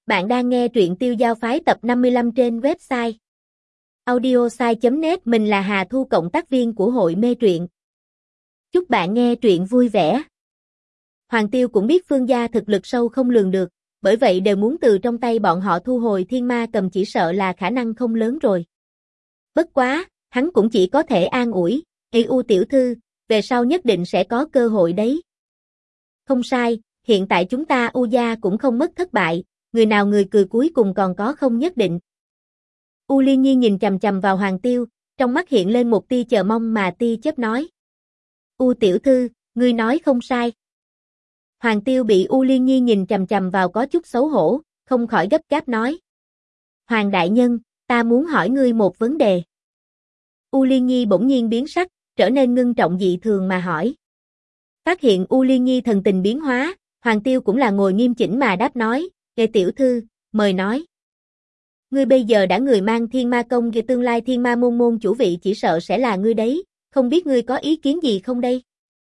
Bạn đang nghe truyện Tiêu Giao Phái tập 55 trên website audiosai.net. Mình là Hà Thu, cộng tác viên của hội mê truyện. Chúc bạn nghe truyện vui vẻ. Hoàng Tiêu cũng biết Phương gia thực lực sâu không lường được, bởi vậy đều muốn từ trong tay bọn họ thu hồi Thiên Ma Cầm, chỉ sợ là khả năng không lớn rồi. Bất quá, hắn cũng chỉ có thể an ủi, U tiểu thư, về sau nhất định sẽ có cơ hội đấy. Không sai, hiện tại chúng ta U gia cũng không mất thất bại, người nào người cười cuối cùng còn có không nhất định. U Liên Nhi nhìn chằm chằm vào Hoàng Tiêu, trong mắt hiện lên một tia chờ mong mà tia chớp nói. U tiểu thư, ngươi nói không sai. Hoàng Tiêu bị U Liên Nhi nhìn chằm chằm vào có chút xấu hổ, không khỏi gấp gáp nói. Hoàng đại nhân, ta muốn hỏi ngươi một vấn đề. U Liên Nhi bỗng nhiên biến sắc, trở nên ngưng trọng dị thường mà hỏi. Phát hiện U Liên Nhi thần tình biến hóa, Hoàng Tiêu cũng là ngồi nghiêm chỉnh mà đáp nói. Nghe tiểu thư, mời nói. Ngươi bây giờ đã người mang Thiên Ma Công, về tương lai Thiên Ma môn môn chủ vị chỉ sợ sẽ là ngươi đấy, không biết ngươi có ý kiến gì không đây?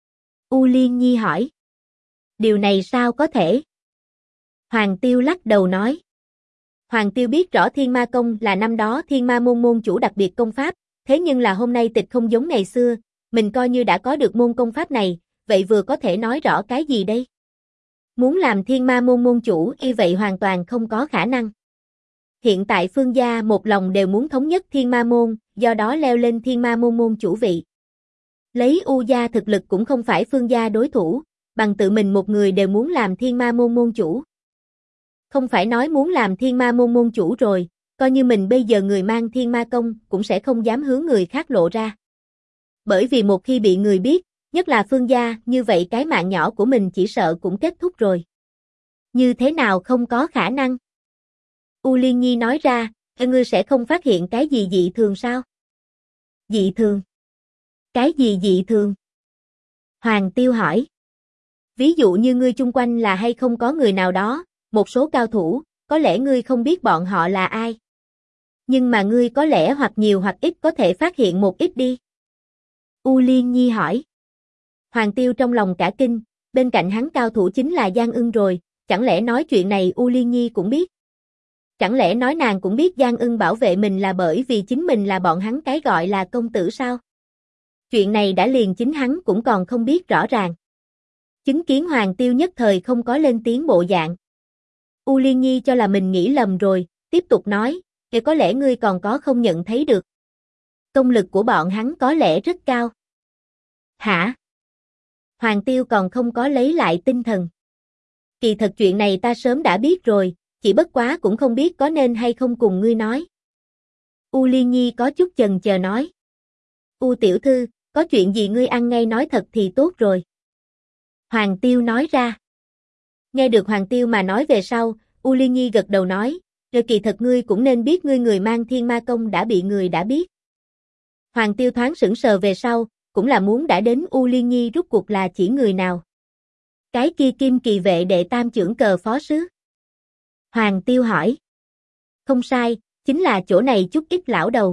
U Liên Nhi hỏi. Điều này sao có thể? Hoàng Tiêu lắc đầu nói. Hoàng Tiêu biết rõ Thiên Ma Công là năm đó Thiên Ma môn môn chủ đặc biệt công pháp, thế nhưng là hôm nay tịch không giống ngày xưa, mình coi như đã có được môn công pháp này, vậy vừa có thể nói rõ cái gì đây? Muốn làm Thiên Ma môn môn chủ vậy hoàn toàn không có khả năng. Hiện tại Phương gia một lòng đều muốn thống nhất Thiên Ma môn, do đó leo lên Thiên Ma môn môn chủ vị. Lấy U gia thực lực cũng không phải Phương gia đối thủ, bằng tự mình một người đều muốn làm Thiên Ma môn môn chủ. Không phải nói muốn làm Thiên Ma môn môn chủ rồi, coi như mình bây giờ người mang Thiên Ma Công cũng sẽ không dám hướng người khác lộ ra. Bởi vì một khi bị người biết, nhất là Phương gia, như vậy cái mạng nhỏ của mình chỉ sợ cũng kết thúc rồi. Như thế nào không có khả năng? U Liên Nhi nói ra, ngươi sẽ không phát hiện cái gì dị thường sao? Dị thường? Cái gì dị thường? Hoàng Tiêu hỏi. Ví dụ như ngươi chung quanh là hay không có người nào đó, một số cao thủ, có lẽ ngươi không biết bọn họ là ai. Nhưng mà ngươi có lẽ hoặc nhiều hoặc ít có thể phát hiện một ít đi. U Liên Nhi hỏi. Hoàng Tiêu trong lòng cả kinh, bên cạnh hắn cao thủ chính là Giang Ưng rồi, chẳng lẽ nói chuyện này U Liên Nhi cũng biết? Chẳng lẽ nói nàng cũng biết Giang Ưng bảo vệ mình là bởi vì chính mình là bọn hắn cái gọi là công tử sao? Chuyện này đã liền chính hắn cũng còn không biết rõ ràng. Chứng kiến Hoàng Tiêu nhất thời không có lên tiếng bộ dạng. U Liên Nhi cho là mình nghĩ lầm rồi, tiếp tục nói, có lẽ ngươi còn có không nhận thấy được. Công lực của bọn hắn có lẽ rất cao. Hả? Hoàng Tiêu còn không có lấy lại tinh thần. Kỳ thật chuyện này ta sớm đã biết rồi, chỉ bất quá cũng không biết có nên hay không cùng ngươi nói. U Liên Nhi có chút chần chờ nói. U tiểu thư, có chuyện gì ngươi ăn ngay nói thật thì tốt rồi. Hoàng Tiêu nói ra. Nghe được Hoàng Tiêu mà nói về sau, U Liên Nhi gật đầu nói, kỳ thật ngươi cũng nên biết ngươi người mang Thiên Ma Công đã bị người đã biết. Hoàng Tiêu thoáng sững sờ về sau, cũng là muốn đã đến U Liên Nhi rút cuộc là chỉ người nào. Cái kia Kim Kỳ vệ đệ tam trưởng cờ phó sứ. Hoàng Tiêu hỏi. Không sai, chính là chỗ này chút ít lão đầu.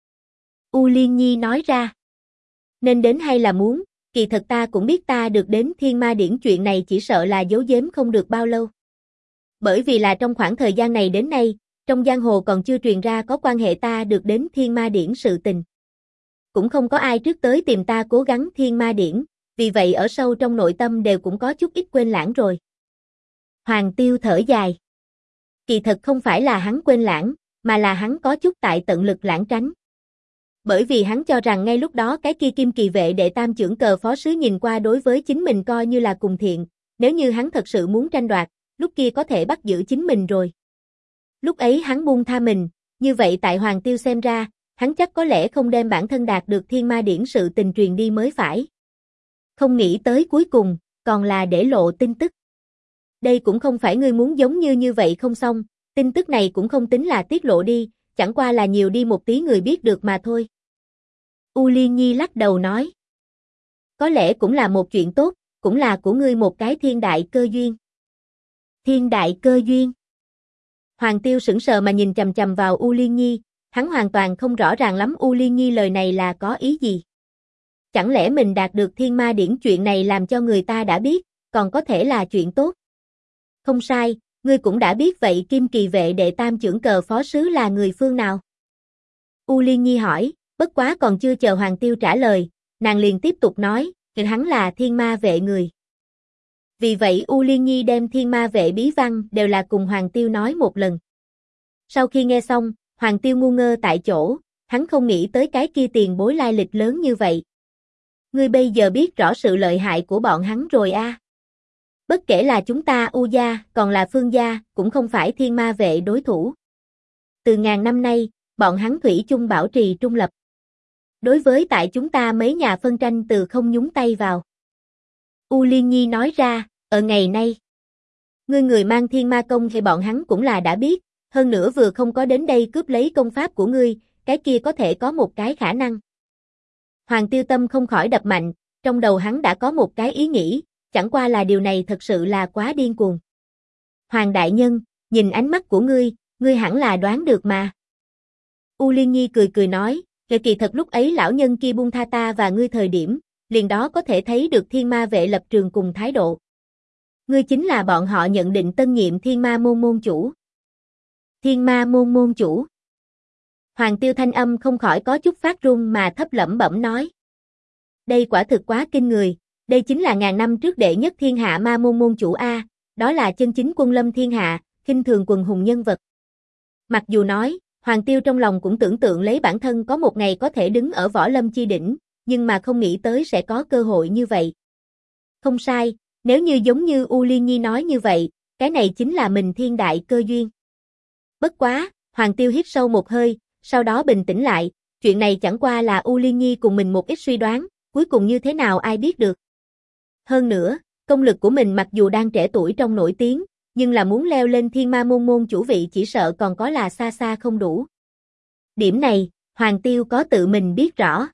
U Liên Nhi nói ra. Nên đến hay là muốn, kỳ thật ta cũng biết ta được đến Thiên Ma Điển chuyện này chỉ sợ là giấu giếm không được bao lâu. Bởi vì là trong khoảng thời gian này đến nay, trong giang hồ còn chưa truyền ra có quan hệ ta được đến Thiên Ma Điển sự tình. Cũng không có ai trước tới tìm ta cố gắng Thiên Ma Điển, vì vậy ở sâu trong nội tâm đều cũng có chút ít quên lãng rồi. Hoàng Tiêu thở dài. Kỳ thật không phải là hắn quên lãng, mà là hắn có chút tại tận lực lãng tránh. Bởi vì hắn cho rằng ngay lúc đó cái kia Kim Kỳ vệ đệ tam trưởng cờ phó sứ nhìn qua đối với chính mình coi như là cùng thiện, nếu như hắn thật sự muốn tranh đoạt, lúc kia có thể bắt giữ chính mình rồi. Lúc ấy hắn buông tha mình, như vậy tại Hoàng Tiêu xem ra, hắn chắc có lẽ không đem bản thân đạt được Thiên Ma Điển sự tình truyền đi mới phải. Không nghĩ tới cuối cùng, còn là để lộ tin tức. Đây cũng không phải ngươi muốn giống như vậy không xong, tin tức này cũng không tính là tiết lộ đi, chẳng qua là nhiều đi một tí người biết được mà thôi. U Liên Nhi lắc đầu nói. Có lẽ cũng là một chuyện tốt, cũng là của ngươi một cái thiên đại cơ duyên. Thiên đại cơ duyên. Hoàng Tiêu sững sờ mà nhìn chằm chằm vào U Liên Nhi, hắn hoàn toàn không rõ ràng lắm U Liên Nhi lời này là có ý gì. Chẳng lẽ mình đạt được Thiên Ma Điển chuyện này làm cho người ta đã biết, còn có thể là chuyện tốt. Không sai, Ngươi cũng đã biết vậy Kim Kỳ vệ đệ tam chưởng cờ phó sứ là người phương nào? U Liên Nhi hỏi, bất quá còn chưa chờ Hoàng Tiêu trả lời, nàng liền tiếp tục nói, hắn là thiên ma vệ người. Vì vậy U Liên Nhi đem thiên ma vệ bí văn đều là cùng Hoàng Tiêu nói một lần. Sau khi nghe xong, Hoàng Tiêu ngu ngơ tại chỗ, hắn không nghĩ tới cái kia tiền bối lai lịch lớn như vậy. Ngươi bây giờ biết rõ sự lợi hại của bọn hắn rồi a. Bất kể là chúng ta U gia, còn là Phương gia, cũng không phải thiên ma vệ đối thủ. Từ ngàn năm nay, bọn hắn thủy chung bảo trì trung lập. Đối với tại chúng ta mấy nhà phân tranh từ không nhúng tay vào. U Liên Nhi nói ra, ở ngày nay, ngươi người mang thiên ma công thì bọn hắn cũng là đã biết, hơn nữa vừa không có đến đây cướp lấy công pháp của ngươi, cái kia có thể có một cái khả năng. Hoàng Tiêu tâm không khỏi đập mạnh, trong đầu hắn đã có một cái ý nghĩ, chẳng qua là điều này thật sự là quá điên cuồng. Hoàng đại nhân, nhìn ánh mắt của ngươi hẳn là đoán được mà. U Liên Nhi cười cười nói, kỳ thật lúc ấy lão nhân kia buông tha ta và ngươi thời điểm, liền đó có thể thấy được thiên ma vệ lập trường cùng thái độ. Ngươi chính là bọn họ nhận định tân nhiệm thiên ma môn môn chủ. Thiên ma môn môn chủ. Hoàng Tiêu thanh âm không khỏi có chút phát run mà thấp lẩm bẩm nói. Đây quả thực quá kinh người, đây chính là ngàn năm trước đệ nhất thiên hạ ma môn môn chủ A, đó là chân chính quân lâm thiên hạ, khinh thường quần hùng nhân vật. Mặc dù nói, Hoàng Tiêu trong lòng cũng tưởng tượng lấy bản thân có một ngày có thể đứng ở võ lâm chi đỉnh, nhưng mà không nghĩ tới sẽ có cơ hội như vậy. Không sai, nếu như giống như U Liên Nhi nói như vậy, cái này chính là mình thiên đại cơ duyên. Bất quá, Hoàng Tiêu hít sâu một hơi, sau đó bình tĩnh lại, chuyện này chẳng qua là U Liên Nhi cùng mình một ít suy đoán, cuối cùng như thế nào ai biết được. Hơn nữa, công lực của mình mặc dù đang trẻ tuổi trong nổi tiếng, nhưng là muốn leo lên thiên ma môn môn chủ vị chỉ sợ còn có là xa xa không đủ. Điểm này, Hoàng Tiêu có tự mình biết rõ.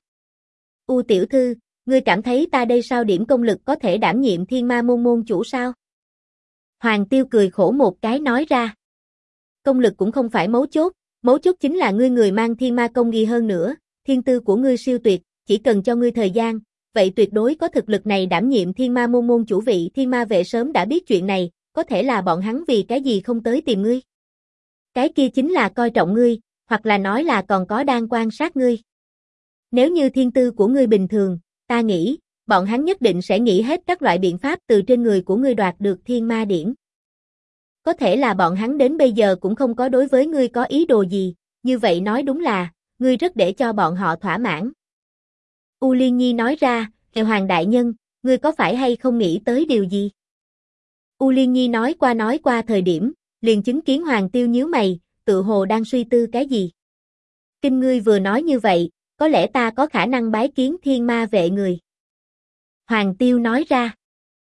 U tiểu thư, ngươi cảm thấy ta đây sao điểm công lực có thể đảm nhiệm thiên ma môn môn chủ sao? Hoàng Tiêu cười khổ một cái nói ra. Công lực cũng không phải mấu chốt chính là ngươi người mang thiên ma công ghi hơn nữa, thiên tư của ngươi siêu tuyệt, chỉ cần cho ngươi thời gian, vậy tuyệt đối có thực lực này đảm nhiệm thiên ma môn môn chủ vị. Thiên ma vệ sớm đã biết chuyện này, có thể là bọn hắn vì cái gì không tới tìm ngươi. Cái kia chính là coi trọng ngươi, hoặc là nói là còn có đang quan sát ngươi. Nếu như thiên tư của ngươi bình thường, ta nghĩ, bọn hắn nhất định sẽ nghĩ hết các loại biện pháp từ trên người của ngươi đoạt được thiên ma điển. Có thể là bọn hắn đến bây giờ cũng không có đối với ngươi có ý đồ gì, như vậy nói đúng là, ngươi rất để cho bọn họ thỏa mãn. U Liên Nhi nói ra, Hoàng đại nhân, ngươi có phải hay không nghĩ tới điều gì? U Liên Nhi nói qua thời điểm, liền chứng kiến Hoàng Tiêu nhíu mày, tự hồ đang suy tư cái gì. Kinh ngươi vừa nói như vậy, có lẽ ta có khả năng bái kiến thiên ma vệ người. Hoàng Tiêu nói ra.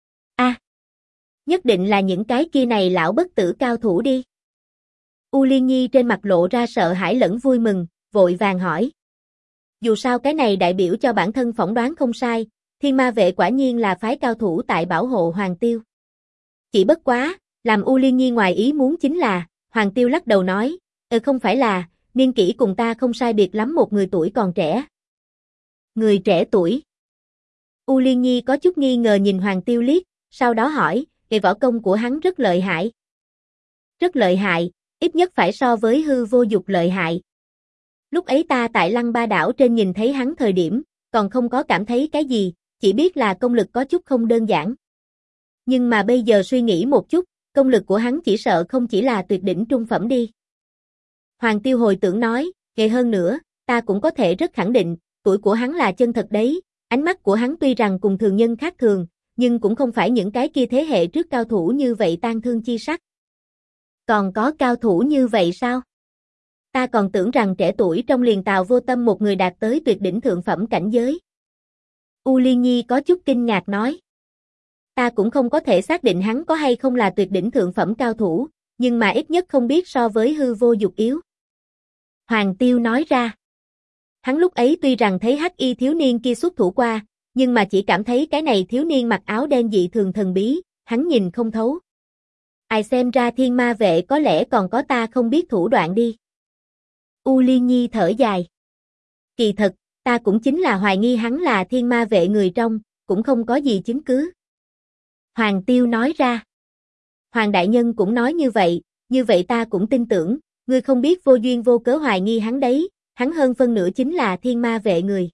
Nhất định là những cái kia này lão bất tử cao thủ đi. U Liên Nhi trên mặt lộ ra sợ hãi lẫn vui mừng, vội vàng hỏi. Dù sao cái này đại biểu cho bản thân phỏng đoán không sai, thiên ma vệ quả nhiên là phái cao thủ tại bảo hộ Hoàng Tiêu. Chỉ bất quá, làm U Liên Nhi ngoài ý muốn chính là, Hoàng Tiêu lắc đầu nói, không phải là, niên kỷ cùng ta không sai biệt lắm một người tuổi còn trẻ. Người trẻ tuổi. U Liên Nhi có chút nghi ngờ nhìn Hoàng Tiêu liếc, sau đó hỏi, cái võ công của hắn rất lợi hại. Rất lợi hại, ít nhất phải so với hư vô dục lợi hại. Lúc ấy ta tại Lăng Ba đảo trên nhìn thấy hắn thời điểm, còn không có cảm thấy cái gì, chỉ biết là công lực có chút không đơn giản. Nhưng mà bây giờ suy nghĩ một chút, công lực của hắn chỉ sợ không chỉ là tuyệt đỉnh trung phẩm đi. Hoàng Tiêu hồi tưởng nói, kể hơn nữa, ta cũng có thể rất khẳng định, tuổi của hắn là chân thật đấy, ánh mắt của hắn tuy rằng cùng thường nhân khác thường, nhưng cũng không phải những cái kia thế hệ trước cao thủ như vậy tang thương chi sắc. Còn có cao thủ như vậy sao? Ta còn tưởng rằng trẻ tuổi trong liền Tào Vô Tâm một người đạt tới tuyệt đỉnh thượng phẩm cảnh giới. U Liên Nhi có chút kinh ngạc nói. Ta cũng không có thể xác định hắn có hay không là tuyệt đỉnh thượng phẩm cao thủ, nhưng mà ít nhất không biết so với hư vô dục yếu. Hoàng Tiêu nói ra. Hắn lúc ấy tuy rằng thấy hắc y thiếu niên kia xuất thủ qua, nhưng mà chỉ cảm thấy cái này thiếu niên mặc áo đen dị thường thần bí, hắn nhìn không thấu. Ai xem ra thiên ma vệ có lẽ còn có ta không biết thủ đoạn đi. U Liên Nhi thở dài. Kỳ thật, ta cũng chính là hoài nghi hắn là thiên ma vệ người trong, cũng không có gì chứng cứ. Hoàng Tiêu nói ra. Hoàng đại nhân cũng nói như vậy ta cũng tin tưởng, ngươi không biết vô duyên vô cớ hoài nghi hắn đấy, hắn hơn phân nửa chính là thiên ma vệ người.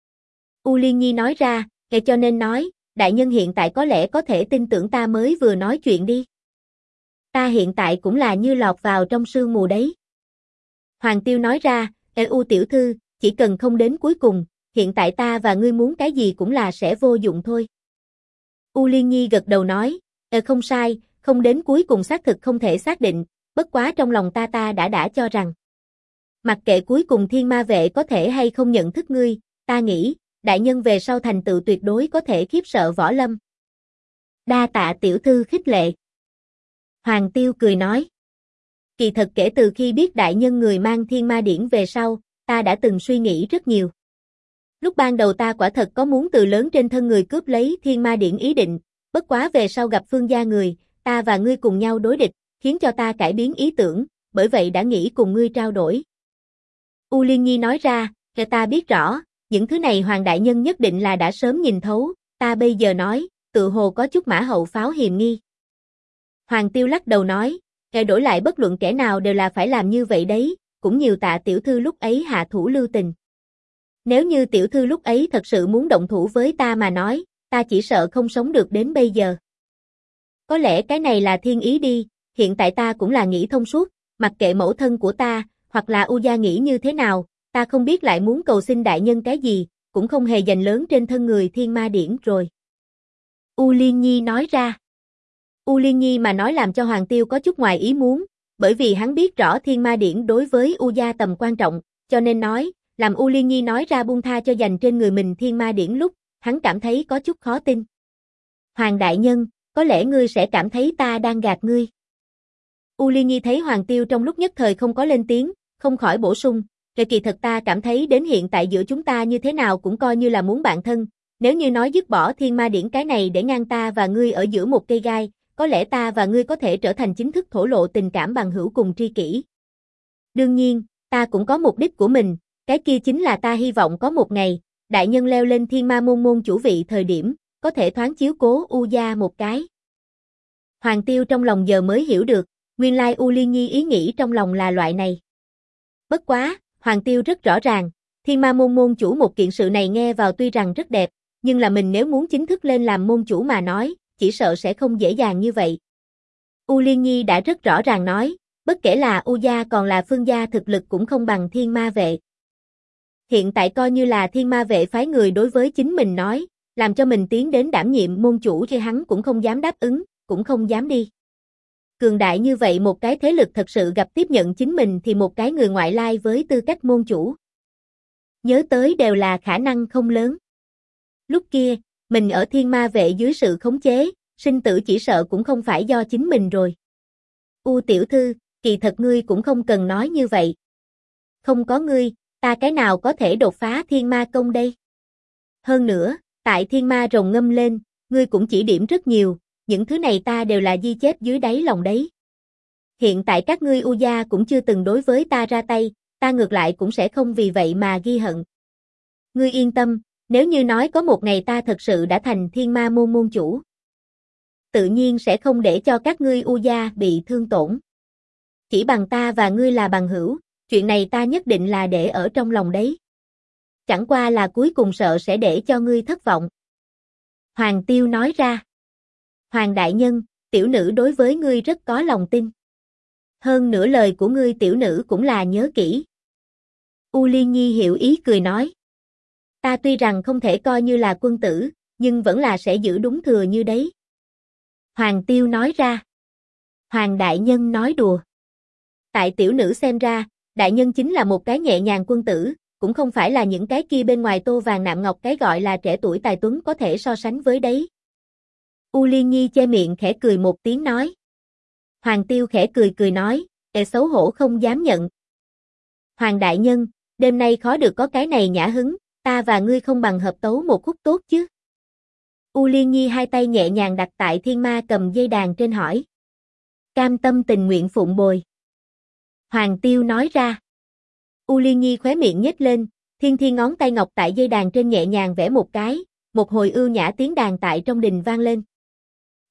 U Liên Nhi nói ra, cho nên nói, đại nhân hiện tại có lẽ có thể tin tưởng ta mới vừa nói chuyện đi. Ta hiện tại cũng là như lọt vào trong sương mù đấy. Hoàng Tiêu nói ra, U tiểu thư, chỉ cần không đến cuối cùng, hiện tại ta và ngươi muốn cái gì cũng là sẽ vô dụng thôi. U Liên Nhi gật đầu nói, không sai, không đến cuối cùng xác thực không thể xác định, bất quá trong lòng ta đã cho rằng. Mặc kệ cuối cùng thiên ma vệ có thể hay không nhận thức ngươi, ta nghĩ, đại nhân về sau thành tựu tuyệt đối có thể khiếp sợ võ lâm. Đa tạ tiểu thư khích lệ. Hoàng Tiêu cười nói. Kỳ thật kể từ khi biết đại nhân người mang thiên ma điển về sau, ta đã từng suy nghĩ rất nhiều. Lúc ban đầu ta quả thật có muốn từ lớn trên thân người cướp lấy thiên ma điển ý định, bất quá về sau gặp Phương gia người, ta và ngươi cùng nhau đối địch, khiến cho ta cải biến ý tưởng, bởi vậy đã nghĩ cùng ngươi trao đổi. U Liên Nhi nói ra, ta biết rõ, những thứ này Hoàng đại nhân nhất định là đã sớm nhìn thấu, ta bây giờ nói, tự hồ có chút mã hậu pháo hiềm nghi. Hoàng Tiêu lắc đầu nói, đổi lại bất luận kẻ nào đều là phải làm như vậy đấy, cũng nhiều tạ tiểu thư lúc ấy hạ thủ lưu tình. Nếu như tiểu thư lúc ấy thật sự muốn động thủ với ta mà nói, ta chỉ sợ không sống được đến bây giờ. Có lẽ cái này là thiên ý đi, hiện tại ta cũng là nghĩ thông suốt, mặc kệ mẫu thân của ta, hoặc là U gia nghĩ như thế nào, ta không biết lại muốn cầu xin đại nhân cái gì, cũng không hề dành lớn trên thân người thiên ma điển rồi. U Liên Nhi nói ra. U Liên Nhi mà nói làm cho Hoàng Tiêu có chút ngoài ý muốn, bởi vì hắn biết rõ thiên ma điển đối với U gia tầm quan trọng, cho nên nói, làm U Liên Nhi nói ra buông tha cho dành trên người mình thiên ma điển lúc, hắn cảm thấy có chút khó tin. Hoàng đại nhân, có lẽ ngươi sẽ cảm thấy ta đang gạt ngươi. U Liên Nhi thấy Hoàng Tiêu trong lúc nhất thời không có lên tiếng, không khỏi bổ sung, kỳ thật ta cảm thấy đến hiện tại giữa chúng ta như thế nào cũng coi như là muốn bạn thân, nếu như nói dứt bỏ thiên ma điển cái này để ngăn ta và ngươi ở giữa một cây gai, có lẽ ta và ngươi có thể trở thành chính thức thổ lộ tình cảm bằng hữu cùng tri kỷ. Đương nhiên, ta cũng có mục đích của mình, cái kia chính là ta hy vọng có một ngày, đại nhân leo lên thiên ma môn môn chủ vị thời điểm, có thể thoáng chiếu cố U gia một cái. Hoàng Tiêu trong lòng giờ mới hiểu được, nguyên lai U Liên Nhi ý nghĩ trong lòng là loại này. Bất quá, Hoàng Tiêu rất rõ ràng, thiên ma môn môn chủ một kiện sự này nghe vào tuy rằng rất đẹp, nhưng là mình nếu muốn chính thức lên làm môn chủ mà nói, chỉ sợ sẽ không dễ dàng như vậy. U Liên Nhi đã rất rõ ràng nói, bất kể là U gia còn là Phương gia thực lực cũng không bằng thiên ma vệ. Hiện tại coi như là thiên ma vệ phái người đối với chính mình nói, làm cho mình tiến đến đảm nhiệm môn chủ thì hắn cũng không dám đáp ứng, cũng không dám đi. Cường đại như vậy một cái thế lực thật sự gặp tiếp nhận chính mình thì một cái người ngoại lai với tư cách môn chủ. Nhớ tới đều là khả năng không lớn. Lúc kia, mình ở thiên ma vệ dưới sự khống chế, sinh tử chỉ sợ cũng không phải do chính mình rồi. U tiểu thư, kỳ thật ngươi cũng không cần nói như vậy. Không có ngươi, ta cái nào có thể đột phá thiên ma công đây? Hơn nữa, tại thiên ma rồng ngâm lên, ngươi cũng chỉ điểm rất nhiều, những thứ này ta đều là ghi chép dưới đáy lòng đấy. Hiện tại các ngươi U gia cũng chưa từng đối với ta ra tay, ta ngược lại cũng sẽ không vì vậy mà ghi hận. Ngươi yên tâm, nếu như nói có một ngày ta thật sự đã thành thiên ma môn môn chủ, tự nhiên sẽ không để cho các ngươi U gia bị thương tổn. Chỉ bằng ta và ngươi là bằng hữu, chuyện này ta nhất định là để ở trong lòng đấy. Chẳng qua là cuối cùng sợ sẽ để cho ngươi thất vọng. Hoàng Tiêu nói ra. Hoàng đại nhân, tiểu nữ đối với ngươi rất có lòng tin. Hơn nữa lời của ngươi tiểu nữ cũng là nhớ kỹ. U Liên Nhi hiểu ý cười nói. Ta tuy rằng không thể coi như là quân tử, nhưng vẫn là sẽ giữ đúng thừa như đấy. Hoàng Tiêu nói ra. Hoàng đại nhân nói đùa. Tại tiểu nữ xem ra, đại nhân chính là một cái nhẹ nhàng quân tử, cũng không phải là những cái kia bên ngoài tô vàng nạm ngọc cái gọi là trẻ tuổi tài tuấn có thể so sánh với đấy. U Liên Nhi che miệng khẽ cười một tiếng nói. Hoàng Tiêu khẽ cười nói, xấu hổ không dám nhận. Hoàng đại nhân, đêm nay khó được có cái này nhã hứng, ta và ngươi không bằng hợp tấu một khúc tốt chứ. U Liên Nhi hai tay nhẹ nhàng đặt tại thiên ma cầm dây đàn trên hỏi. Cam tâm tình nguyện phụng bồi. Hoàng Tiêu nói ra. U Liên Nhi khóe miệng nhếch lên, thiên ngón tay ngọc tại dây đàn trên nhẹ nhàng vẽ một cái, một hồi ưu nhã tiếng đàn tại trong đình vang lên.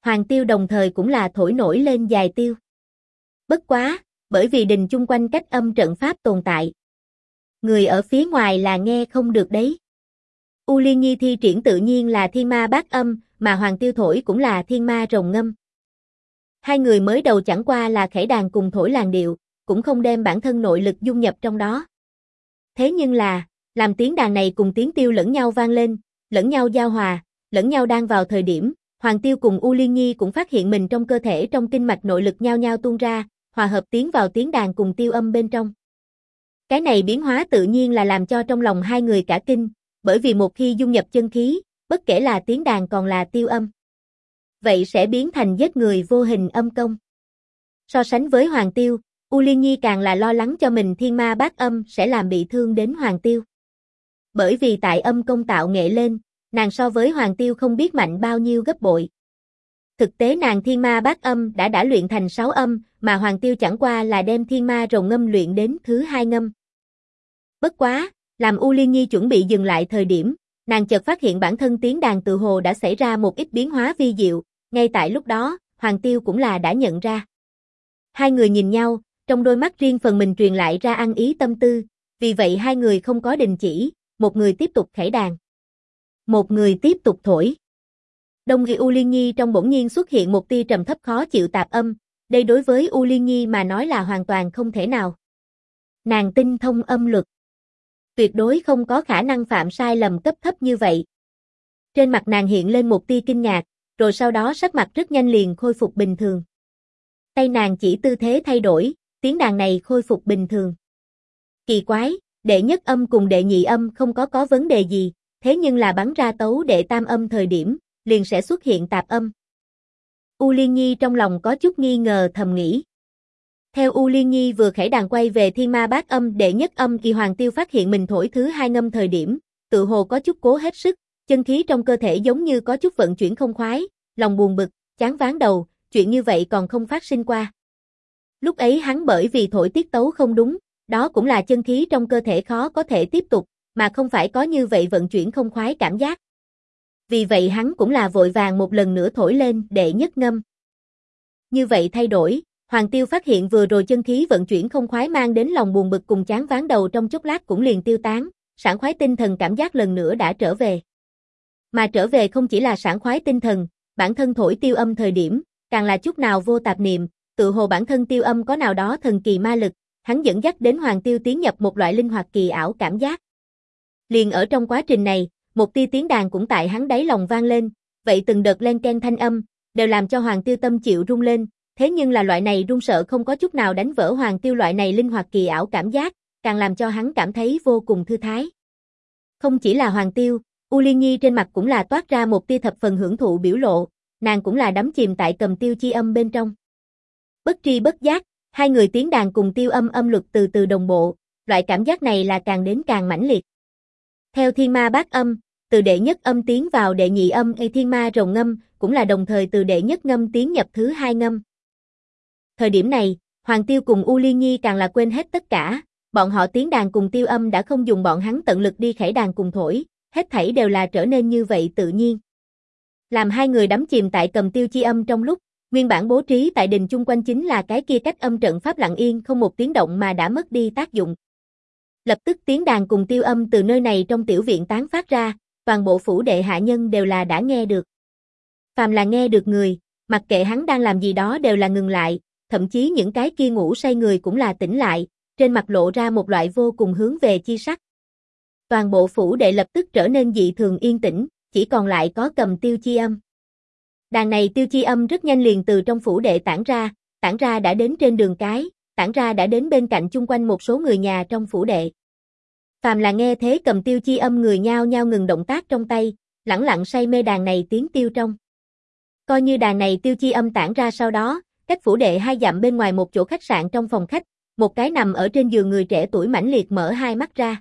Hoàng tiêu đồng thời cũng là thổi nổi lên dài tiêu. Bất quá, bởi vì đình chung quanh cách âm trận pháp tồn tại. Người ở phía ngoài là nghe không được đấy. U Liên Nhi thi triển tự nhiên là thiên ma bát âm, mà Hoàng tiêu thổi cũng là thiên ma rồng ngâm. Hai người mới đầu chẳng qua là khẩy đàn cùng thổi làn điệu, cũng không đem bản thân nội lực dung nhập trong đó. Thế nhưng là, làm tiếng đàn này cùng tiếng tiêu lẫn nhau vang lên, lẫn nhau giao hòa, lẫn nhau đang vào thời điểm, Hoàng tiêu cùng U Liên Nhi cũng phát hiện mình trong cơ thể trong kinh mạch nội lực nhau nhau tuôn ra, hòa hợp tiến vào tiếng đàn cùng tiêu âm bên trong. Cái này biến hóa tự nhiên là làm cho trong lòng hai người cả kinh, bởi vì một khi dung nhập chân khí, bất kể là tiếng đàn còn là tiêu âm, vậy sẽ biến thành giết người vô hình âm công. So sánh với Hoàng tiêu, U Liên Nhi càng là lo lắng cho mình thiên ma bát âm sẽ làm bị thương đến Hoàng tiêu. Bởi vì tại âm công tạo nghệ lên, nàng so với Hoàng tiêu không biết mạnh bao nhiêu gấp bội. Thực tế nàng thiên ma bát âm đã luyện thành 6 âm, mà Hoàng tiêu chẳng qua là đem thiên ma rồng ngâm luyện đến thứ 2 ngâm. Bất quá, làm U Liên Nhi chuẩn bị dừng lại thời điểm, nàng chợt phát hiện bản thân tiếng đàn tự hồ đã xảy ra một ít biến hóa vi diệu, ngay tại lúc đó, Hoàng tiêu cũng là đã nhận ra. Hai người nhìn nhau, trong đôi mắt riêng phần mình truyền lại ra ăn ý tâm tư, vì vậy hai người không có đình chỉ, một người tiếp tục khẩy đàn, một người tiếp tục thổi. Đông Ghi U Liên Nhi trong bỗng nhiên xuất hiện một tia trầm thấp khó chịu tạp âm, đây đối với U Liên Nhi mà nói là hoàn toàn không thể nào. Nàng tinh thông âm luật, tuyệt đối không có khả năng phạm sai lầm cấp thấp như vậy. Trên mặt nàng hiện lên một tia kinh ngạc, rồi sau đó sắc mặt rất nhanh liền khôi phục bình thường. Tay nàng chỉ tư thế thay đổi, tiếng đàn này khôi phục bình thường. Kỳ quái, đệ nhất âm cùng đệ nhị âm không có vấn đề gì, thế nhưng là bắn ra tấu đệ tam âm thời điểm, liền sẽ xuất hiện tạp âm. U Liên Nhi trong lòng có chút nghi ngờ thầm nghĩ. Theo U Liên Nhi vừa khẩy đàn quay về thiên ma bát âm đệ nhất âm thì Hoàng tiêu phát hiện mình thổi thứ 2 ngâm thời điểm, tự hồ có chút cố hết sức, chân khí trong cơ thể giống như có chút vận chuyển không khoái, lòng buồn bực, chán váng đầu, chuyện như vậy còn không phát sinh qua. Lúc ấy hắn bởi vì thổi tiết tấu không đúng, đó cũng là chân khí trong cơ thể khó có thể tiếp tục, mà không phải có như vậy vận chuyển không khoái cảm giác. Vì vậy hắn cũng là vội vàng một lần nữa thổi lên đệ nhất ngâm. Như vậy thay đổi, Hoàng tiêu phát hiện vừa rồi chân khí vận chuyển không khoái mang đến lòng buồn bực cùng chán váng đầu trong chốc lát cũng liền tiêu tán, sảng khoái tinh thần cảm giác lần nữa đã trở về. Mà trở về không chỉ là sảng khoái tinh thần, bản thân thổi tiêu âm thời điểm, càng là chút nào vô tạp niệm, tự hồ bản thân tiêu âm có nào đó thần kỳ ma lực, hắn dẫn dắt đến Hoàng tiêu tiến nhập một loại linh hoạt kỳ ảo cảm giác. Liền ở trong quá trình này, một tia tiếng đàn cũng tại hắn đáy lòng vang lên, vậy từng đợt len ken thanh âm, đều làm cho Hoàng tiêu tâm chịu rung lên, thế nhưng là loại này run sợ không có chút nào đánh vỡ Hoàng tiêu loại này linh hoạt kỳ ảo cảm giác, càng làm cho hắn cảm thấy vô cùng thư thái. Không chỉ là Hoàng tiêu, U Liên Nhi trên mặt cũng là toát ra một tia thập phần hưởng thụ biểu lộ, nàng cũng là đắm chìm tại cầm tiêu chi âm bên trong. Bất tri bất giác, hai người tiếng đàn cùng tiêu âm âm luật từ từ đồng bộ, loại cảm giác này là càng đến càng mãnh liệt. Theo thiên ma bát âm, từ đệ nhất âm tiến vào đệ nhị âm thiên ma rồng ngâm, cũng là đồng thời từ đệ nhất ngâm tiến nhập thứ 2 ngâm. Thời điểm này, Hoàng tiêu cùng U Liên Nhi càng là quên hết tất cả, bọn họ tiếng đàn cùng tiêu âm đã không dùng bọn hắn tận lực đi khẩy đàn cùng thổi, hết thảy đều là trở nên như vậy tự nhiên. Làm hai người đắm chìm tại cầm tiêu chi âm trong lúc, nguyên bản bố trí tại đình chung quanh chính là cái kia cách âm trận pháp lặng yên không một tiếng động mà đã mất đi tác dụng. Lập tức tiếng đàn cùng tiêu âm từ nơi này trong tiểu viện tán phát ra, toàn bộ phủ đệ hạ nhân đều là đã nghe được. Phàm là nghe được người, mặc kệ hắn đang làm gì đó đều là ngừng lại, thậm chí những cái kia ngủ say người cũng là tỉnh lại, trên mặt lộ ra một loại vô cùng hướng về chi sắc. Toàn bộ phủ đệ lập tức trở nên dị thường yên tĩnh, chỉ còn lại có cầm tiêu chi âm. Đàn này tiêu chi âm rất nhanh liền từ trong phủ đệ tản ra đã đến trên đường cái, tản ra đã đến bên cạnh chung quanh một số người nhà trong phủ đệ. Phàm là nghe thế cầm tiêu chi âm người nhao nhao ngừng động tác trong tay, lẳng lặng say mê đàn này tiếng tiêu trong. Coi như đàn này tiêu chi âm tản ra sau đó, cách phủ đệ 2 dặm bên ngoài một chỗ khách sạn trong phòng khách, một cái nằm ở trên giường người trẻ tuổi mãnh liệt mở hai mắt ra.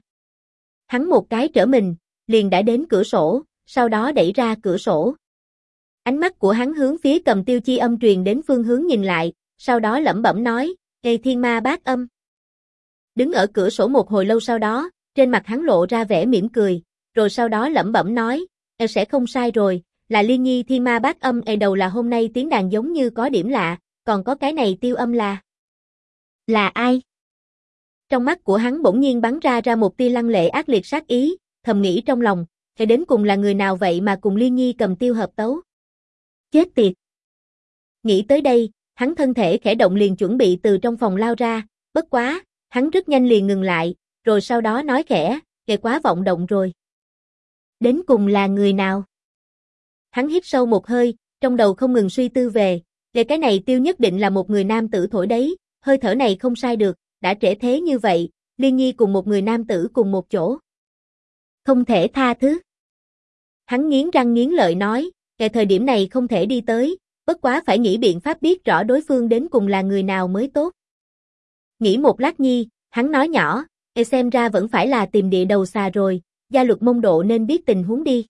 Hắn một cái trở mình, liền đã đến cửa sổ, sau đó đẩy ra cửa sổ. Ánh mắt của hắn hướng phía cầm tiêu chi âm truyền đến phương hướng nhìn lại, sau đó lẩm bẩm nói, "Ê thiên ma bát âm." Đứng ở cửa sổ một hồi lâu sau đó, trên mặt hắn lộ ra vẻ mỉm cười, rồi sau đó lẩm bẩm nói, "Sẽ không sai rồi, Là Liên Nhi Thiên Ma Bát Âm. Đầu là hôm nay tiếng đàn giống như có điểm lạ, còn có cái này Tiêu Âm là ai? Trong mắt của hắn bỗng nhiên bắn ra một tia lăng lệ ác liệt sát ý, thầm nghĩ trong lòng, đến cùng là người nào vậy mà cùng Liên Nhi cầm tiêu hợp tấu? Chết tiệt! Nghĩ tới đây, hắn thân thể khẽ động liền chuẩn bị từ trong phòng lao ra, bất quá, hắn rất nhanh liền ngừng lại, rồi sau đó nói khẽ, quá vọng động rồi. Đến cùng là người nào? Hắn hít sâu một hơi, trong đầu không ngừng suy tư về, cái này Tiêu nhất định là một người nam tử thổi đấy, hơi thở này không sai được, đã trễ thế như vậy, Liên Nhi cùng một người nam tử cùng một chỗ. Không thể tha thứ. Hắn nghiến răng nghiến lợi nói, thời điểm này không thể đi tới, bất quá phải nghĩ biện pháp biết rõ đối phương đến cùng là người nào mới tốt. Nghĩ một lát nhi, hắn nói nhỏ, xem ra vẫn phải là tìm địa đầu xà rồi, gia luật mông độ nên biết tình huống đi.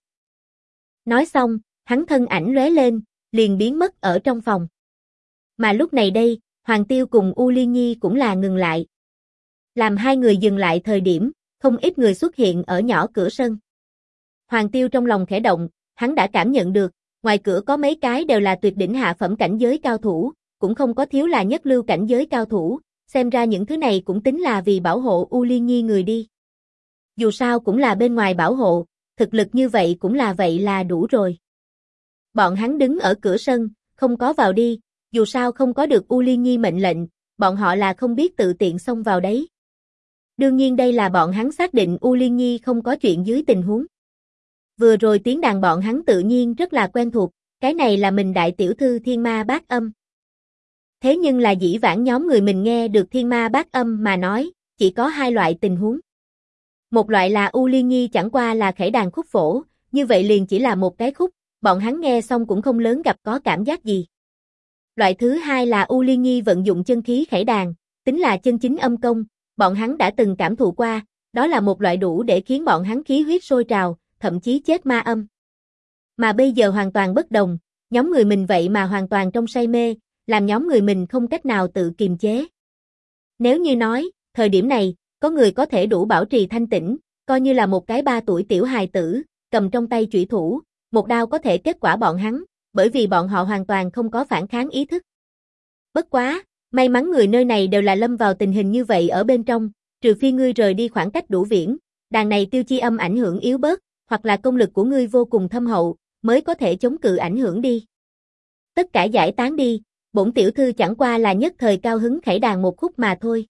Nói xong, hắn thân ảnh lóe lên, liền biến mất ở trong phòng. Mà lúc này đây, Hoàng Tiêu cùng U Liên Nhi cũng là ngừng lại. Làm hai người dừng lại thời điểm, không ít người xuất hiện ở nhỏ cửa sân. Hoàng Tiêu trong lòng khẽ động, hắn đã cảm nhận được, ngoài cửa có mấy cái đều là tuyệt đỉnh hạ phẩm cảnh giới cao thủ, cũng không có thiếu là nhất lưu cảnh giới cao thủ, xem ra những thứ này cũng tính là vì bảo hộ U Liên Nhi người đi. Dù sao cũng là bên ngoài bảo hộ, thực lực như vậy cũng là vậy là đủ rồi. Bọn hắn đứng ở cửa sân, không có vào đi, dù sao không có được U Liên Nhi mệnh lệnh, bọn họ là không biết tự tiện xông vào đấy. Đương nhiên đây là bọn hắn xác định U Liên Nhi không có chuyện dưới tình huống. Vừa rồi tiếng đàn bọn hắn tự nhiên rất là quen thuộc, cái này là mình đại tiểu thư Thiên Ma Bát Âm. Thế nhưng là dĩ vãng nhóm người mình nghe được Thiên Ma Bát Âm mà nói, chỉ có hai loại tình huống. Một loại là U Liên Nhi chẳng qua là khẩy đàn khúc phổ, như vậy liền chỉ là một cái khúc, bọn hắn nghe xong cũng không lớn gặp có cảm giác gì. Loại thứ hai là U Liên Nhi vận dụng chân khí khẩy đàn, tính là chân chính âm công, bọn hắn đã từng cảm thụ qua, đó là một loại đủ để khiến bọn hắn khí huyết sôi trào, thậm chí chết ma âm. Mà bây giờ hoàn toàn bất đồng, nhóm người mình vậy mà hoàn toàn trong say mê, làm nhóm người mình không cách nào tự kiềm chế. Nếu như nói, thời điểm này, có người có thể đủ bảo trì thanh tĩnh, coi như là một cái 3 tuổi tiểu hài tử, cầm trong tay chủy thủ, một đao có thể kết quả bọn hắn, bởi vì bọn họ hoàn toàn không có phản kháng ý thức. Bất quá, may mắn người nơi này đều là lâm vào tình hình như vậy ở bên trong, trừ phi ngươi rời đi khoảng cách đủ viễn, đàn này tiêu chi âm ảnh hưởng yếu bớt, hoặc là công lực của ngươi vô cùng thâm hậu, mới có thể chống cự ảnh hưởng đi. Tất cả giải tán đi, bổn tiểu thư chẳng qua là nhất thời cao hứng khẩy đàn một khúc mà thôi.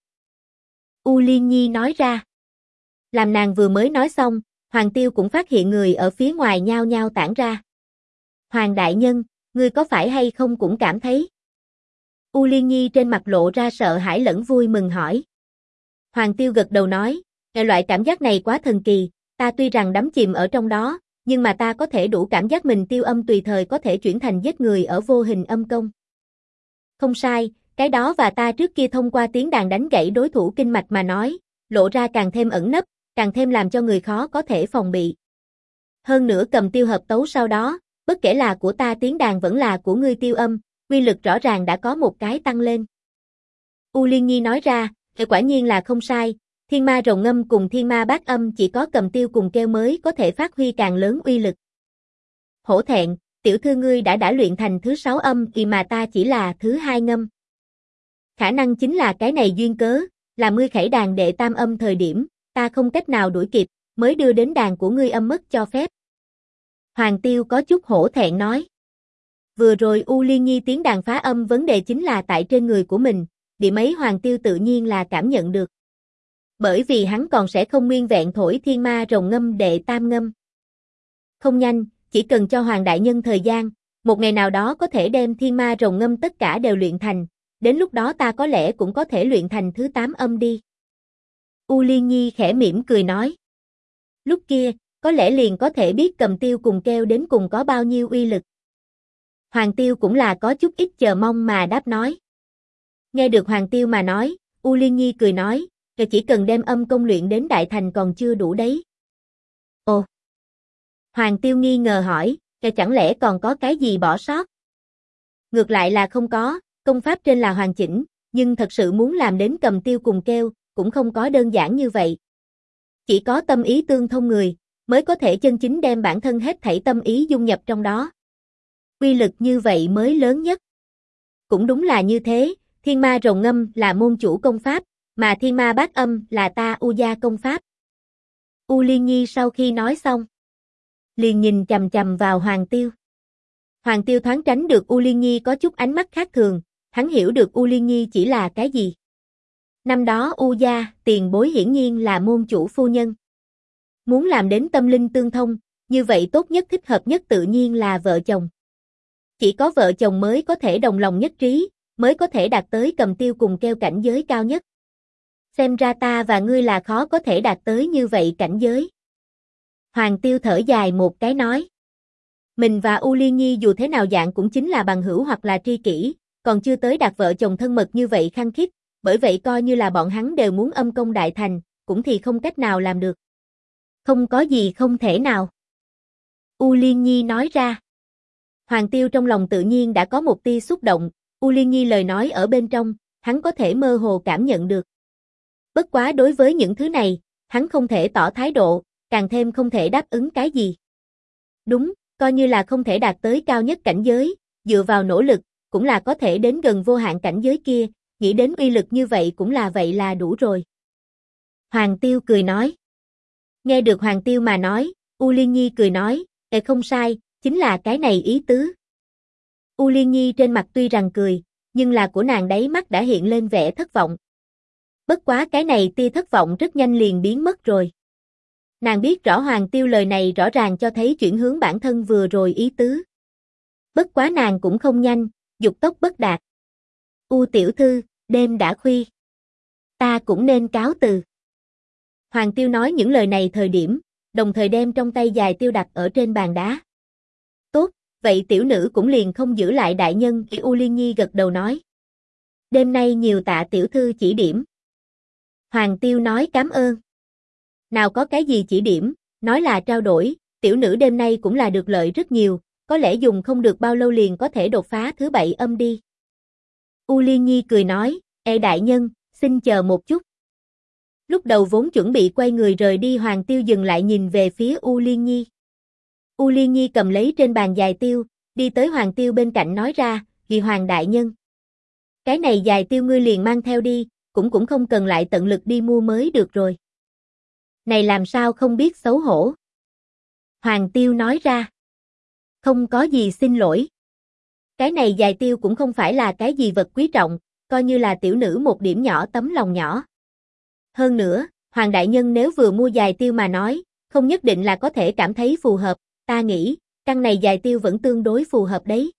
U Liên Nhi nói ra. Làm nàng vừa mới nói xong, Hoàng Tiêu cũng phát hiện người ở phía ngoài nhao nhao tản ra. Hoàng đại nhân, ngươi có phải hay không cũng cảm thấy? U Liên Nhi trên mặt lộ ra sợ hãi lẫn vui mừng hỏi. Hoàng Tiêu gật đầu nói, loại cảm giác này quá thần kỳ, ta tuy rằng đắm chìm ở trong đó, nhưng mà ta có thể đủ cảm giác mình tiêu âm tùy thời có thể chuyển thành giết người ở vô hình âm công. Không sai, cái đó và ta trước kia thông qua tiếng đàn đánh gãy đối thủ kinh mạch mà nói, lộ ra càng thêm ẩn nấp, càng thêm làm cho người khó có thể phòng bị. Hơn nữa cầm tiêu hợp tấu sau đó, bất kể là của ta tiếng đàn vẫn là của ngươi tiêu âm, uy lực rõ ràng đã có một cái tăng lên. U Liên Nhi nói ra, quả nhiên là không sai, Thiên Ma rồng ngâm cùng Thiên Ma Bát Âm chỉ có cầm tiêu cùng kêu mới có thể phát huy càng lớn uy lực. Hổ thẹn, tiểu thư ngươi đã luyện thành thứ 6 âm thì mà ta chỉ là thứ 2 ngâm. Khả năng chính là cái này duyên cớ, là ngươi khẩy đàn đệ tam âm thời điểm, ta không cách nào đuổi kịp, mới đưa đến đàn của ngươi âm mất cho phép. Hoàng Tiêu có chút hổ thẹn nói. Vừa rồi U Liên Nhi tiếng đàn phá âm vấn đề chính là tại trên người của mình, điểm ấy Hoàng Tiêu tự nhiên là cảm nhận được. Bởi vì hắn còn sẽ không nguyên vẹn thổi Thiên Ma rồng ngâm đệ tam ngâm. Không nhanh, chỉ cần cho Hoàng đại nhân thời gian, một ngày nào đó có thể đem Thiên Ma rồng ngâm tất cả đều luyện thành, đến lúc đó ta có lẽ cũng có thể luyện thành thứ 8 âm đi. U Liên Nhi khẽ mỉm cười nói. Lúc kia, có lẽ liền có thể biết cầm tiêu cùng kêu đến cùng có bao nhiêu uy lực. Hoàng Tiêu cũng là có chút ít chờ mong mà đáp nói. Nghe được Hoàng Tiêu mà nói, U Liên Nhi cười nói, chỉ cần đem âm công luyện đến đại thành còn chưa đủ đấy. Ồ! Hoàng Tiêu nghi ngờ hỏi, chẳng lẽ còn có cái gì bỏ sót? Ngược lại là không có, công pháp trên là hoàn chỉnh, nhưng thật sự muốn làm đến cầm tiêu cùng kêu, cũng không có đơn giản như vậy. Chỉ có tâm ý tương thông người, mới có thể chân chính đem bản thân hết thảy tâm ý dung nhập trong đó, Uy lực như vậy mới lớn nhất. Cũng đúng là như thế, Thiên Ma Rồng Ngâm là môn chủ công pháp, mà Thiên Ma Bát Âm là ta U gia công pháp. U Liên Nhi sau khi nói xong, liền nhìn chằm chằm vào Hoàng Tiêu. Hoàng Tiêu thoáng tránh được U Liên Nhi có chút ánh mắt khác thường, hắn hiểu được U Liên Nhi chỉ là cái gì. Năm đó U gia, tiền bối hiển nhiên là môn chủ phu nhân. Muốn làm đến tâm linh tương thông, như vậy tốt nhất thích hợp nhất tự nhiên là vợ chồng. Chỉ có vợ chồng mới có thể đồng lòng nhất trí, mới có thể đạt tới cầm tiêu cùng keo cảnh giới cao nhất. Xem ra ta và ngươi là khó có thể đạt tới như vậy cảnh giới. Hoàng Tiêu thở dài một cái nói. Mình và U Liên Nhi dù thế nào dạng cũng chính là bằng hữu hoặc là tri kỷ, còn chưa tới đạt vợ chồng thân mật như vậy khăng khít, bởi vậy coi như là bọn hắn đều muốn âm công đại thành, cũng thì không cách nào làm được. Không có gì không thể nào. U Liên Nhi nói ra. Hoàng Tiêu trong lòng tự nhiên đã có một tia xúc động, U Liên Nhi lời nói ở bên trong, hắn có thể mơ hồ cảm nhận được. Bất quá đối với những thứ này, hắn không thể tỏ thái độ, càng thêm không thể đáp ứng cái gì. Đúng, coi như là không thể đạt tới cao nhất cảnh giới, dựa vào nỗ lực, cũng là có thể đến gần vô hạn cảnh giới kia, nghĩ đến uy lực như vậy cũng là vậy là đủ rồi. Hoàng Tiêu cười nói. Nghe được Hoàng Tiêu mà nói, U Liên Nhi cười nói, không sai, chính là cái này ý tứ. U Liên Nhi trên mặt tuy rằng cười, nhưng là của nàng đáy mắt đã hiện lên vẻ thất vọng. Bất quá cái này tia thất vọng rất nhanh liền biến mất rồi. Nàng biết rõ Hoàng Tiêu lời này rõ ràng cho thấy chuyển hướng bản thân vừa rồi ý tứ. Bất quá nàng cũng không nhanh, dục tốc bất đạt. U tiểu thư, đêm đã khuya. Ta cũng nên cáo từ. Hoàng Tiêu nói những lời này thời điểm, đồng thời đem trong tay dài tiêu đặt ở trên bàn đá. Tốt, vậy tiểu nữ cũng liền không giữ lại đại nhân, U Liên Nhi gật đầu nói. Đêm nay nhiều tạ tiểu thư chỉ điểm. Hoàng Tiêu nói cảm ơn. Nào có cái gì chỉ điểm, nói là trao đổi, tiểu nữ đêm nay cũng là được lợi rất nhiều, có lẽ dùng không được bao lâu liền có thể đột phá thứ 7 âm đi. U Liên Nhi cười nói, đại nhân, xin chờ một chút. Lúc đầu vốn chuẩn bị quay người rời đi Hoàng Tiêu dừng lại nhìn về phía U Liên Nhi. U Liên Nhi cầm lấy trên bàn dài tiêu, đi tới Hoàng Tiêu bên cạnh nói ra, vì Hoàng đại nhân. Cái này dài tiêu ngươi liền mang theo đi, cũng không cần lại tận lực đi mua mới được rồi. Này làm sao không biết xấu hổ. Hoàng Tiêu nói ra. Không có gì xin lỗi. Cái này dài tiêu cũng không phải là cái gì vật quý trọng, coi như là tiểu nữ một điểm nhỏ tấm lòng nhỏ. Hơn nữa, Hoàng đại nhân nếu vừa mua dài tiêu mà nói, không nhất định là có thể cảm thấy phù hợp, ta nghĩ, căn này dài tiêu vẫn tương đối phù hợp đấy.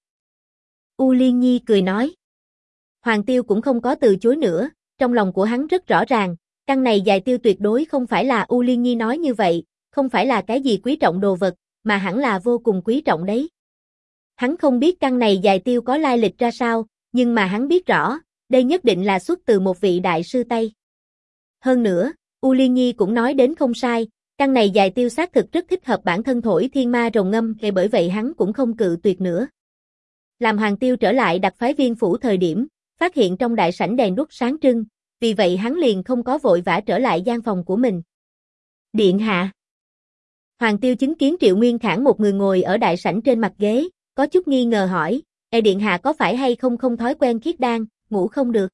U Liên Nhi cười nói. Hoàng Tiêu cũng không có từ chối nữa, trong lòng của hắn rất rõ ràng, căn này dài tiêu tuyệt đối không phải là U Liên Nhi nói như vậy, không phải là cái gì quý trọng đồ vật, mà hẳn là vô cùng quý trọng đấy. Hắn không biết căn này dài tiêu có lai lịch ra sao, nhưng mà hắn biết rõ, đây nhất định là xuất từ một vị đại sư Tây. Hơn nữa, U Liên Nhi cũng nói đến không sai, căn này dài tiêu xác thực rất thích hợp bản thân thổi Thiên Ma Rồng Ngâm, bởi vậy hắn cũng không cự tuyệt nữa. Làm Hoàng Tiêu trở lại đặc phái viên phủ thời điểm, phát hiện trong đại sảnh đèn đuốc sáng trưng, vì vậy hắn liền không có vội vã trở lại gian phòng của mình. Điện hạ. Hoàng Tiêu chứng kiến Triệu Nguyên Khảng một người ngồi ở đại sảnh trên mặt ghế, có chút nghi ngờ hỏi, điện hạ có phải hay không thói quen khiết đan, ngủ không được?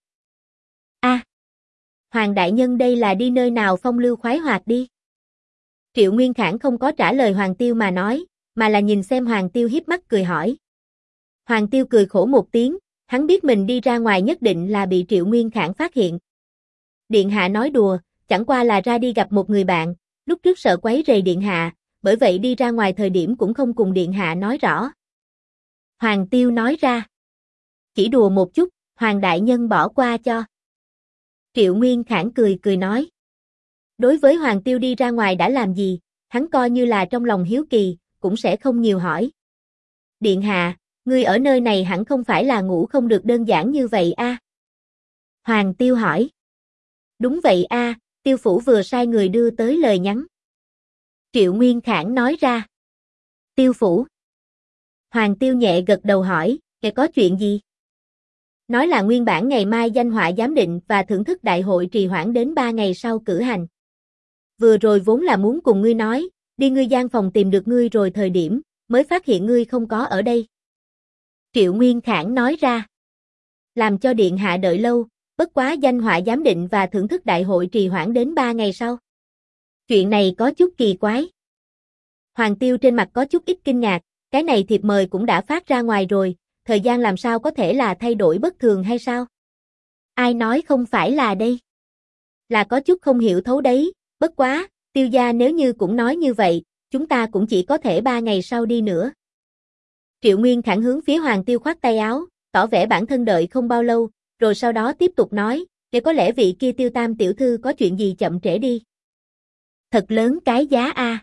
Hoàng đại nhân đây là đi nơi nào phong lưu khoái hoạt đi? Triệu Nguyên Khảng không có trả lời Hoàng Tiêu mà nói, mà là nhìn xem Hoàng Tiêu hiếp mắt cười hỏi. Hoàng Tiêu cười khổ một tiếng, hắn biết mình đi ra ngoài nhất định là bị Triệu Nguyên Khảng phát hiện. Điện hạ nói đùa, chẳng qua là ra đi gặp một người bạn, lúc trước sợ quấy rầy điện hạ, bởi vậy đi ra ngoài thời điểm cũng không cùng điện hạ nói rõ. Hoàng Tiêu nói ra. Chỉ đùa một chút, Hoàng đại nhân bỏ qua cho. Triệu Nguyên Khảng cười nói. Đối với Hoàng Tiêu đi ra ngoài đã làm gì, hắn coi như là trong lòng hiếu kỳ, cũng sẽ không nhiều hỏi. Điện hạ, ngươi ở nơi này hẳn không phải là ngủ không được đơn giản như vậy a? Hoàng Tiêu hỏi. Đúng vậy a, Tiêu phủ vừa sai người đưa tới lời nhắn. Triệu Nguyên Khảng nói ra. Tiêu phủ. Hoàng Tiêu nhẹ gật đầu hỏi, có chuyện gì? Nói là nguyên bản ngày mai danh họa giám định và thưởng thức đại hội trì hoãn đến 3 ngày sau cử hành. Vừa rồi vốn là muốn cùng ngươi nói, đi ngươi gian phòng tìm được ngươi rồi thời điểm, mới phát hiện ngươi không có ở đây. Triệu Nguyên Khảng nói ra. Làm cho điện hạ đợi lâu, bất quá danh họa giám định và thưởng thức đại hội trì hoãn đến 3 ngày sau. Chuyện này có chút kỳ quái. Hoàng Tiêu trên mặt có chút ít kinh ngạc, cái này thiệp mời cũng đã phát ra ngoài rồi, thời gian làm sao có thể là thay đổi bất thường hay sao? Ai nói không phải là đây? Là có chút không hiểu thấu đấy, bất quá, Tiêu gia nếu như cũng nói như vậy, chúng ta cũng chỉ có thể 3 ngày sau đi nữa. Triệu Nguyên Khảng hướng phía Hoàng Tiêu khoát tay áo, tỏ vẻ bản thân đợi không bao lâu, rồi sau đó tiếp tục nói, để có lẽ vị kia Tiêu Tam tiểu thư có chuyện gì chậm trễ đi. Thật lớn cái giá a.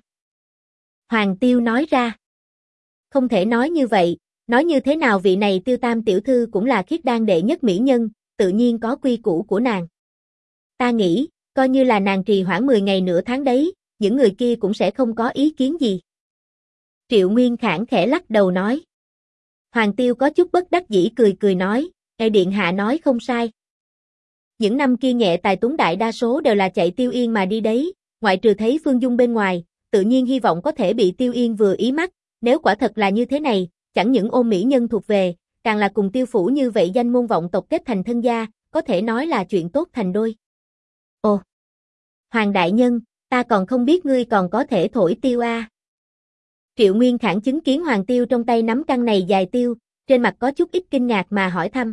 Hoàng Tiêu nói ra. Không thể nói như vậy, nói như thế nào vị này Tiêu Tam tiểu thư cũng là khiết đan đệ nhất mỹ nhân, tự nhiên có quy củ của nàng. Ta nghĩ, coi như là nàng trì hoãn 10 ngày nửa tháng đấy, những người kia cũng sẽ không có ý kiến gì. Triệu Nguyên Khảng khẽ lắc đầu nói. Hoàng Tiêu có chút bất đắc dĩ cười cười nói, điện hạ nói không sai. Những năm kia nhẹ tài tuấn đại đa số đều là chạy Tiêu Yên mà đi đấy, ngoại trừ thấy Phương Dung bên ngoài, tự nhiên hy vọng có thể bị Tiêu Yên vừa ý mắt, nếu quả thật là như thế này, chẳng những ôm mỹ nhân thuộc về, càng là cùng Tiêu phủ như vậy danh môn vọng tộc kết thành thân gia, có thể nói là chuyện tốt thành đôi. Ồ! Hoàng đại nhân, ta còn không biết ngươi còn có thể thổi tiêu a. Triệu Nguyên Khảng chứng kiến Hoàng Tiêu trong tay nắm căn này dài tiêu, trên mặt có chút ít kinh ngạc mà hỏi thăm.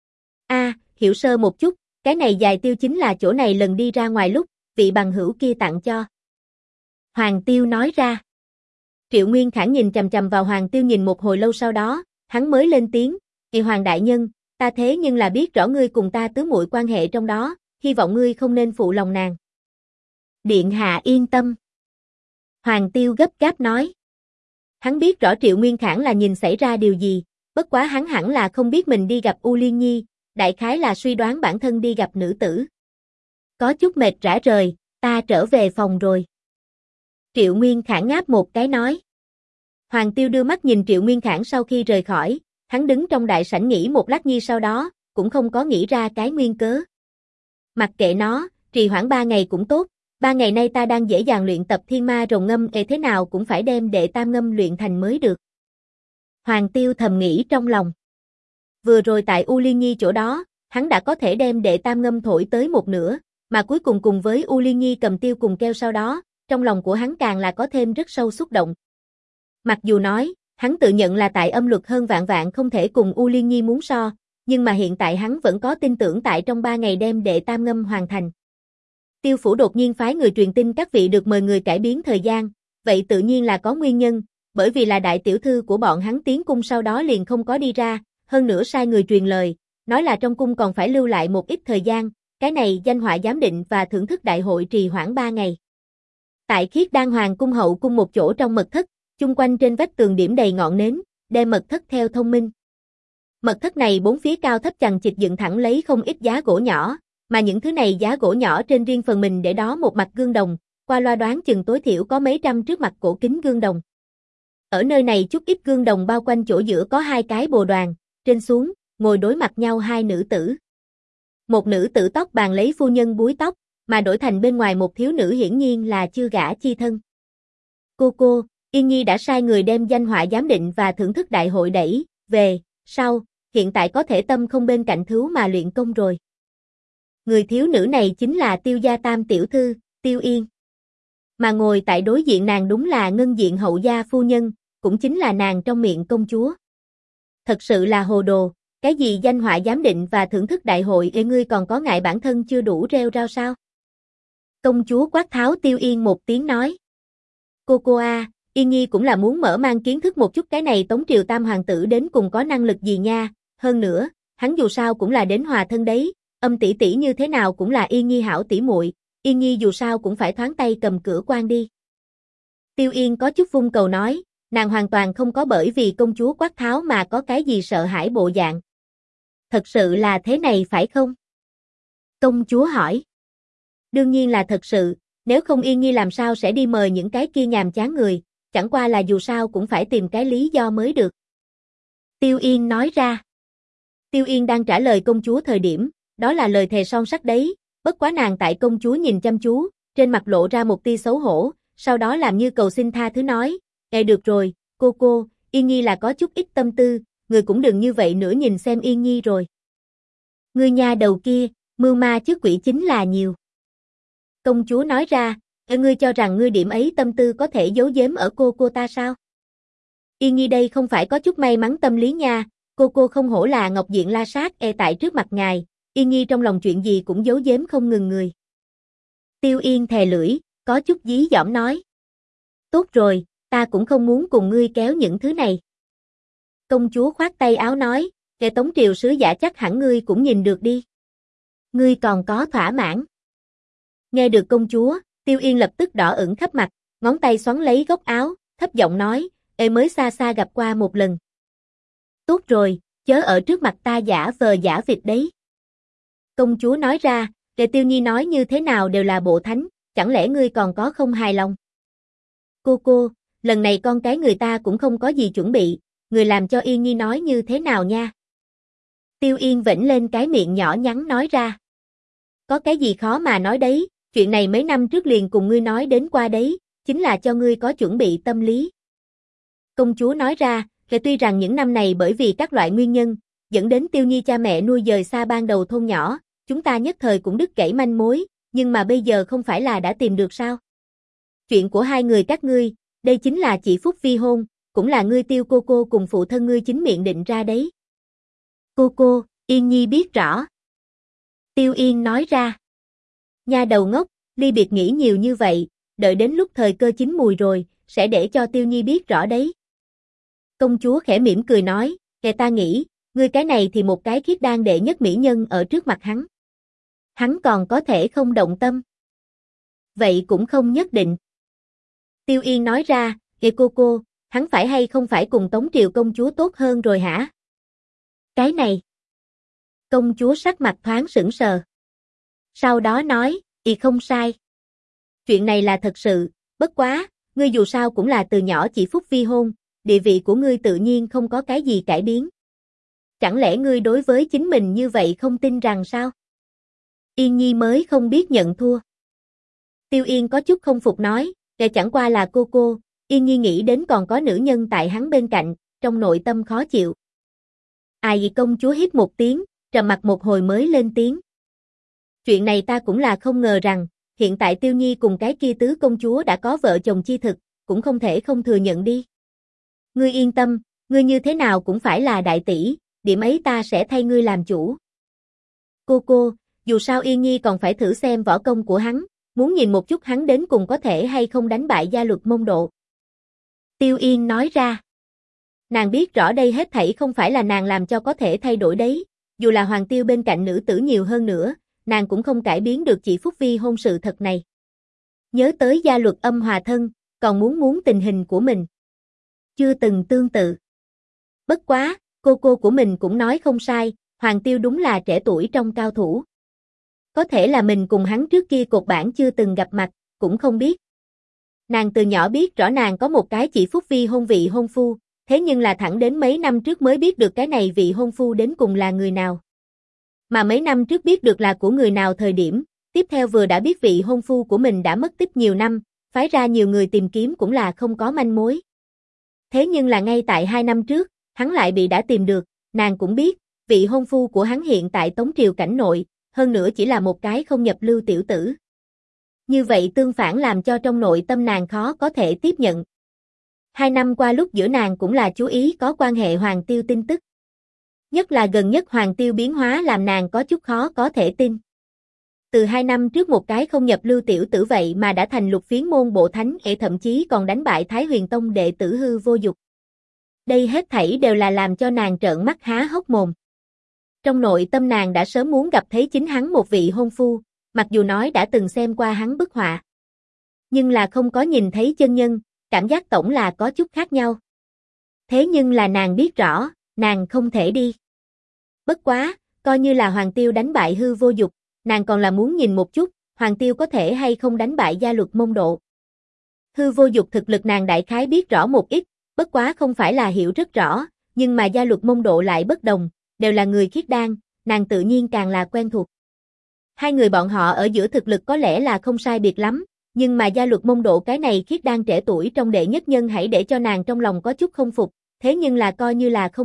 Hiểu sơ một chút, cái này dài tiêu chính là chỗ này lần đi ra ngoài lúc, vị bằng hữu kia tặng cho. Hoàng Tiêu nói ra. Triệu Nguyên Khảng nhìn chằm chằm vào Hoàng Tiêu nhìn một hồi lâu sau đó, hắn mới lên tiếng, Hoàng đại nhân, ta thế nhưng là biết rõ ngươi cùng ta tứ muội quan hệ trong đó, hy vọng ngươi không nên phụ lòng nàng. Điện hạ yên tâm. Hoàng Tiêu gấp gáp nói. Hắn biết rõ Triệu Nguyên Khảng là nhìn xảy ra điều gì, bất quá hắn hẳn là không biết mình đi gặp U Liên Nhi, đại khái là suy đoán bản thân đi gặp nữ tử. Có chút mệt rã rời, ta trở về phòng rồi. Triệu Nguyên Khảng ngáp một cái nói. Hoàng Tiêu đưa mắt nhìn Triệu Nguyên Khảng sau khi rời khỏi, hắn đứng trong đại sảnh nghỉ một lát nhi sau đó, cũng không có nghĩ ra cái nguyên cớ. Mặc kệ nó, trì hoãn 3 ngày cũng tốt, 3 ngày nay ta đang dễ dàng luyện tập thiên ma rồng ngâm, thế nào cũng phải đem đệ tam ngâm luyện thành mới được. Hoàng Tiêu thầm nghĩ trong lòng. Vừa rồi tại U Liên Nhi chỗ đó, hắn đã có thể đem đệ tam ngâm thổi tới một nửa, mà cuối cùng cùng với U Liên Nhi cầm tiêu cùng keo sau đó, trong lòng của hắn càng là có thêm rất sâu xúc động. Mặc dù nói, hắn tự nhận là tại âm luật hơn vạn vạn không thể cùng U Liên Nhi muốn so, nhưng mà hiện tại hắn vẫn có tin tưởng tại trong 3 ngày đem đệ tam ngâm hoàn thành. Tiêu phủ đột nhiên phái người truyền tin các vị được mời người cải biến thời gian, vậy tự nhiên là có nguyên nhân, bởi vì là đại tiểu thư của bọn hắn tiến cung sau đó liền không có đi ra, hơn nữa sai người truyền lời, nói là trong cung còn phải lưu lại một ít thời gian, cái này danh họa giám định và thưởng thức đại hội trì hoãn 3 ngày. Tại Khiết Đan Hoàng cung hậu cung một chỗ trong mật thất, chung quanh trên vách tường điểm đầy ngọn nến, đem mật thất theo thông minh. Mật thất này bốn phía cao thấp chằng chịt dựng thẳng lấy không ít giá gỗ nhỏ, mà những thứ này giá gỗ nhỏ trên riêng phần mình để đó một mặt gương đồng, qua loa đoán chừng tối thiểu có mấy trăm trước mặt cổ kính gương đồng. Ở nơi này chút ít gương đồng bao quanh chỗ giữa có 2 cái bồ đoàn, trên xuống, ngồi đối mặt nhau 2 nữ tử. Một nữ tử tóc bàn lấy phu nhân búi tóc, mà đổi thành bên ngoài một thiếu nữ hiển nhiên là chưa gả chi thân. Cô, Yên Nhi đã sai người đem danh họa giám định và thưởng thức đại hội đẩy về, sau, hiện tại có thể tâm không bên cạnh thứ mà luyện công rồi. Người thiếu nữ này chính là Tiêu gia tam tiểu thư, Tiêu Yên. Mà ngồi tại đối diện nàng đúng là ngân diện hậu gia phu nhân, cũng chính là nàng trong miệng công chúa. Thật sự là hồ đồ, cái gì danh họa giám định và thưởng thức đại hội ngươi còn có ngại bản thân chưa đủ rêu rao sao? Công chúa quát tháo Tiêu Yên một tiếng nói. Cô Yên Nhi cũng là muốn mở mang kiến thức một chút cái này Tống Triều Tam hoàng tử đến cùng có năng lực gì nha, hơn nữa, hắn dù sao cũng là đến hòa thân đấy, âm tỷ tỷ như thế nào cũng là Yên Nhi hảo tỷ muội, Yên Nhi dù sao cũng phải thoáng tay cầm cửa quan đi. Tiêu Yên có chút vung cầu nói, nàng hoàn toàn không có bởi vì công chúa quát tháo mà có cái gì sợ hãi bộ dạng. Thật sự là thế này phải không? Công chúa hỏi. Đương nhiên là thật sự, nếu không Yên Nhi làm sao sẽ đi mời những cái kia nhàm chán người, chẳng qua là dù sao cũng phải tìm cái lý do mới được. Tiêu Yên nói ra. Tiêu Yên đang trả lời công chúa thời điểm, đó là lời thề son sắt đấy, bất quá nàng tại công chúa nhìn chăm chú, trên mặt lộ ra một tia xấu hổ, sau đó làm như cầu xin tha thứ nói, được rồi, cô, Yên Nhi là có chút ít tâm tư, người cũng đừng như vậy nữa nhìn xem Yên Nhi rồi. Ngươi nha đầu kia, mưu ma trước quỷ chính là nhiều. Công chúa nói ra, ngươi cho rằng ngươi điểm ấy tâm tư có thể giấu giếm ở cô ta sao? Yên Nhi đây không phải có chút may mắn tâm lý nha, cô không hổ là Ngọc Diện La Sát tại trước mặt ngài, Yên Nhi trong lòng chuyện gì cũng giấu giếm không ngừng người. Tiêu Yên thè lưỡi, có chút dí dỏm nói. Tốt rồi, ta cũng không muốn cùng ngươi kéo những thứ này. Công chúa khoát tay áo nói, kẻ Tống Triều sứ giả chắc hẳn ngươi cũng nhìn được đi. Ngươi còn có thỏa mãn. Nghe được công chúa, Tiêu Yên lập tức đỏ ửng khắp mặt, ngón tay xoắn lấy góc áo, thấp giọng nói, mới xa xa gặp qua một lần. Tốt rồi, chớ ở trước mặt ta giả vờ giả vịt đấy. Công chúa nói ra, Tiêu Nhi nói như thế nào đều là bộ thánh, chẳng lẽ ngươi còn có không hài lòng? Cô, lần này con cái người ta cũng không có gì chuẩn bị, người làm cho Yên Nhi nói như thế nào nha? Tiêu Yên vểnh lên cái miệng nhỏ nhắn nói ra. Có cái gì khó mà nói đấy, chuyện này mấy năm trước liền cùng ngươi nói đến qua đấy, chính là cho ngươi có chuẩn bị tâm lý. Công chúa nói ra, tuy rằng những năm này bởi vì các loại nguyên nhân, dẫn đến Tiêu Nhi cha mẹ nuôi dời xa ban đầu thôn nhỏ, chúng ta nhất thời cũng đứt gãy manh mối, nhưng mà bây giờ không phải là đã tìm được sao? Chuyện của hai người các ngươi, đây chính là chỉ phúc vi hôn, cũng là ngươi Tiêu cô cùng phụ thân ngươi chính miệng định ra đấy. Cô, Yên Nhi biết rõ. Tiêu Yên nói ra. Nha đầu ngốc, ly biệt nghĩ nhiều như vậy, đợi đến lúc thời cơ chín mùi rồi, sẽ để cho Tiêu Nhi biết rõ đấy. Công chúa khẽ mỉm cười nói, kẻ ta nghĩ, ngươi cái này thì một cái khiết đan đệ nhất mỹ nhân ở trước mặt hắn. Hắn còn có thể không động tâm. Vậy cũng không nhất định. Tiêu Yên nói ra, cô, hắn phải hay không phải cùng Tống Triều công chúa tốt hơn rồi hả? Cái này. Công chúa sắc mặt thoáng sững sờ. Sau đó nói, không sai. Chuyện này là thật sự, bất quá, ngươi dù sao cũng là từ nhỏ chỉ phúc vi hôn, địa vị của ngươi tự nhiên không có cái gì cải biến. Chẳng lẽ ngươi đối với chính mình như vậy không tin rằng sao? Yên Nhi mới không biết nhận thua. Tiêu Yên có chút không phục nói, chẳng qua là cô, Yên Nhi nghĩ đến còn có nữ nhân tại hắn bên cạnh, trong nội tâm khó chịu. Ai công chúa hít một tiếng, trầm mặc một hồi mới lên tiếng. Chuyện này ta cũng là không ngờ rằng, hiện tại Tiêu Nhi cùng cái kia tứ công chúa đã có vợ chồng chi thực, cũng không thể không thừa nhận đi. Ngươi yên tâm, ngươi như thế nào cũng phải là đại tỷ, điểm ấy ta sẽ thay ngươi làm chủ. Cô, dù sao Yên Nhi còn phải thử xem võ công của hắn, muốn nhìn một chút hắn đến cùng có thể hay không đánh bại gia luật Mông Độ. Tiêu Yên nói ra. Nàng biết rõ đây hết thảy không phải là nàng làm cho có thể thay đổi đấy, dù là Hoàng Tiêu bên cạnh nữ tử nhiều hơn nữa, nàng cũng không cải biến được chỉ phúc vi hôn sự thật này. Nhớ tới gia luật âm hòa thân, còn muốn tình hình của mình. Chưa từng tương tự. Bất quá, cô của mình cũng nói không sai, Hoàng Tiêu đúng là trẻ tuổi trong cao thủ. Có thể là mình cùng hắn trước kia cột bản chưa từng gặp mặt, cũng không biết. Nàng từ nhỏ biết rõ nàng có một cái chỉ phúc vi hôn vị hôn phu, thế nhưng là thẳng đến mấy năm trước mới biết được cái này vị hôn phu đến cùng là người nào. Mà mấy năm trước biết được là của người nào thời điểm, tiếp theo vừa đã biết vị hôn phu của mình đã mất tích nhiều năm, phái ra nhiều người tìm kiếm cũng là không có manh mối. Thế nhưng là ngay tại 2 năm trước, hắn lại bị đã tìm được, nàng cũng biết, vị hôn phu của hắn hiện tại Tống Triều cảnh nội, hơn nữa chỉ là một cái không nhập lưu tiểu tử. Như vậy tương phản làm cho trong nội tâm nàng khó có thể tiếp nhận. 2 năm qua lúc giữa nàng cũng là chú ý có quan hệ Hoàng Tiêu tin tức. Nhất là gần nhất Hoàng Tiêu biến hóa làm nàng có chút khó có thể tin. Từ 2 năm trước một cái không nhập lưu tiểu tử vậy mà đã thành lục phiến môn bộ thánh thậm chí còn đánh bại Thái Huyền Tông đệ tử Hư Vô Dục. Đây hết thảy đều là làm cho nàng trợn mắt há hốc mồm. Trong nội tâm nàng đã sớm muốn gặp thấy chính hắn một vị hôn phu, mặc dù nói đã từng xem qua hắn bức họa. Nhưng là không có nhìn thấy chân nhân, cảm giác tổng là có chút khác nhau. Thế nhưng là nàng biết rõ, nàng không thể đi. Bất quá, coi như là Hoàng Tiêu đánh bại Hư Vô Dục, nàng còn là muốn nhìn một chút, Hoàng Tiêu có thể hay không đánh bại gia luật Mông Độ. Hư Vô Dục thực lực nàng đại khái biết rõ một ít, bất quá không phải là hiểu rất rõ, nhưng mà gia luật Mông Độ lại bất đồng, đều là người khiết đan, nàng tự nhiên càng là quen thuộc. Hai người bọn họ ở giữa thực lực có lẽ là không sai biệt lắm, nhưng mà gia luật Mông Độ cái này khiết đan trẻ tuổi trong đệ nhất nhân hãy để cho nàng trong lòng có chút không phục, thế nhưng là coi như là không phục,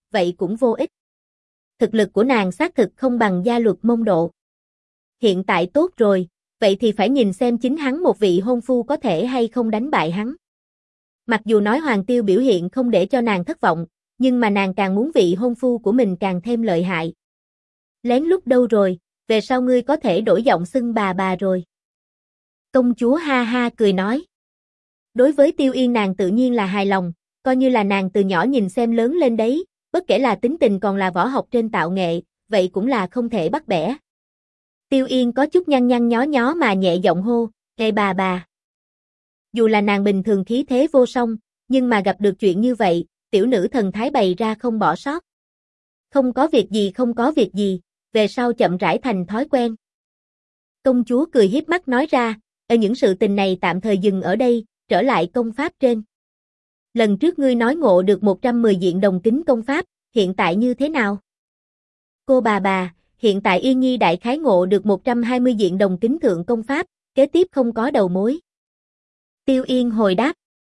vậy cũng vô ích. Thực lực của nàng xác thực không bằng gia luật Mông Độ. Hiện tại tốt rồi, vậy thì phải nhìn xem chính hắn một vị hôn phu có thể hay không đánh bại hắn. Mặc dù nói Hoàng Tiêu biểu hiện không để cho nàng thất vọng, nhưng mà nàng càng muốn vị hôn phu của mình càng thêm lợi hại. Lén lút đâu rồi, về sau ngươi có thể đổi giọng xưng bà rồi. Công chúa ha ha cười nói. Đối với Tiêu Yên nàng tự nhiên là hài lòng, coi như là nàng từ nhỏ nhìn xem lớn lên đấy, bất kể là tính tình còn là võ học trên tạo nghệ, vậy cũng là không thể bắt bẻ. Tiêu Yên có chút nhăn nhăn nhó nhó mà nhẹ giọng hô, "Ê bà." Dù là nàng bình thường khí thế vô song, nhưng mà gặp được chuyện như vậy, tiểu nữ thần thái bày ra không bỏ sót. Không có việc gì, về sau chậm rãi thành thói quen. Công chúa cười hiếp mắt nói ra, những sự tình này tạm thời dừng ở đây, trở lại công pháp trên. Lần trước ngươi nói ngộ được 110 diện đồng kính công pháp, hiện tại như thế nào? Cô bà, hiện tại Yên Nhi đại khái ngộ được 120 diện đồng kính thượng công pháp, kế tiếp không có đầu mối. Tiêu Yên hồi đáp.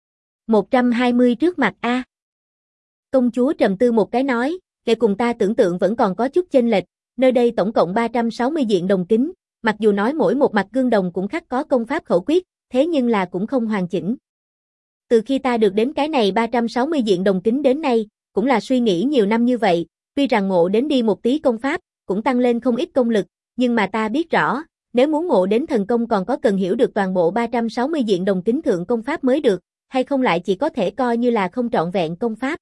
120 trước mặt a. Công chúa trầm tư một cái nói, để cùng ta tưởng tượng vẫn còn có chút chênh lệch, nơi đây tổng cộng 360 diện đồng kính, mặc dù nói mỗi một mặt gương đồng cũng khắc có công pháp khẩu quyết, thế nhưng là cũng không hoàn chỉnh. Từ khi ta được đến cái này 360 diện đồng kính đến nay, cũng là suy nghĩ nhiều năm như vậy, tuy rằng ngộ đến đi một tí công pháp, cũng tăng lên không ít công lực, nhưng mà ta biết rõ, nếu muốn ngộ đến thần công còn có cần hiểu được toàn bộ 360 diện đồng kính thượng công pháp mới được, hay không lại chỉ có thể coi như là không trọn vẹn công pháp.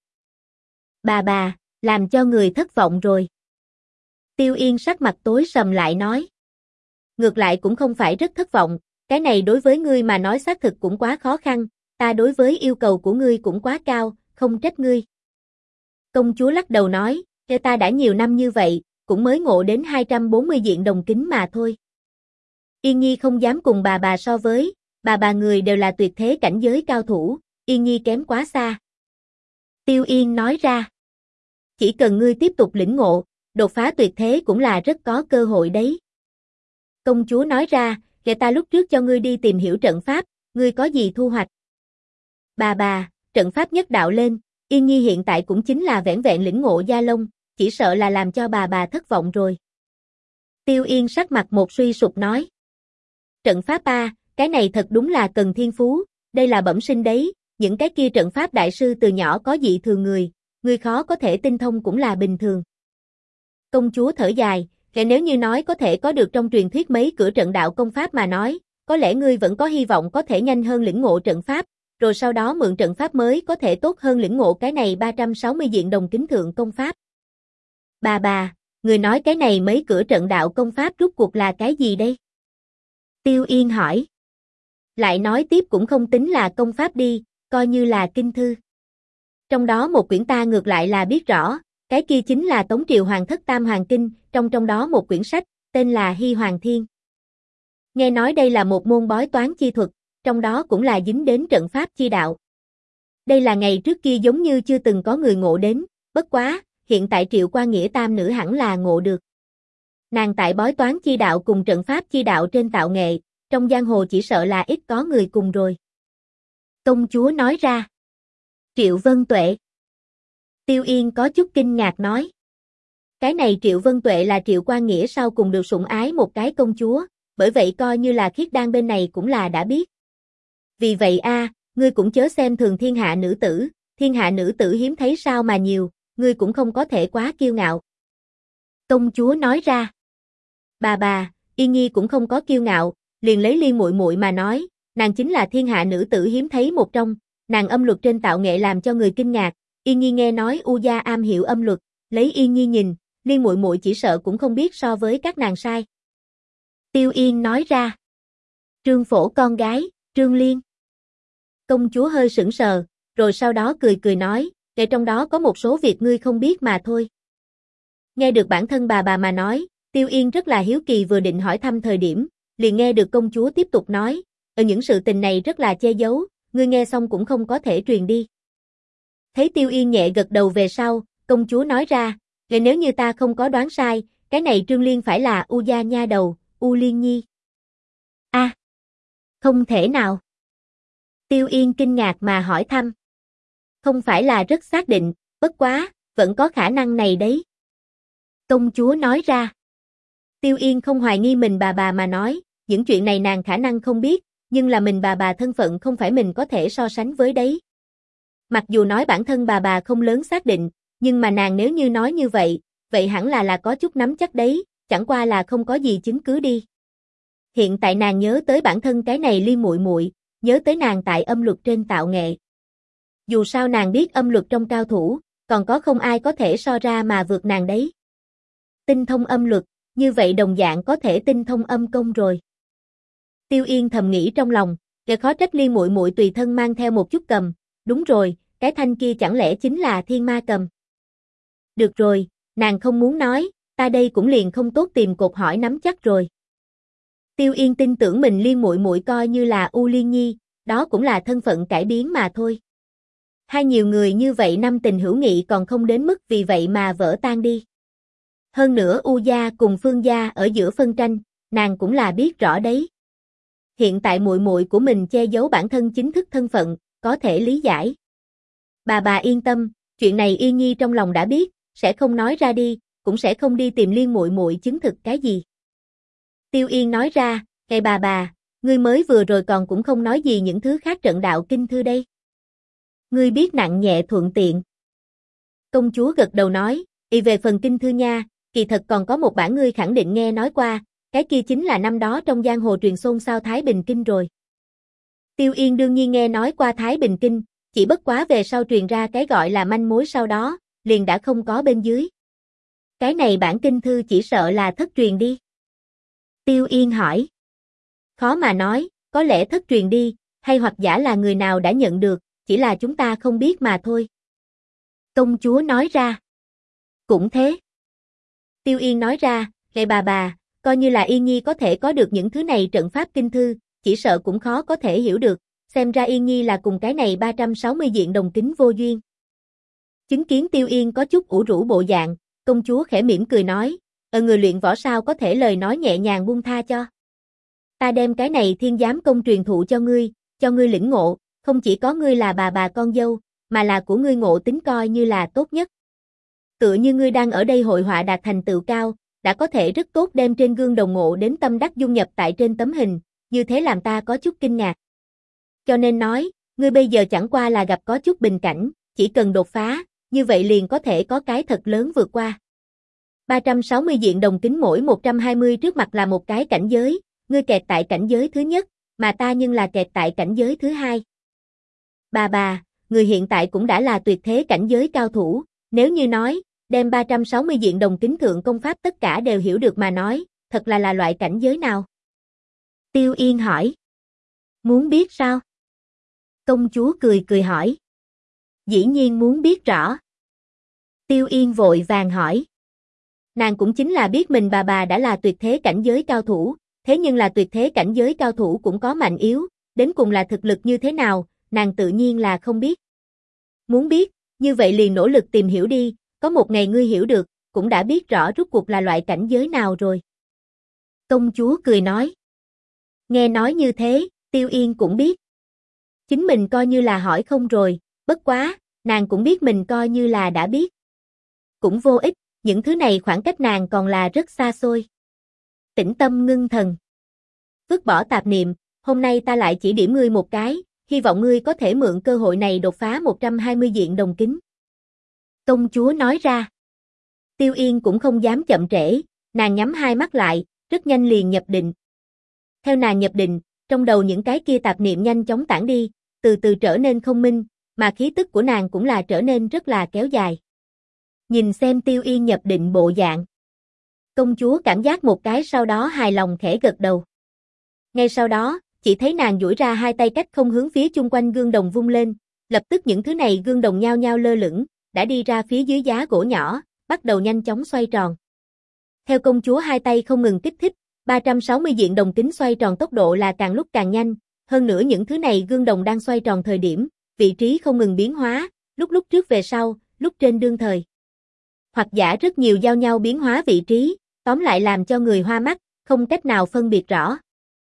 Bà, làm cho người thất vọng rồi. Tiêu Yên sắc mặt tối sầm lại nói. Ngược lại cũng không phải rất thất vọng, cái này đối với ngươi mà nói xác thực cũng quá khó khăn, ta đối với yêu cầu của ngươi cũng quá cao, không trách ngươi. Công chúa lắc đầu nói, ta đã nhiều năm như vậy, cũng mới ngộ đến 240 diện đồng kính mà thôi. Yên Nhi không dám cùng bà so với, bà người đều là tuyệt thế cảnh giới cao thủ, Yên Nhi kém quá xa. Tiêu Yên nói ra, chỉ cần ngươi tiếp tục lĩnh ngộ, đột phá tuyệt thế cũng là rất có cơ hội đấy. Công chúa nói ra, để ta lúc trước cho ngươi đi tìm hiểu trận pháp, ngươi có gì thu hoạch? Bà, trận pháp nhất đạo lên, Yên Nhi hiện tại cũng chính là vẻn vẹn lĩnh ngộ gia lông, chỉ sợ là làm cho bà thất vọng rồi. Tiêu Yên sắc mặt một suy sụp nói. Trận pháp a, cái này thật đúng là cần thiên phú, đây là bẩm sinh đấy, những cái kia trận pháp đại sư từ nhỏ có dị thường người khó có thể tinh thông cũng là bình thường. Công chúa thở dài, nếu như nói có thể có được trong truyền thuyết mấy cửa trận đạo công pháp mà nói, có lẽ ngươi vẫn có hy vọng có thể nhanh hơn lĩnh ngộ trận pháp, rồi sau đó mượn trận pháp mới có thể tốt hơn lĩnh ngộ cái này 360 diện đồng kính thượng công pháp. Bà, người nói cái này mấy cửa trận đạo công pháp rốt cuộc là cái gì đây? Tiêu Yên hỏi. Lại nói tiếp cũng không tính là công pháp đi, coi như là kinh thư. Trong đó một quyển ta ngược lại là biết rõ, cái kia chính là Tống Triều Hoàng thất Tam Hoàng Kinh, trong đó một quyển sách, tên là Hy Hoàng Thiên. Nghe nói đây là một môn bói toán chi thuật, trong đó cũng là dính đến trận pháp chi đạo. Đây là ngày trước kia giống như chưa từng có người ngộ đến, bất quá, hiện tại Triệu Qua Nghĩa tam nữ hẳn là ngộ được. Nàng tại bói toán chi đạo cùng trận pháp chi đạo trên tạo nghệ, trong giang hồ chỉ sợ là ít có người cùng rồi. Công chúa nói ra. Triệu Vân Tuệ. Tiêu Yên có chút kinh ngạc nói. Cái này Triệu Vân Tuệ là Triệu Qua Nghĩa sau cùng được sủng ái một cái công chúa, bởi vậy coi như là Khiết Đan bên này cũng là đã biết. Vì vậy ngươi cũng chớ xem thường thiên hạ nữ tử hiếm thấy sao mà nhiều, ngươi cũng không có thể quá kiêu ngạo. Công chúa nói ra. Bà, Yên Nhi cũng không có kiêu ngạo, liền lấy Liên muội muội mà nói, nàng chính là thiên hạ nữ tử hiếm thấy một trong, nàng âm luật trên tạo nghệ làm cho người kinh ngạc, Yên Nhi nghe nói U gia am hiểu âm luật, lấy Yên Nhi nhìn, Liên muội muội chỉ sợ cũng không biết so với các nàng sai. Tiêu Yên nói ra. Trương Phổ con gái, Trương Liên. Công chúa hơi sững sờ, rồi sau đó cười nói, để trong đó có một số việc ngươi không biết mà thôi. Nghe được bản thân bà mà nói, Tiêu Yên rất là hiếu kỳ vừa định hỏi thăm thời điểm, liền nghe được công chúa tiếp tục nói, những sự tình này rất là che giấu, ngươi nghe xong cũng không có thể truyền đi. Thấy Tiêu Yên nhẹ gật đầu về sau, công chúa nói ra, nếu như ta không có đoán sai, cái này Trương Liên phải là U gia nha đầu, U Liên Nhi. Không thể nào. Tiêu Yên kinh ngạc mà hỏi thăm. Không phải là rất xác định, bất quá, Vẫn có khả năng này đấy. Công chúa nói ra. Tiêu Yên không hoài nghi mình bà mà nói, những chuyện này nàng khả năng không biết, nhưng là mình bà thân phận không phải mình có thể so sánh với đấy. Mặc dù nói bản thân bà không lớn xác định, nhưng mà nàng nếu như nói như vậy hẳn là có chút nắm chắc đấy, chẳng qua là không có gì chứng cứ đi. Hiện tại nàng nhớ tới bản thân cái này Liên muội muội, nhớ tới nàng tại âm luật trên tạo nghệ. Dù sao nàng biết âm luật trong cao thủ, còn có không ai có thể so ra mà vượt nàng đấy. Tinh thông âm luật, như vậy đồng dạng có thể tinh thông âm công rồi. Tiêu Yên thầm nghĩ trong lòng, khó trách Liên muội muội tùy thân mang theo một chút cầm, đúng rồi, cái thanh kia chẳng lẽ chính là thiên ma cầm. Được rồi, nàng không muốn nói, ta đây cũng liền không tốt tìm cột hỏi nắm chắc rồi. Tiêu Yên tin tưởng mình Liên muội muội coi như là U Liên Nhi, đó cũng là thân phận cải biến mà thôi. Hai nhiều người như vậy năm tình hữu nghị còn không đến mức vì vậy mà vỡ tan đi. Hơn nữa U gia cùng Phương gia ở giữa phân tranh, nàng cũng là biết rõ đấy. Hiện tại muội muội của mình che giấu bản thân chính thức thân phận, có thể lý giải. Bà yên tâm, chuyện này Yên Nhi trong lòng đã biết, sẽ không nói ra đi, cũng sẽ không đi tìm Liên muội muội chứng thực cái gì. Tiêu Yên nói ra, "Ngày bà, ngươi mới vừa rồi còn cũng không nói gì những thứ khác trận đạo kinh thư đây. Ngươi biết nặng nhẹ thuận tiện." Công chúa gật đầu nói, về phần kinh thư nha, kỳ thật còn có một bản ngươi khẳng định nghe nói qua, cái kia chính là năm đó trong giang hồ truyền xôn xao Thái Bình Kinh rồi." Tiêu Yên đương nhiên nghe nói qua Thái Bình Kinh, chỉ bất quá về sau truyền ra cái gọi là manh mối sau đó, liền đã không có bên dưới. Cái này bản kinh thư chỉ sợ là thất truyền đi. Tiêu Yên hỏi. Khó mà nói, có lẽ thất truyền đi, hay hoặc giả là người nào đã nhận được, chỉ là chúng ta không biết mà thôi. Công chúa nói ra. Cũng thế. Tiêu Yên nói ra, "Ngày bà, coi như là Yên Nhi có thể có được những thứ này trận pháp kinh thư, chỉ sợ cũng khó có thể hiểu được, xem ra Yên Nhi là cùng cái này 360 diện đồng kính vô duyên." Chứng kiến Tiêu Yên có chút ủ rũ bộ dạng, công chúa khẽ mỉm cười nói, người luyện võ sao có thể lời nói nhẹ nhàng buông tha cho. Ta đem cái này thiên giám công truyền thụ cho ngươi lĩnh ngộ, không chỉ có ngươi là bà con dâu, mà là của ngươi ngộ tính coi như là tốt nhất. Tựa như ngươi đang ở đây hội họa đạt thành tựu cao, đã có thể rất tốt đem trên gương đồng ngộ đến tâm đắc dung nhập tại trên tấm hình, như thế làm ta có chút kinh ngạc. Cho nên nói, ngươi bây giờ chẳng qua là gặp có chút bình cảnh, chỉ cần đột phá, như vậy liền có thể có cái thật lớn vượt qua. 360 diện đồng kính mỗi 120 trước mặt là một cái cảnh giới, ngươi kẹt tại cảnh giới thứ nhất, mà ta nhưng là kẹt tại cảnh giới thứ hai. Bà, người hiện tại cũng đã là tuyệt thế cảnh giới cao thủ, nếu như nói, đem 360 diện đồng kính thượng công pháp tất cả đều hiểu được mà nói, thật là loại cảnh giới nào? Tiêu Yên hỏi. Muốn biết sao? Công chúa cười hỏi. Dĩ nhiên muốn biết rõ. Tiêu Yên vội vàng hỏi. Nàng cũng chính là biết mình bà đã là tuyệt thế cảnh giới cao thủ, thế nhưng là tuyệt thế cảnh giới cao thủ cũng có mạnh yếu, đến cùng là thực lực như thế nào, nàng tự nhiên là không biết. Muốn biết, như vậy liền nỗ lực tìm hiểu đi, có một ngày ngươi hiểu được, cũng đã biết rõ rốt cuộc là loại cảnh giới nào rồi. Công chúa cười nói. Nghe nói như thế, Tiêu Yên cũng biết. Chính mình coi như là hỏi không rồi, bất quá, nàng cũng biết mình coi như là đã biết. Cũng vô ích, những thứ này khoảng cách nàng còn là rất xa xôi. Tĩnh tâm ngưng thần. Vứt bỏ tạp niệm, hôm nay ta lại chỉ điểm ngươi một cái, hy vọng ngươi có thể mượn cơ hội này đột phá 120 diện đồng kính. Công chúa nói ra. Tiêu Yên cũng không dám chậm trễ, nàng nhắm hai mắt lại, rất nhanh liền nhập định. Theo nàng nhập định, trong đầu những cái kia tạp niệm nhanh chóng tản đi, từ từ trở nên không minh, mà khí tức của nàng cũng là trở nên rất là kéo dài. Nhìn xem Tiêu Yên nhập định bộ dạng. Công chúa cảm giác một cái sau đó hài lòng khẽ gật đầu. Ngay sau đó, chỉ thấy nàng duỗi ra hai tay cách không hướng phía chung quanh gương đồng vung lên, lập tức những thứ này gương đồng nhao nhao lơ lửng, đã đi ra phía dưới giá gỗ nhỏ, bắt đầu nhanh chóng xoay tròn. Theo công chúa hai tay không ngừng kích thích, 360 diện đồng kính xoay tròn tốc độ là càng lúc càng nhanh, hơn nữa những thứ này gương đồng đang xoay tròn thời điểm, vị trí không ngừng biến hóa, lúc trước về sau, lúc trên đương thời. Hoặc giả rất nhiều giao nhau biến hóa vị trí, tóm lại làm cho người hoa mắt, không cách nào phân biệt rõ.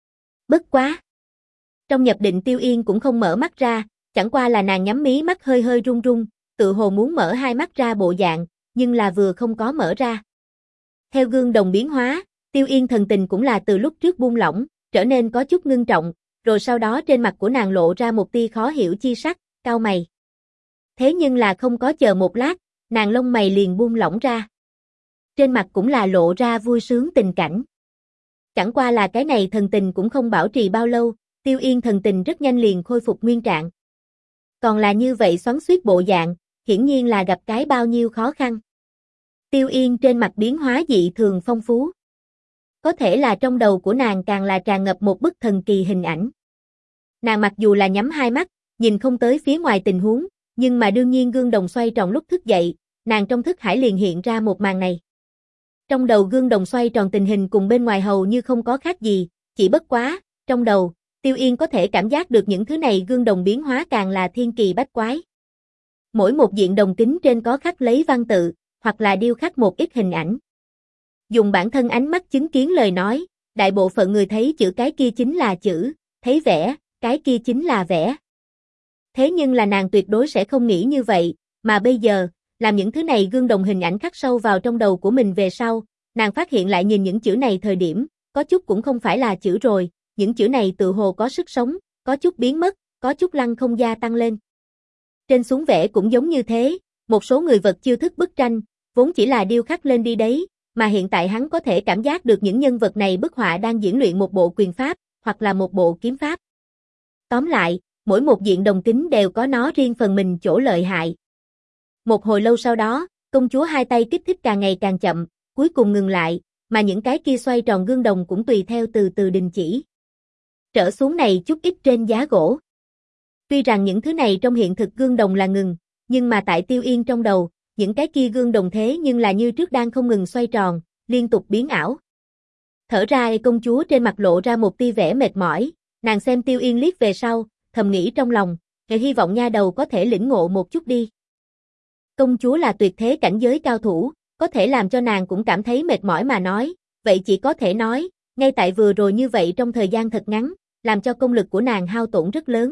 Bất quá. Trong nhập định Tiêu Yên cũng không mở mắt ra, chẳng qua là nàng nhắm mí mắt hơi hơi run run, tự hồ muốn mở hai mắt ra bộ dạng, nhưng là vừa không có mở ra. Theo gương đồng biến hóa, Tiêu Yên thần tình cũng là từ lúc trước buông lỏng, trở nên có chút ngưng trọng, rồi sau đó trên mặt của nàng lộ ra một tia khó hiểu chi sắc, cau mày. Thế nhưng là không có chờ một lát, nàng lông mày liền buông lỏng ra. Trên mặt cũng là lộ ra vui sướng tình cảnh. Chẳng qua là cái này thần tình cũng không bảo trì bao lâu, Tiêu Yên thần tình rất nhanh liền khôi phục nguyên trạng. Còn là như vậy xoắn xuýt bộ dạng, hiển nhiên là gặp cái bao nhiêu khó khăn. Tiêu Yên trên mặt biến hóa dị thường phong phú. Có thể là trong đầu của nàng càng là tràn ngập một bức thần kỳ hình ảnh. Nàng mặc dù là nhắm hai mắt, nhìn không tới phía ngoài tình huống, nhưng mà đương nhiên gương đồng xoay tròn lúc thức dậy, nàng trong thức hải liền hiện ra một màn này. Trong đầu gương đồng xoay tròn tình hình cùng bên ngoài hầu như không có khác gì, chỉ bất quá, trong đầu, Tiêu Yên có thể cảm giác được những thứ này gương đồng biến hóa càng là thiên kỳ bách quái. Mỗi một diện đồng kính trên có khắc lấy văn tự, hoặc là điêu khắc một ít hình ảnh. Dùng bản thân ánh mắt chứng kiến lời nói, đại bộ phận người thấy chữ cái kia chính là chữ, thấy vẽ, cái kia chính là vẽ. Thế nhưng là nàng tuyệt đối sẽ không nghĩ như vậy, mà bây giờ, làm những thứ này gương đồng hình ảnh khắc sâu vào trong đầu của mình về sau, nàng phát hiện lại nhìn những chữ này thời điểm, có chút cũng không phải là chữ rồi, những chữ này tự hồ có sức sống, có chút biến mất, có chút lăng không gia tăng lên. Trên xuống vẽ cũng giống như thế, một số người vật chiêu thức bức tranh, vốn chỉ là điêu khắc lên đi đấy, mà hiện tại hắn có thể cảm giác được những nhân vật này bức họa đang diễn luyện một bộ quyền pháp, hoặc là một bộ kiếm pháp. Tóm lại, mỗi một diện đồng kính đều có nó riêng phần mình chỗ lợi hại. Một hồi lâu sau đó, công chúa hai tay kích thích càng ngày càng chậm, cuối cùng ngừng lại, mà những cái kia xoay tròn gương đồng cũng tùy theo từ từ đình chỉ. Trở xuống này chút ít trên giá gỗ. Tuy rằng những thứ này trong hiện thực gương đồng là ngừng, nhưng mà tại Tiêu Yên trong đầu, những cái kia gương đồng thế nhưng là như trước đang không ngừng xoay tròn, liên tục biến ảo. Thở ra, công chúa trên mặt lộ ra một tia vẻ mệt mỏi, nàng xem Tiêu Yên liếc về sau, thầm nghĩ trong lòng, hy vọng nha đầu có thể lĩnh ngộ một chút đi. Công chúa là tuyệt thế cảnh giới cao thủ, có thể làm cho nàng cũng cảm thấy mệt mỏi mà nói, vậy chỉ có thể nói, ngay tại vừa rồi như vậy trong thời gian thật ngắn, làm cho công lực của nàng hao tổn rất lớn.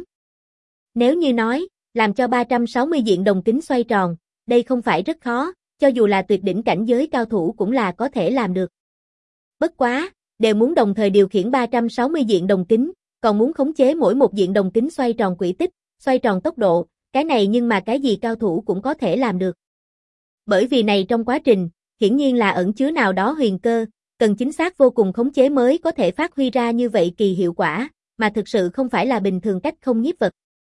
Nếu như nói, làm cho 360 diện đồng kính xoay tròn, đây không phải rất khó, cho dù là tuyệt đỉnh cảnh giới cao thủ cũng là có thể làm được. Bất quá, đều muốn đồng thời điều khiển 360 diện đồng kính, còn muốn khống chế mỗi một diện đồng kính xoay tròn quỹ tích, xoay tròn tốc độ, cái này nhưng mà cái gì cao thủ cũng có thể làm được. Bởi vì này trong quá trình, hiển nhiên là ẩn chứa nào đó huyền cơ, cần chính xác vô cùng khống chế mới có thể phát huy ra như vậy kỳ hiệu quả, mà thực sự không phải là bình thường cách không nhiếp vật.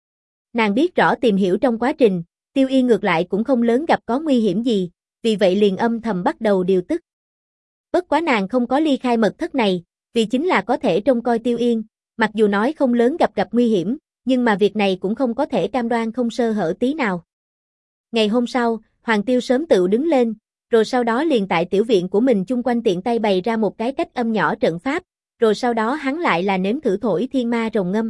Nàng biết rõ tìm hiểu trong quá trình, Tiêu Yên ngược lại cũng không lớn gặp có nguy hiểm gì, vì vậy liền âm thầm bắt đầu điều tức. Bất quá nàng không có ly khai mật thất này, vì chính là có thể trông coi Tiêu Yên, mặc dù nói không lớn gặp nguy hiểm, nhưng mà việc này cũng không có thể cam đoan không sơ hở tí nào. Ngày hôm sau, Hoàng Tiêu sớm tự đứng lên, rồi sau đó liền tại tiểu viện của mình chung quanh tiện tay bày ra một cái cách âm nhỏ trận pháp, rồi sau đó hắn lại là nếm thử thổi thiên ma rồng ngâm.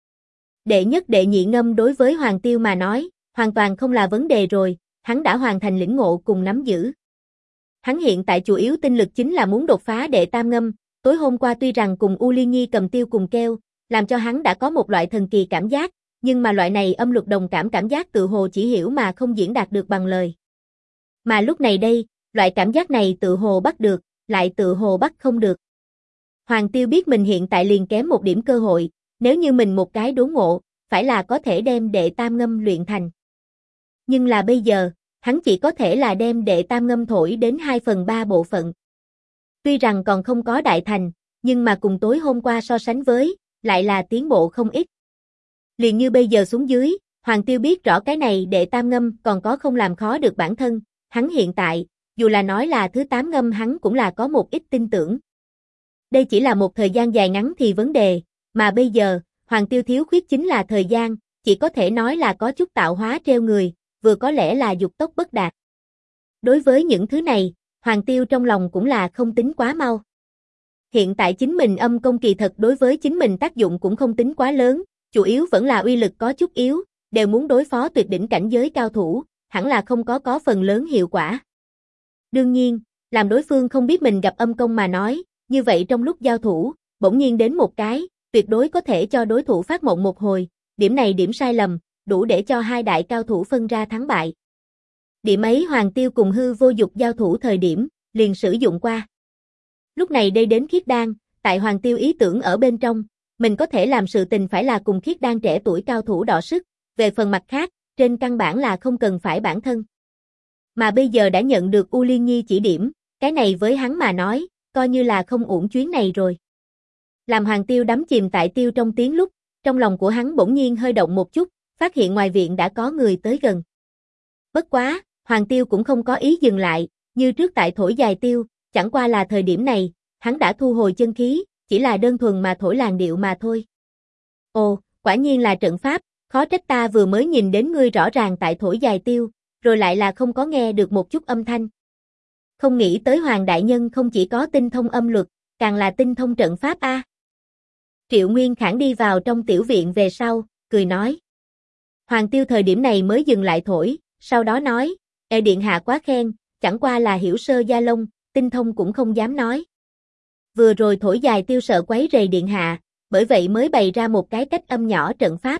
Đệ nhất đệ nhị ngâm đối với Hoàng Tiêu mà nói, hoàn toàn không là vấn đề rồi, hắn đã hoàn thành lĩnh ngộ cùng nắm giữ. Hắn hiện tại chủ yếu tinh lực chính là muốn đột phá đệ tam ngâm, tối hôm qua tuy rằng cùng U Liên Nhi cầm tiêu cùng kêu, làm cho hắn đã có một loại thần kỳ cảm giác, nhưng mà loại này âm luật đồng cảm giác tự hồ chỉ hiểu mà không diễn đạt được bằng lời. Mà lúc này đây, loại cảm giác này tự hồ bắt được, lại tự hồ bắt không được. Hoàng Tiêu biết mình hiện tại liền kém một điểm cơ hội, nếu như mình một cái đốn ngộ, phải là có thể đem đệ tam ngâm luyện thành. Nhưng là bây giờ, hắn chỉ có thể là đem đệ tam ngâm thổi đến 2/3 bộ phận. Tuy rằng còn không có đại thành, nhưng mà cùng tối hôm qua so sánh với, lại là tiến bộ không ít. Liền như bây giờ xuống dưới, Hoàng Tiêu biết rõ cái này đệ tam ngâm còn có không làm khó được bản thân, hắn hiện tại, dù là nói là thứ 8 ngâm hắn cũng là có một ít tin tưởng. Đây chỉ là một thời gian dài ngắn thì vấn đề, mà bây giờ, Hoàng Tiêu thiếu khuyết chính là thời gian, chỉ có thể nói là có chút tạo hóa treo người, vừa có lẽ là dục tốc bất đạt. Đối với những thứ này, Hoàng Tiêu trong lòng cũng là không tính quá mau. Hiện tại chính mình âm công kỳ thật đối với chính mình tác dụng cũng không tính quá lớn, chủ yếu vẫn là uy lực có chút yếu, đều muốn đối phó tuyệt đỉnh cảnh giới cao thủ, hẳn là không có phần lớn hiệu quả. Đương nhiên, làm đối phương không biết mình gặp âm công mà nói, như vậy trong lúc giao thủ, bỗng nhiên đến một cái, tuyệt đối có thể cho đối thủ phát mộng một hồi, điểm này điểm sai lầm, đủ để cho hai đại cao thủ phân ra thắng bại. Điểm ấy Hoàng Tiêu cùng hư vô dục giao thủ thời điểm, liền sử dụng qua. Lúc này đây đến Khiết Đan, tại Hoàng Tiêu ý tưởng ở bên trong, mình có thể làm sự tình phải là cùng Khiết Đan trẻ tuổi cao thủ đọ sức, về phần mặt khác, trên căn bản là không cần phải bản thân. Mà bây giờ đã nhận được U Liên Nhi chỉ điểm, cái này với hắn mà nói, coi như là không uổng chuyến này rồi. Làm Hoàng Tiêu đắm chìm tại tiêu trong tiếng lúc, trong lòng của hắn bỗng nhiên hơi động một chút, phát hiện ngoài viện đã có người tới gần. Bất quá, Hoàng Tiêu cũng không có ý dừng lại, như trước tại thổi dài tiêu, chẳng qua là thời điểm này, hắn đã thu hồi chân khí, chỉ là đơn thuần mà thổi làn điệu mà thôi. Ồ, quả nhiên là trận pháp, khó trách ta vừa mới nhìn đến ngươi rõ ràng tại thổi dài tiêu, rồi lại là không có nghe được một chút âm thanh. Không nghĩ tới Hoàng đại nhân không chỉ có tinh thông âm luật, càng là tinh thông trận pháp a. Triệu Nguyên Khảng đi vào trong tiểu viện về sau, cười nói. Hoàng Tiêu thời điểm này mới dừng lại thổi, sau đó nói, điện hạ quá khen, chẳng qua là hiểu sơ gia lông, tinh thông cũng không dám nói. Vừa rồi thổi dài tiêu sợ quấy rầy điện hạ, bởi vậy mới bày ra một cái cách âm nhỏ trận pháp.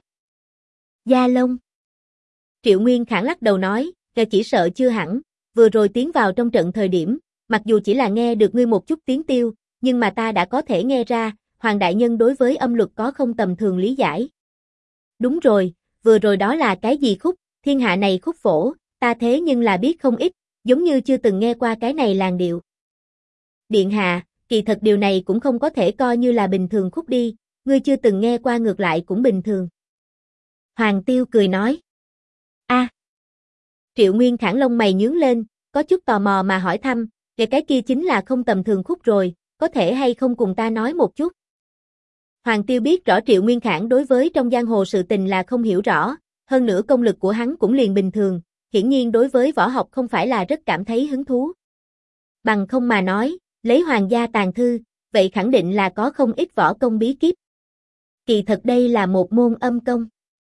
Gia lông. Triệu Nguyên Khảng lắc đầu nói, chỉ sợ chưa hẳn, vừa rồi tiến vào trong trận thời điểm, mặc dù chỉ là nghe được ngươi một chút tiếng tiêu, nhưng mà ta đã có thể nghe ra, Hoàng đại nhân đối với âm luật có không tầm thường lý giải. Đúng rồi, vừa rồi đó là cái gì khúc, thiên hạ này khúc phổ, ta thế nhưng là biết không ít, giống như chưa từng nghe qua cái này làn điệu. Điện hạ, kỳ thật điều này cũng không có thể coi như là bình thường khúc đi, ngươi chưa từng nghe qua ngược lại cũng bình thường. Hoàng Tiêu cười nói. A. Triệu Nguyên Khảng lông mày nhướng lên, có chút tò mò mà hỏi thăm, cái kia chính là không tầm thường khúc rồi, có thể hay không cùng ta nói một chút. Hoàng Tiêu biết rõ Triệu Nguyên Khảng đối với trong giang hồ sự tình là không hiểu rõ, hơn nữa công lực của hắn cũng liền bình thường, hiển nhiên đối với võ học không phải là rất cảm thấy hứng thú. Bằng không mà nói, lấy hoàng gia tàng thư, vậy khẳng định là có không ít võ công bí kíp. Kỳ thật đây là một môn âm công.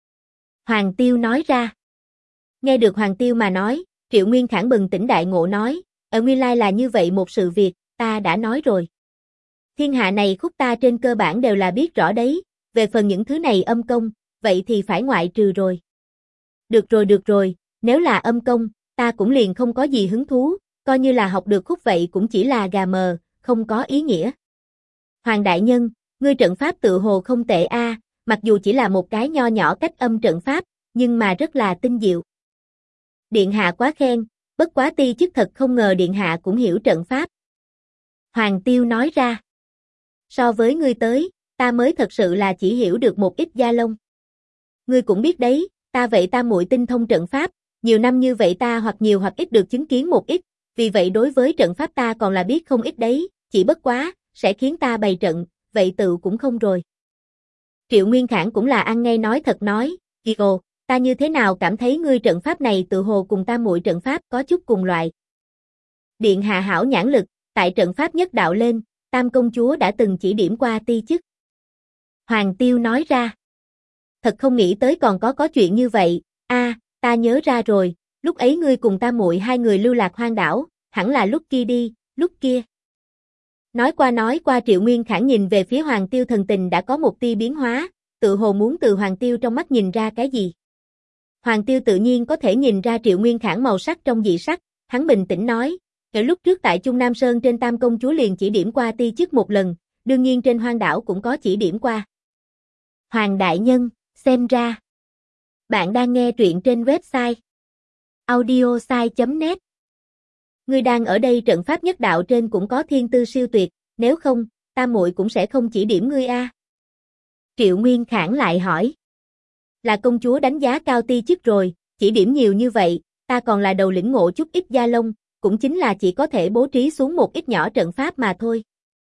Hoàng Tiêu nói ra. Nghe được Hoàng Tiêu mà nói, Triệu Nguyên Khảng bừng tỉnh đại ngộ nói, nguyên lai là như vậy một sự việc, ta đã nói rồi. Thiên hạ này khúc ta trên cơ bản đều là biết rõ đấy, về phần những thứ này âm công, vậy thì phải ngoại trừ rồi. Được rồi, nếu là âm công, ta cũng liền không có gì hứng thú, coi như là học được khúc vậy cũng chỉ là gà mờ, không có ý nghĩa. Hoàng đại nhân, ngươi trận pháp tự hồ không tệ a, mặc dù chỉ là một cái nho nhỏ cách âm trận pháp, nhưng mà rất là tinh diệu. Điện hạ quá khen, bất quá ti chức thật không ngờ điện hạ cũng hiểu trận pháp. Hoàng Tiêu nói ra. So với ngươi tới, ta mới thật sự là chỉ hiểu được một ít gia lông. Ngươi cũng biết đấy, ta muội tinh thông trận pháp, nhiều năm như vậy ta hoặc nhiều hoặc ít được chứng kiến một ít, vì vậy đối với trận pháp ta còn là biết không ít đấy, chỉ bất quá, sẽ khiến ta bày trận, vậy tự cũng không rồi. Triệu Nguyên Khảng cũng là ăn ngay nói thật nói, ồ, ta như thế nào cảm thấy ngươi trận pháp này tự hồ cùng ta muội trận pháp có chút cùng loại. Điện hạ hảo nhãn lực, tại trận pháp nhất đạo lên, Tam công chúa đã từng chỉ điểm qua ti chức. Hoàng Tiêu nói ra. Thật không nghĩ tới còn có chuyện như vậy, ta nhớ ra rồi, lúc ấy ngươi cùng ta muội hai người lưu lạc hoang đảo, hẳn là lúc kia đi, lúc kia. Nói qua Triệu Nguyên Khảng nhìn về phía Hoàng Tiêu thần tình đã có một tia biến hóa, tự hồ muốn từ Hoàng Tiêu trong mắt nhìn ra cái gì. Hoàng Tiêu tự nhiên có thể nhìn ra Triệu Nguyên Khảng màu sắc trong dị sắc, hắn bình tĩnh nói, lúc trước tại Trung Nam Sơn trên Tam công chúa liền chỉ điểm qua ti chức một lần, đương nhiên trên hoang đảo cũng có chỉ điểm qua. Hoàng đại nhân, xem ra. Bạn đang nghe truyện trên website audiosai.net. Ngươi đang ở đây trận pháp nhất đạo trên cũng có thiên tư siêu tuyệt, nếu không, ta muội cũng sẽ không chỉ điểm ngươi a. Triệu Nguyên Khảng lại hỏi. Là công chúa đánh giá cao ti chức rồi, chỉ điểm nhiều như vậy, ta còn là đầu lĩnh ngộ chút ít gia lông, cũng chính là chỉ có thể bố trí xuống một ít nhỏ trận pháp mà thôi.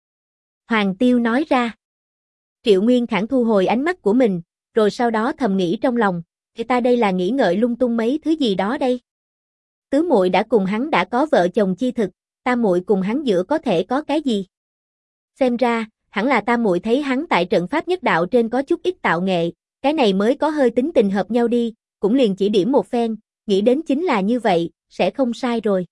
Hoàng Tiêu nói ra. Triệu Nguyên Khảng thu hồi ánh mắt của mình, rồi sau đó thầm nghĩ trong lòng, ta đây là nghĩ ngợi lung tung mấy thứ gì đó đây. Tứ muội đã cùng hắn đã có vợ chồng chi thực, tam muội cùng hắn giữa có thể có cái gì? Xem ra, hẳn là tam muội thấy hắn tại trận pháp nhất đạo trên có chút ít tạo nghệ, cái này mới có hơi tính tình hợp nhau đi, cũng liền chỉ điểm một phen, nghĩ đến chính là như vậy, sẽ không sai rồi.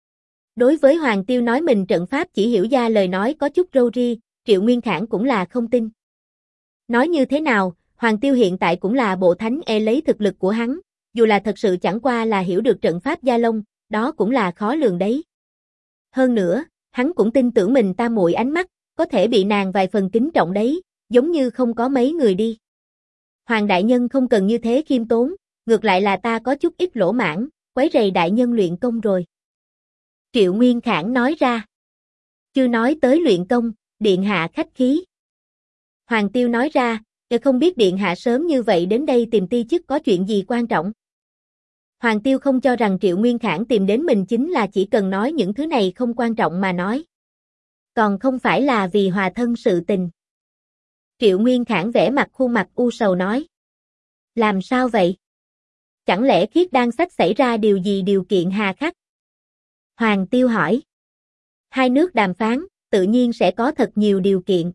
Đối với Hoàng Tiêu nói mình trận pháp chỉ hiểu ra lời nói có chút râu ri, Triệu Nguyên Khảng cũng là không tin. Nói như thế nào, Hoàng Tiêu hiện tại cũng là bộ thánh lấy thực lực của hắn, dù là thật sự chẳng qua là hiểu được trận pháp Gia Long, đó cũng là khó lường đấy. Hơn nữa, hắn cũng tin tưởng mình tam muội ánh mắt, có thể bị nàng vài phần kính trọng đấy, giống như không có mấy người đi. Hoàng đại nhân không cần như thế khiêm tốn, ngược lại là ta có chút ít lỗ mãng, quấy rầy đại nhân luyện công rồi. Triệu Nguyên Khảng nói ra. Chưa nói tới luyện công, điện hạ khách khí. Hoàng Tiêu nói ra, không biết điện hạ sớm như vậy đến đây tìm ti chức có chuyện gì quan trọng. Hoàng Tiêu không cho rằng Triệu Nguyên Khảng tìm đến mình chính là chỉ cần nói những thứ này không quan trọng mà nói. Còn không phải là vì hòa thân sự tình. Triệu Nguyên Khảng vẽ mặt khuôn mặt u sầu nói. Làm sao vậy? Chẳng lẽ Khiết Đan sách xảy ra điều gì điều kiện hà khắc? Hoàng Tiêu hỏi. Hai nước đàm phán, tự nhiên sẽ có thật nhiều điều kiện.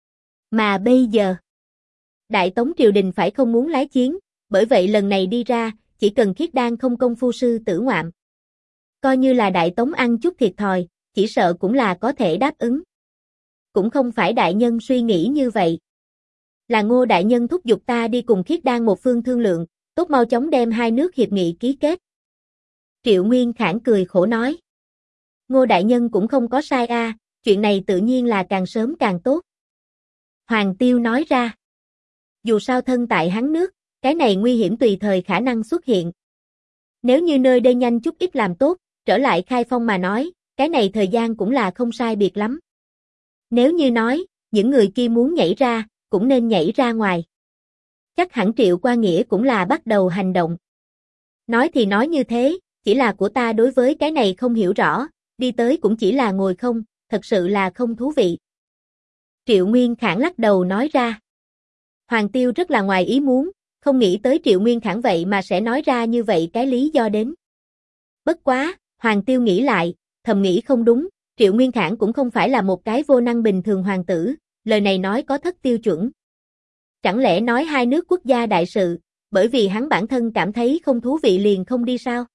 Mà bây giờ, Đại Tống triều đình phải không muốn lái chiến, bởi vậy lần này đi ra, chỉ cần Khiết Đan không công phu sư tử ngoạm. Coi như là Đại Tống ăn chút thiệt thòi, chỉ sợ cũng là có thể đáp ứng. Cũng không phải đại nhân suy nghĩ như vậy. Là Ngô đại nhân thúc giục ta đi cùng Khiết Đan một phương thương lượng, tốt mau chóng đem hai nước hiệp nghị ký kết. Triệu Nguyên Khảng cười khổ nói. Ngô đại nhân cũng không có sai a, chuyện này tự nhiên là càng sớm càng tốt. Hoàng Tiêu nói ra. Dù sao thân tại hắn nước, cái này nguy hiểm tùy thời khả năng xuất hiện. Nếu như nơi đây nhanh chút ít làm tốt, trở lại Khai Phong mà nói, cái này thời gian cũng là không sai biệt lắm. Nếu như nói, những người kia muốn nhảy ra, cũng nên nhảy ra ngoài. Chắc hẳn Triệu Qua Nghĩa cũng là bắt đầu hành động. Nói thì nói như thế, chỉ là của ta đối với cái này không hiểu rõ, đi tới cũng chỉ là ngồi không, thật sự là không thú vị. Triệu Nguyên Khảng lắc đầu nói ra. Hoàng Tiêu rất là ngoài ý muốn, không nghĩ tới Triệu Nguyên Khảng vậy mà sẽ nói ra như vậy cái lý do đến. Bất quá, Hoàng Tiêu nghĩ lại, thầm nghĩ không đúng, Triệu Nguyên Khảng cũng không phải là một cái vô năng bình thường hoàng tử, lời này nói có thất tiêu chuẩn. Chẳng lẽ nói hai nước quốc gia đại sự, bởi vì hắn bản thân cảm thấy không thú vị liền không đi sao?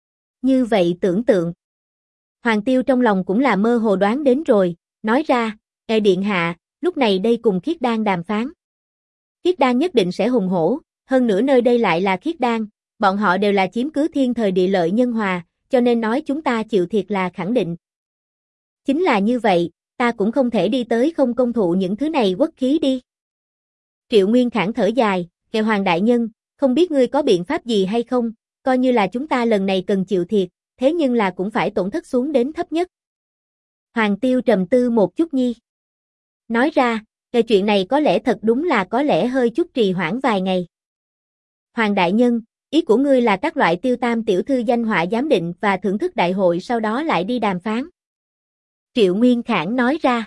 Như vậy tưởng tượng. Hoàng Tiêu trong lòng cũng là mơ hồ đoán đến rồi, nói ra, điện hạ, lúc này đây cùng Khiết Đan đàm phán. Khiết Đan nhất định sẽ hùng hổ, hơn nữa nơi đây lại là Khiết Đan, bọn họ đều là chiếm cứ thiên thời địa lợi nhân hòa, cho nên nói chúng ta chịu thiệt là khẳng định. Chính là như vậy, ta cũng không thể đi tới không công thụ những thứ này quốc khí đi. Triệu Nguyên Khảng thở dài, kêu Hoàng đại nhân, không biết ngươi có biện pháp gì hay không, coi như là chúng ta lần này cần chịu thiệt, thế nhưng là cũng phải tổn thất xuống đến thấp nhất. Hoàng Tiêu trầm tư một chút nhi. Nói ra, cái chuyện này có lẽ thật đúng là có lẽ hơi chút trì hoãn vài ngày. Hoàng đại nhân, ý của ngươi là các loại Tiêu Tam tiểu thư danh họa giám định và thưởng thức đại hội sau đó lại đi đàm phán. Triệu Nguyên Khảng nói ra.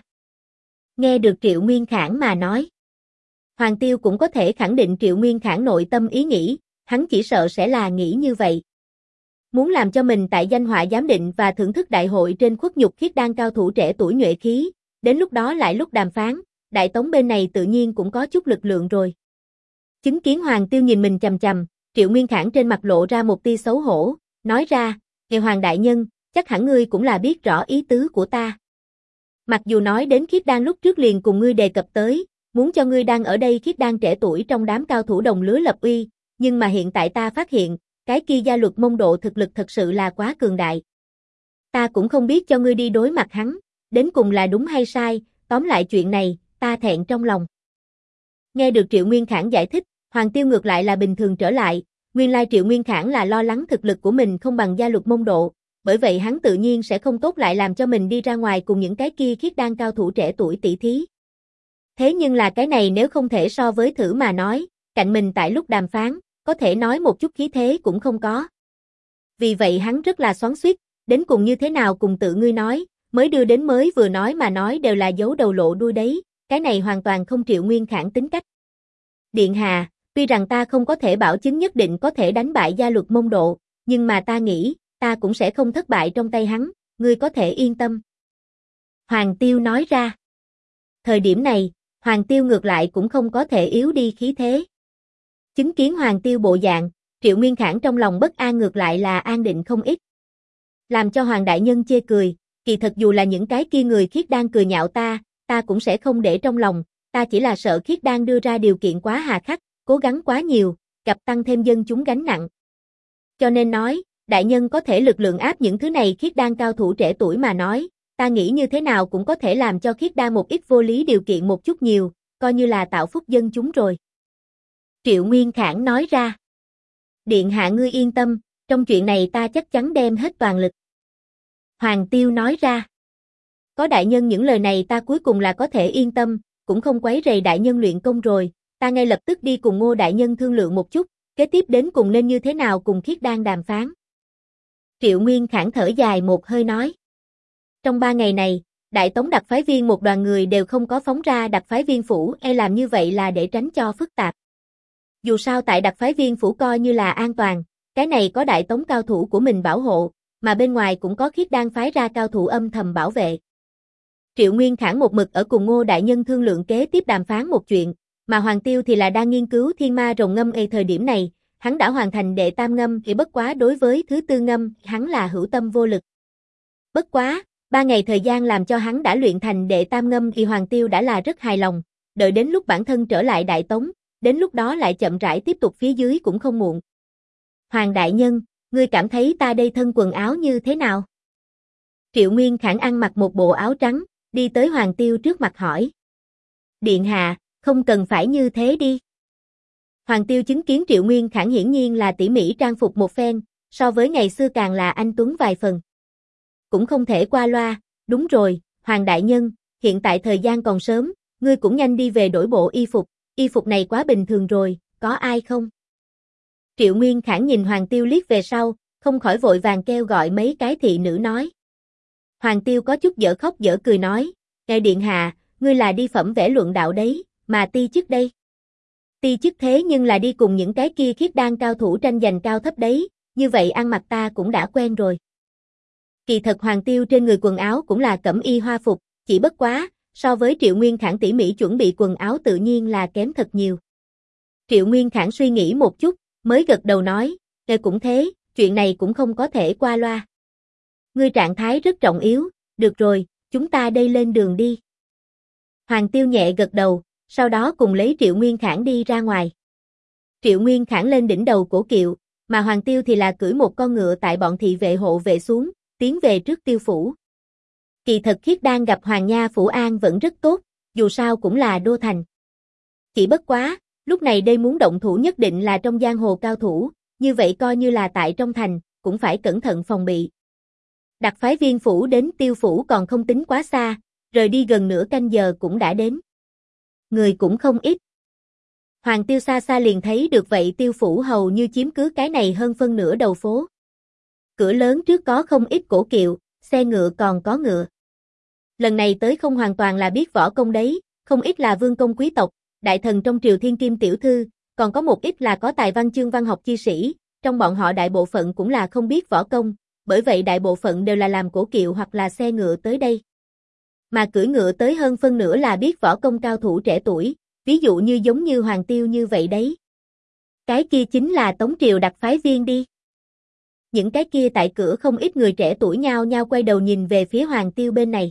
Nghe được Triệu Nguyên Khảng mà nói. Hoàng Tiêu cũng có thể khẳng định Triệu Nguyên Khảng nội tâm ý nghĩ, hắn chỉ sợ sẽ là nghĩ như vậy. Muốn làm cho mình tại danh họa giám định và thưởng thức đại hội trên khuất nhục Khiết Đan cao thủ trẻ tuổi nhuệ khí, đến lúc đó lại lúc đàm phán, Đại Tống bên này tự nhiên cũng có chút lực lượng rồi. Chứng kiến Hoàng Tiêu nhìn mình chằm chằm, Triệu Nguyên Khảng trên mặt lộ ra một tia xấu hổ, nói ra, nghe Hoàng đại nhân, chắc hẳn ngươi cũng là biết rõ ý tứ của ta. Mặc dù nói đến Khiết Đan lúc trước liền cùng ngươi đề cập tới, muốn cho ngươi đang ở đây Khiết Đan trẻ tuổi trong đám cao thủ đồng lứa lập uy, nhưng mà hiện tại ta phát hiện, cái kia gia luật Mông Độ thực lực thật sự là quá cường đại. Ta cũng không biết cho ngươi đi đối mặt hắn, đến cùng là đúng hay sai, tóm lại chuyện này, ta thẹn trong lòng. Nghe được Triệu Nguyên Khảng giải thích, Hoàng Tiêu ngược lại là bình thường trở lại, nguyên lai Triệu Nguyên Khảng là lo lắng thực lực của mình không bằng gia luật Mông Độ, bởi vậy hắn tự nhiên sẽ không tốt lại làm cho mình đi ra ngoài cùng những cái kia Khiết Đan cao thủ trẻ tuổi tỷ thí. Thế nhưng là cái này nếu không thể so với thử mà nói, cạnh mình tại lúc đàm phán, có thể nói một chút khí thế cũng không có. Vì vậy hắn rất là xoắn xuýt, đến cùng như thế nào cùng tự ngươi nói, mới đưa đến mới vừa nói mà nói đều là giấu đầu lộ đuôi đấy, cái này hoàn toàn không Triệu Nguyên Khảng tính cách. Điện hạ, tuy rằng ta không có thể bảo chứng nhất định có thể đánh bại gia luật Mông Độ, nhưng mà ta nghĩ, ta cũng sẽ không thất bại trong tay hắn, ngươi có thể yên tâm. Hoàng Tiêu nói ra. Thời điểm này, Hoàng Tiêu ngược lại cũng không có thể yếu đi khí thế. Chứng kiến Hoàng Tiêu bộ dạng, Triệu Nguyên Khảng trong lòng bất an ngược lại là an định không ít. Làm cho Hoàng đại nhân chê cười, kỳ thật dù là những cái kia người Khiết Đan cười nhạo ta cũng sẽ không để trong lòng, ta chỉ là sợ Khiết Đan đưa ra điều kiện quá hà khắc, cố gắng quá nhiều, gặp tăng thêm dân chúng gánh nặng. Cho nên nói, đại nhân có thể lực lượng áp những thứ này khiết đan cao thủ trẻ tuổi mà nói, ta nghĩ như thế nào cũng có thể làm cho khiết đan một ít vô lý điều kiện một chút nhiều, coi như là tạo phúc dân chúng rồi. Triệu Nguyên Khảng nói ra. Điện hạ ngươi yên tâm, trong chuyện này ta chắc chắn đem hết toàn lực. Hoàng Tiêu nói ra. Có đại nhân những lời này ta cuối cùng là có thể yên tâm, cũng không quấy rầy đại nhân luyện công rồi, ta ngay lập tức đi cùng Ngô đại nhân thương lượng một chút, kế tiếp đến cùng nên như thế nào cùng khiết đan đàm phán. Triệu Nguyên Khảng thở dài một hơi nói. Trong 3 ngày này, Đại Tống đặc phái viên một đoàn người đều không có phóng ra đặc phái viên phủ, làm như vậy là để tránh cho phức tạp. Dù sao tại đặc phái viên phủ coi như là an toàn, cái này có Đại Tống cao thủ của mình bảo hộ, mà bên ngoài cũng có khiết đan phái ra cao thủ âm thầm bảo vệ. Triệu Nguyên Khảng một mực ở cùng Ngô đại nhân thương lượng kế tiếp đàm phán một chuyện, mà Hoàng Tiêu thì là đang nghiên cứu thiên ma rồng ngâm. Thời điểm này, hắn đã hoàn thành đệ tam ngâm, thì bất quá đối với thứ tư ngâm, hắn là hữu tâm vô lực. Bất quá, 3 ngày thời gian làm cho hắn đã luyện thành đệ tam ngâm thì Hoàng Tiêu đã là rất hài lòng, đợi đến lúc bản thân trở lại Đại Tống, đến lúc đó lại chậm rãi tiếp tục phía dưới cũng không muộn. Hoàng đại nhân, ngươi cảm thấy ta đây thân quần áo như thế nào? Triệu Nguyên Khảng ăn mặc một bộ áo trắng, đi tới Hoàng Tiêu trước mặt hỏi. Điện hạ, không cần phải như thế đi. Hoàng Tiêu chứng kiến Triệu Nguyên Khảng hiển nhiên là tỉ mỉ trang phục một phen, so với ngày xưa càng là anh tuấn vài phần. Cũng không thể qua loa, đúng rồi, Hoàng đại nhân, hiện tại thời gian còn sớm, ngươi cũng nhanh đi về đổi bộ y phục này quá bình thường rồi, có ai không? Triệu Nguyên Khảng nhìn Hoàng Tiêu liếc về sau, không khỏi vội vàng kêu gọi mấy cái thị nữ nói. Hoàng Tiêu có chút dở khóc dở cười nói, ngài điện hạ, ngươi là đi phẩm vẽ luận đạo đấy, mà ti chức đây. Ti chức thế nhưng là đi cùng những cái kia khiết đan cao thủ tranh giành cao thấp đấy, như vậy ăn mặc ta cũng đã quen rồi. Kỳ thật Hoàng Tiêu trên người quần áo cũng là cẩm y hoa phục, chỉ bất quá, so với Triệu Nguyên Khảng tỉ mỉ chuẩn bị quần áo tự nhiên là kém thật nhiều. Triệu Nguyên Khảng suy nghĩ một chút, mới gật đầu nói, nghe cũng thế, chuyện này cũng không có thể qua loa. Ngươi trạng thái rất trọng yếu, được rồi, chúng ta đây lên đường đi. Hoàng Tiêu nhẹ gật đầu, sau đó cùng lấy Triệu Nguyên Khảng đi ra ngoài. Triệu Nguyên Khảng lên đỉnh đầu cổ kiệu, mà Hoàng Tiêu thì là cưỡi một con ngựa tại bọn thị vệ hộ vệ xuống, tiến về trước Tiêu phủ. Kỳ thật khiết đan gặp Hoàng Nha Phủ An vẫn rất tốt, dù sao cũng là đô thành. Chỉ bất quá, lúc này đây muốn động thủ nhất định là trong giang hồ cao thủ, như vậy coi như là tại trong thành, cũng phải cẩn thận phòng bị. Đặc phái viên phủ đến Tiêu phủ còn không tính quá xa, rời đi gần nửa canh giờ cũng đã đến. Người cũng không ít. Hoàng Tiêu xa xa liền thấy được vậy Tiêu phủ hầu như chiếm cứ cái này hơn phân nửa đầu phố. Cửa lớn trước có không ít cổ kiệu, xe ngựa còn có ngựa. Lần này tới không hoàn toàn là biết võ công đấy, không ít là vương công quý tộc, đại thần trong triều thiên kim tiểu thư, còn có một ít là có tài văn chương văn học chi sĩ, trong bọn họ đại bộ phận cũng là không biết võ công, bởi vậy đại bộ phận đều là làm cổ kiệu hoặc là xe ngựa tới đây. Mà cưỡi ngựa tới hơn phân nửa là biết võ công cao thủ trẻ tuổi, ví dụ như giống như Hoàng Tiêu như vậy đấy. Cái kia chính là Tống triều đặc phái viên đi. Những cái kia tại cửa không ít người trẻ tuổi nhao nhao quay đầu nhìn về phía Hoàng Tiêu bên này.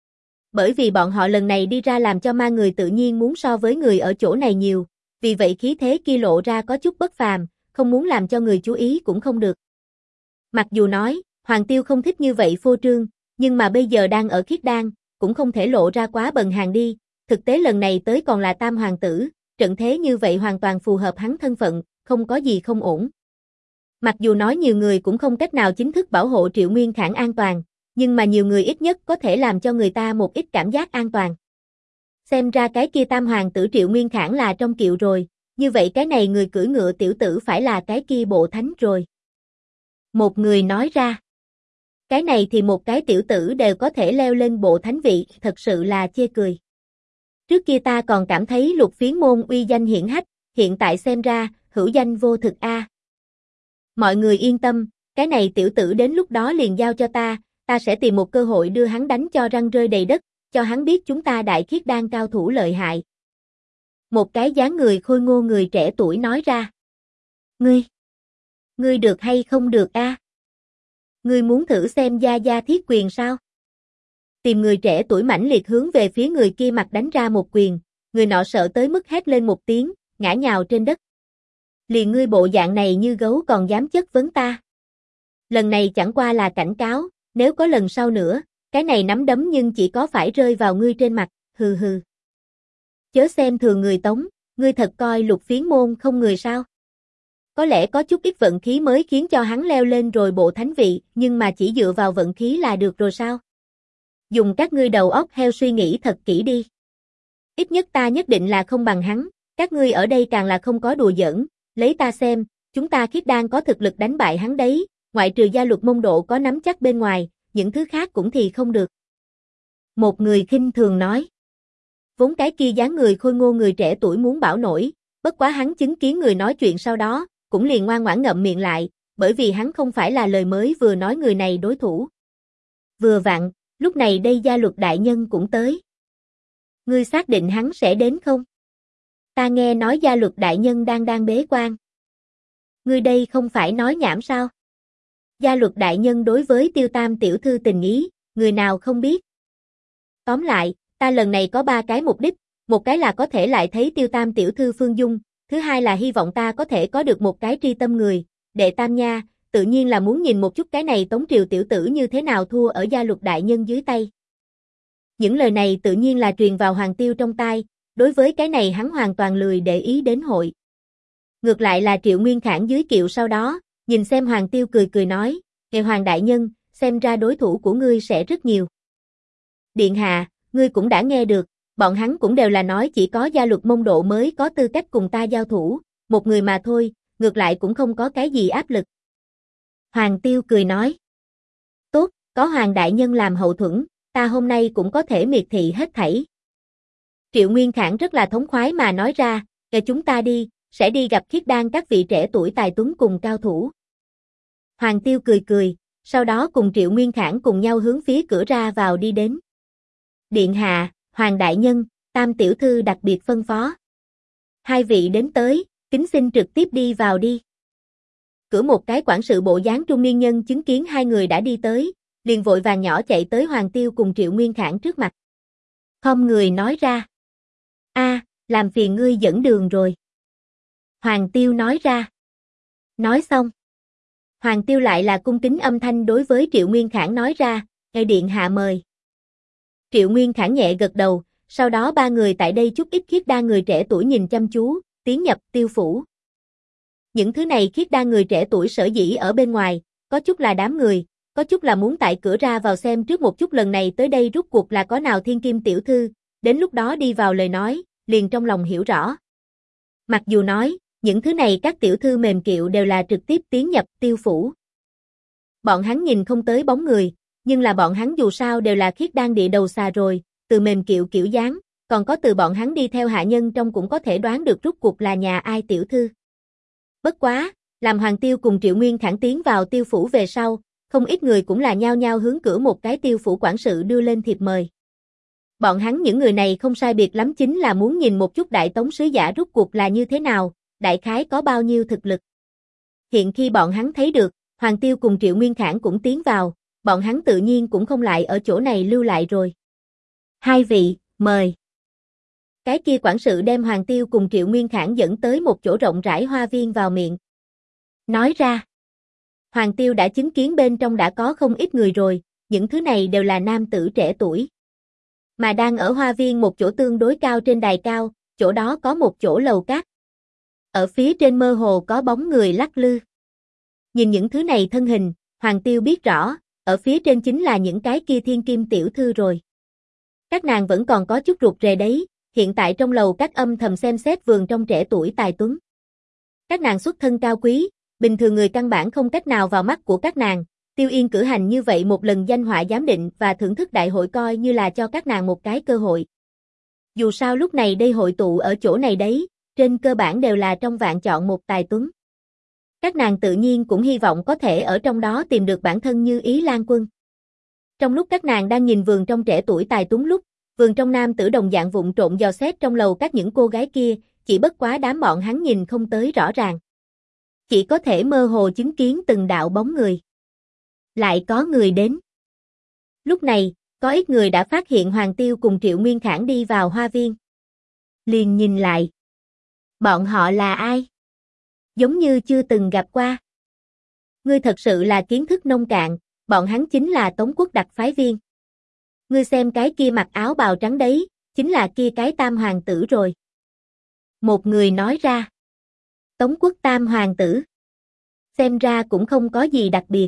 Bởi vì bọn họ lần này đi ra làm cho ma người tự nhiên muốn so với người ở chỗ này nhiều, vì vậy khí thế kia lộ ra có chút bất phàm, không muốn làm cho người chú ý cũng không được. Mặc dù nói, Hoàng Tiêu không thích như vậy phô trương, nhưng mà bây giờ đang ở khiết đan, cũng không thể lộ ra quá bần hàng đi, thực tế lần này tới còn là tam hoàng tử, trận thế như vậy hoàn toàn phù hợp hắn thân phận, không có gì không ổn. Mặc dù nói nhiều người cũng không cách nào chính thức bảo hộ Triệu Nguyên Khảng an toàn, nhưng mà nhiều người ít nhất có thể làm cho người ta một ít cảm giác an toàn. Xem ra cái kia tam hoàng tử Triệu Nguyên Khảng là trong kiệu rồi, như vậy cái này người cưỡi ngựa tiểu tử phải là cái kia bộ thánh rồi. Một người nói ra. Cái này thì một cái tiểu tử đều có thể leo lên bộ thánh vị, thật sự là chê cười. Trước kia ta còn cảm thấy Lục Phiến môn uy danh hiển hách, hiện tại xem ra, hữu danh vô thực a. Mọi người yên tâm, cái này tiểu tử đến lúc đó liền giao cho ta sẽ tìm một cơ hội đưa hắn đánh cho răng rơi đầy đất, cho hắn biết chúng ta đại khiết đan cao thủ lợi hại. Một cái dáng người khôi ngô người trẻ tuổi nói ra. Ngươi được hay không được a? Ngươi muốn thử xem gia gia thiết quyền sao? Tìm người trẻ tuổi mãnh liệt hướng về phía người kia mặt đánh ra một quyền, người nọ sợ tới mức hét lên một tiếng, ngã nhào trên đất. Liền ngươi bộ dạng này như gấu còn dám chất vấn ta. Lần này chẳng qua là cảnh cáo, nếu có lần sau nữa, cái này nắm đấm nhưng chỉ có phải rơi vào ngươi trên mặt, hừ hừ. Chớ xem thường người Tống, ngươi thật coi Lục Phiến môn không người sao? Có lẽ có chút ít vận khí mới khiến cho hắn leo lên rồi bộ thánh vị, nhưng mà chỉ dựa vào vận khí là được rồi sao? Dùng các ngươi đầu óc heo suy nghĩ thật kỹ đi. Ít nhất ta nhất định là không bằng hắn, các ngươi ở đây càng là không có đùa giỡn, lấy ta xem, chúng ta Khiết Đan có thực lực đánh bại hắn đấy, ngoại trừ gia luật Mông Độ có nắm chắc bên ngoài, những thứ khác cũng thì không được. Một người khinh thường nói. Vốn cái kia dáng người khôi ngô người trẻ tuổi muốn bảo nổi, bất quá hắn chứng kiến người nói chuyện sau đó, cũng liền ngoan ngoãn ngậm miệng lại, bởi vì hắn không phải là lời mới vừa nói người này đối thủ. Vừa vặn, lúc này đây gia luật đại nhân cũng tới. Ngươi xác định hắn sẽ đến không? Ta nghe nói gia luật đại nhân đang bế quan. Ngươi đây không phải nói nhảm sao? Gia luật đại nhân đối với Tiêu Tam tiểu thư tình ý, người nào không biết. Tóm lại, ta lần này có 3 cái mục đích, một cái là có thể lại thấy Tiêu Tam tiểu thư Phương Dung, thứ hai là hy vọng ta có thể có được một cái tri tâm người, đệ tam nha, tự nhiên là muốn nhìn một chút cái này Tống Triều tiểu tử như thế nào thua ở gia luật đại nhân dưới tay. Những lời này tự nhiên là truyền vào Hoàng Tiêu trong tai, đối với cái này hắn hoàn toàn lười để ý đến hội. Ngược lại là Triệu Nguyên Khản dưới kiệu sau đó, nhìn xem Hoàng Tiêu cười cười nói, "Ngài Hoàng đại nhân, xem ra đối thủ của ngươi sẽ rất nhiều." Điện hạ, ngươi cũng đã nghe được, bọn hắn cũng đều là nói chỉ có gia luật Mông Độ mới có tư cách cùng ta giao thủ, một người mà thôi, ngược lại cũng không có cái gì áp lực. Hoàng Tiêu cười nói, tốt, có Hoàng đại nhân làm hậu thuẫn, ta hôm nay cũng có thể miệt thị hết thảy. Triệu Nguyên Khản rất là thống khoái mà nói ra, chúng ta đi, sẽ đi gặp Khiết Đan các vị trẻ tuổi tài tuấn cùng cao thủ. Hoàng Tiêu cười cười, sau đó cùng Triệu Nguyên Khản cùng nhau hướng phía cửa ra vào đi đến. Điện hạ, Hoàng đại nhân, Tam tiểu thư đặc biệt phân phó. Hai vị đến tới, kính xin trực tiếp đi vào đi. Cửa một cái quản sự bộ dáng trung niên nhân chứng kiến hai người đã đi tới, liền vội vàng nhỏ chạy tới Hoàng Tiêu cùng Triệu Nguyên Khản trước mặt. Không người nói ra. Làm phiền ngươi dẫn đường rồi. Hoàng Tiêu nói ra. Nói xong. Hoàng Tiêu lại là cung kính âm thanh đối với Triệu Nguyên Khản nói ra, "Ngài điện hạ mời." Triệu Nguyên Khản nhẹ gật đầu, sau đó ba người tại đây chút ít Khiết Đan người trẻ tuổi nhìn chăm chú, tiến nhập Tiêu phủ. Những thứ này Khiết Đan người trẻ tuổi sở dĩ ở bên ngoài, có chút là đám người, có chút là muốn tại cửa ra vào xem trước một chút lần này tới đây rút cuộc là có nào thiên kim tiểu thư, đến lúc đó đi vào lời nói, liền trong lòng hiểu rõ. Mặc dù nói, những thứ này các tiểu thư mềm kiệu đều là trực tiếp tiến nhập Tiêu phủ. Bọn hắn nhìn không tới bóng người, nhưng là bọn hắn dù sao đều là Khiết Đan địa đầu xà rồi, từ mềm kiệu kiểu dáng, còn có từ bọn hắn đi theo hạ nhân trong cũng có thể đoán được rút cuộc là nhà ai tiểu thư. Bất quá, làm Hoàng Tiêu cùng Triệu Nguyên Khản tiến vào Tiêu phủ về sau, không ít người cũng là nhao nhao hướng cửa một cái Tiêu phủ quản sự đưa lên thiệp mời. Bọn hắn những người này không sai biệt lắm chính là muốn nhìn một chút Đại Tống sứ giả rút cuộc là như thế nào, đại khái có bao nhiêu thực lực. Hiện khi bọn hắn thấy được, Hoàng Tiêu cùng Triệu Nguyên Khản cũng tiến vào, bọn hắn tự nhiên cũng không lại ở chỗ này lưu lại rồi. Hai vị, mời. Cái kia quản sự đem Hoàng Tiêu cùng Triệu Nguyên Khản dẫn tới một chỗ rộng rãi hoa viên vào miệng. Nói ra, Hoàng Tiêu đã chứng kiến bên trong đã có không ít người rồi, những thứ này đều là nam tử trẻ tuổi. Mà đang ở hoa viên một chỗ tương đối cao trên đài cao, chỗ đó có một chỗ lầu cát. Ở phía trên mơ hồ có bóng người lắc lư. Nhìn những thứ này thân hình, Hoàng Tiêu biết rõ, ở phía trên chính là những cái kia thiên kim tiểu thư rồi. Các nàng vẫn còn có chút rụt rè đấy, hiện tại trong lầu các âm thầm xem xét vườn trong trẻ tuổi tài tuấn. Các nàng xuất thân cao quý, bình thường người căn bản không cách nào vào mắt của các nàng, Tiêu Yên cử hành như vậy một lần danh họa giám định và thưởng thức đại hội coi như là cho các nàng một cái cơ hội. Dù sao lúc này đây hội tụ ở chỗ này đấy, trên cơ bản đều là trong vạn chọn một tài tuấn. Các nàng tự nhiên cũng hy vọng có thể ở trong đó tìm được bản thân như ý Lan Quân. Trong lúc các nàng đang nhìn vườn trong trẻ tuổi tài tuấn lúc, vườn trong nam tử đồng dạng vụng trộn dò xét trong lầu các những cô gái kia, chỉ bất quá đám bọn hắn nhìn không tới rõ ràng. Chỉ có thể mơ hồ chứng kiến từng đạo bóng người. Lại có người đến. Lúc này, có ít người đã phát hiện Hoàng Tiêu cùng Triệu Nguyên Khản đi vào hoa viên. Liền nhìn lại. Bọn họ là ai? Giống như chưa từng gặp qua. Ngươi thật sự là kiến thức nông cạn, bọn hắn chính là Tống quốc đặc phái viên. Ngươi xem cái kia mặc áo bào trắng đấy, chính là kia cái tam hoàng tử rồi. Một người nói ra. Tống quốc tam hoàng tử. Xem ra cũng không có gì đặc biệt.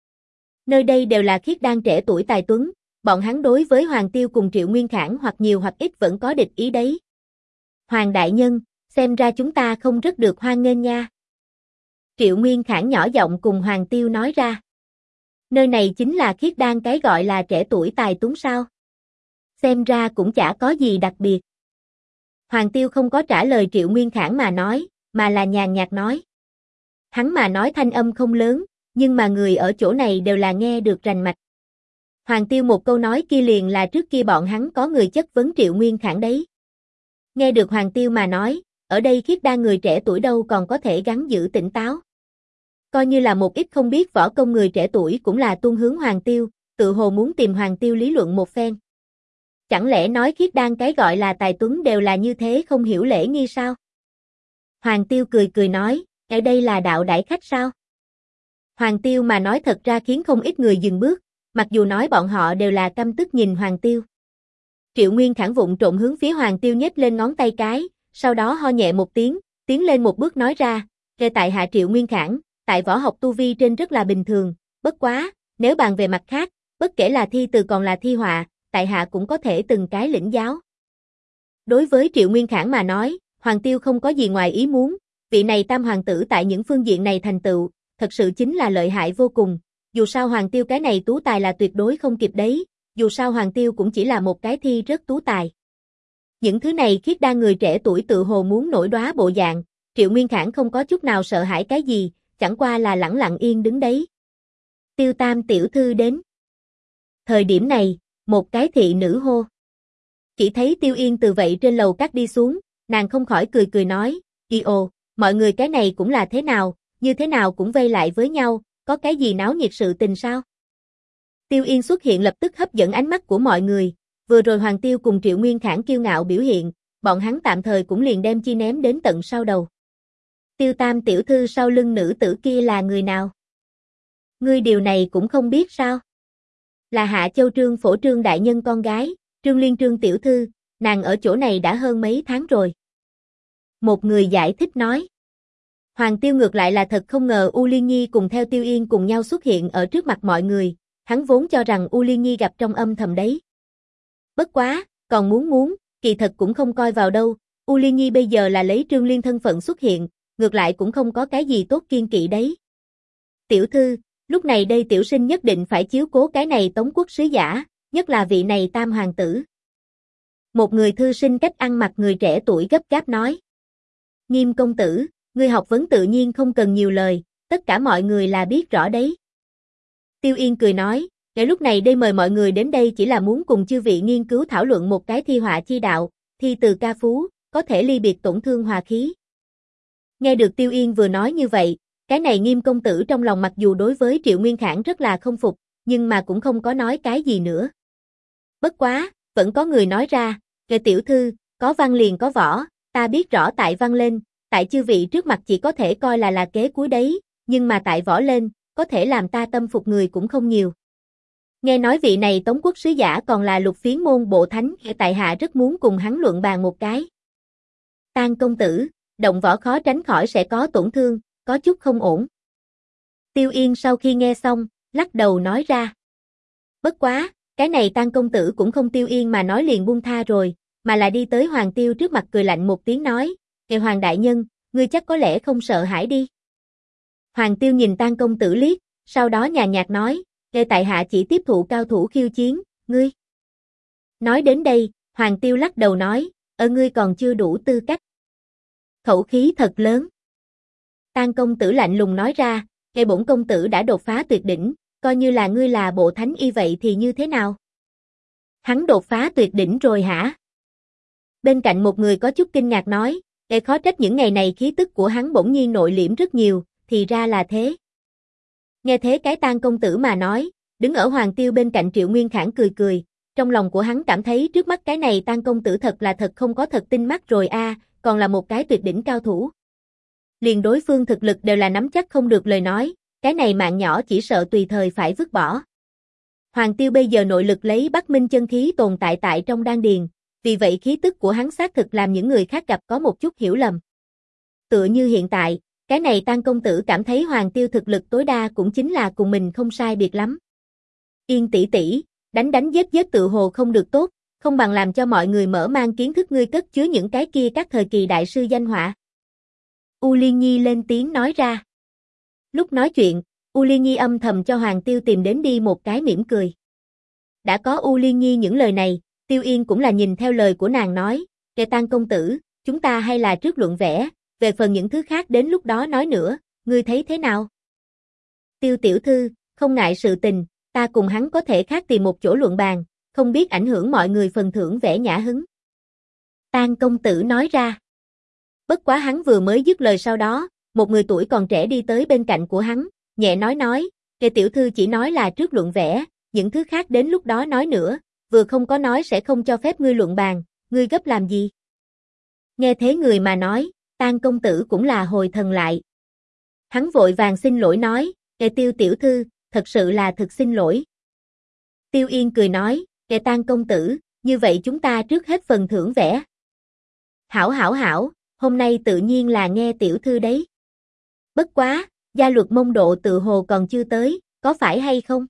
Nơi đây đều là khiết đan trẻ tuổi tài tuấn, bọn hắn đối với Hoàng Tiêu cùng Triệu Nguyên Khải hoặc nhiều hoặc ít vẫn có địch ý đấy. Hoàng đại nhân, xem ra chúng ta không rất được hoan nghênh nha. Triệu Nguyên Khải nhỏ giọng cùng Hoàng Tiêu nói ra. Nơi này chính là khiết đan cái gọi là trẻ tuổi tài tuấn sao? Xem ra cũng chả có gì đặc biệt. Hoàng Tiêu không có trả lời Triệu Nguyên Khải mà nói, mà là nhàn nhạt nói. Hắn mà nói thanh âm không lớn, nhưng mà người ở chỗ này đều là nghe được rành mạch. Hoàng Tiêu một câu nói kia liền là trước kia bọn hắn có người chất vấn Triệu Nguyên Khải đấy. Nghe được Hoàng Tiêu mà nói, ở đây khiết đan người trẻ tuổi đâu còn có thể gắng giữ tỉnh táo. Coi như là một ít không biết võ công người trẻ tuổi cũng là tuôn hướng Hoàng Tiêu, tự hồ muốn tìm Hoàng Tiêu lý luận một phen. Chẳng lẽ nói khiết đan cái gọi là tài tuấn đều là như thế không hiểu lễ nghi sao? Hoàng Tiêu cười cười nói, ở đây là đạo đãi khách sao? Hoàng Tiêu mà nói thật ra khiến không ít người dừng bước, mặc dù nói bọn họ đều là căm tức nhìn Hoàng Tiêu. Triệu Nguyên Khải vụng trộm hướng phía Hoàng Tiêu nhếch lên ngón tay cái, sau đó ho nhẹ một tiếng, tiến lên một bước nói ra, "Kể tại hạ Triệu Nguyên Khải, tại võ học tu vi trên rất là bình thường, bất quá, nếu bàn về mặt khác, bất kể là thi từ còn là thi họa, tại hạ cũng có thể từng cái lĩnh giáo." Đối với Triệu Nguyên Khải mà nói, Hoàng Tiêu không có gì ngoài ý muốn, vị này tam hoàng tử tại những phương diện này thành tựu, thật sự chính là lợi hại vô cùng. Dù sao Hoàng Tiêu cái này tú tài là tuyệt đối không kịp đấy, dù sao Hoàng Tiêu cũng chỉ là một cái thi rất tú tài. Những thứ này khiết đan người trẻ tuổi tự hồ muốn nổi đoá bộ dạng, Triệu Nguyên Khải không có chút nào sợ hãi cái gì, chẳng qua là lẳng lặng yên đứng đấy. Tiêu tam tiểu thư đến. Thời điểm này, một cái thị nữ hô. Chỉ thấy Tiêu Yên từ vậy trên lầu cát đi xuống, nàng không khỏi cười cười nói, ồ, mọi người cái này cũng là thế nào, như thế nào cũng vây lại với nhau, có cái gì náo nhiệt sự tình sao? Tiêu Yên xuất hiện lập tức hấp dẫn ánh mắt của mọi người, vừa rồi Hoàng Tiêu cùng Triệu Nguyên Khải kiêu ngạo biểu hiện, bọn hắn tạm thời cũng liền đem chi ném đến tận sau đầu. Tiêu tam tiểu thư sau lưng nữ tử kia là người nào? Ngươi điều này cũng không biết sao? Là Hạ Châu Trương Phổ Trương đại nhân con gái, Trương Liên Trương tiểu thư, nàng ở chỗ này đã hơn mấy tháng rồi. Một người giải thích nói. Hoàng Tiêu ngược lại là thật không ngờ U Liên Nhi cùng theo Tiêu Yên cùng nhau xuất hiện ở trước mặt mọi người, hắn vốn cho rằng U Liên Nhi gặp trong âm thầm đấy. Bất quá, còn muốn, kỳ thật cũng không coi vào đâu, U Liên Nhi bây giờ là lấy Trương Liên thân phận xuất hiện, ngược lại cũng không có cái gì tốt kiên kỵ đấy. Tiểu thư, lúc này đây tiểu sinh nhất định phải chiếu cố cái này Tống quốc sứ giả, nhất là vị này tam hoàng tử. Một người thư sinh cách ăn mặc người trẻ tuổi gấp gáp nói. Nghiêm công tử, ngươi học vấn tự nhiên không cần nhiều lời, tất cả mọi người là biết rõ đấy. Tiêu Yên cười nói, ngày lúc này đây mời mọi người đến đây chỉ là muốn cùng chư vị nghiên cứu thảo luận một cái thi họa chi đạo, thi từ ca phú, có thể ly biệt tổn thương hòa khí. Nghe được Tiêu Yên vừa nói như vậy, cái này Nghiêm công tử trong lòng mặc dù đối với Triệu Nguyên Khải rất là không phục, nhưng mà cũng không có nói cái gì nữa. Bất quá, vẫn có người nói ra, "Kệ tiểu thư, có văn liền có võ, ta biết rõ tại văn lên, tại chư vị trước mặt chỉ có thể coi là kế cuối đấy, nhưng mà tại võ lên, có thể làm ta tâm phục người cũng không nhiều." Nghe nói vị này Tống quốc sứ giả còn là Lục Phiến môn bộ thánh, tại hạ rất muốn cùng hắn luận bàn một cái. Tang công tử, động võ khó tránh khỏi sẽ có tổn thương, có chút không ổn. Tiêu Yên sau khi nghe xong, lắc đầu nói ra. Bất quá, cái này Tang công tử cũng không Tiêu Yên mà nói liền buông tha rồi, mà là đi tới Hoàng Tiêu trước mặt cười lạnh một tiếng nói, "Kệ Hoàng đại nhân, ngươi chắc có lẽ không sợ hãi đi." Hoàng Tiêu nhìn Tang công tử liếc, sau đó nhàn nhạt nói, "Kệ tại hạ chỉ tiếp thụ cao thủ khiêu chiến, ngươi." Nói đến đây, Hoàng Tiêu lắc đầu nói, ngươi còn chưa đủ tư cách." Khẩu khí thật lớn. Tang công tử lạnh lùng nói ra, "Kệ bổn công tử đã đột phá tuyệt đỉnh, coi như là ngươi là bộ thánh y vậy thì như thế nào?" Hắn đột phá tuyệt đỉnh rồi hả? Bên cạnh một người có chút kinh ngạc nói, khó trách những ngày này khí tức của hắn bỗng nhiên nội liễm rất nhiều, thì ra là thế. Nghe thế cái Tang công tử mà nói, đứng ở Hoàng Tiêu bên cạnh Triệu Nguyên Khải cười cười, trong lòng của hắn cảm thấy trước mắt cái này Tang công tử thật không có thật tinh mắt rồi a, còn là một cái tuyệt đỉnh cao thủ. Liền đối phương thực lực đều là nắm chắc không được lời nói, cái này mạng nhỏ chỉ sợ tùy thời phải vứt bỏ. Hoàng Tiêu bây giờ nội lực lấy Bắc Minh chân khí tồn tại tại trong đan điền, vì vậy khí tức của hắn xác thực làm những người khác gặp có một chút hiểu lầm. Tựa như hiện tại, cái này Tang công tử cảm thấy Hoàng Tiêu thực lực tối đa cũng chính là cùng mình không sai biệt lắm. Yên tỷ tỷ, đánh giết tự hồ không được tốt, không bằng làm cho mọi người mở mang kiến thức ngươi cất chứa những cái kia các thời kỳ đại sư danh họa. U Liên Nhi lên tiếng nói ra. Lúc nói chuyện, U Liên Nhi âm thầm cho Hoàng Tiêu tìm đến đi một cái mỉm cười. Đã có U Liên Nhi những lời này, Tiêu Yên cũng là nhìn theo lời của nàng nói, kẻ Tang công tử, chúng ta hay là trước luận vẽ, về phần những thứ khác đến lúc đó nói nữa, ngươi thấy thế nào? Tiêu tiểu thư, không ngại sự tình, ta cùng hắn có thể khác tìm một chỗ luận bàn, không biết ảnh hưởng mọi người phần thưởng vẻ nhã hứng. Tang công tử nói ra. Bất quá hắn vừa mới dứt lời sau đó, một người tuổi còn trẻ đi tới bên cạnh của hắn, nhẹ nói, kẻ tiểu thư chỉ nói là trước luận vẽ, những thứ khác đến lúc đó nói nữa, vừa không có nói sẽ không cho phép ngươi luận bàn, ngươi gấp làm gì? Nghe thế người mà nói, Tang công tử cũng là hồi thần lại. Hắn vội vàng xin lỗi nói, kẻ Tiêu tiểu thư, thật sự là thực xin lỗi. Tiêu Yên cười nói, kẻ Tang công tử, như vậy chúng ta trước hết phần thưởng vẽ. Hảo, hôm nay tự nhiên là nghe tiểu thư đấy. Bất quá, gia luật mông độ tự hồ còn chưa tới, có phải hay không?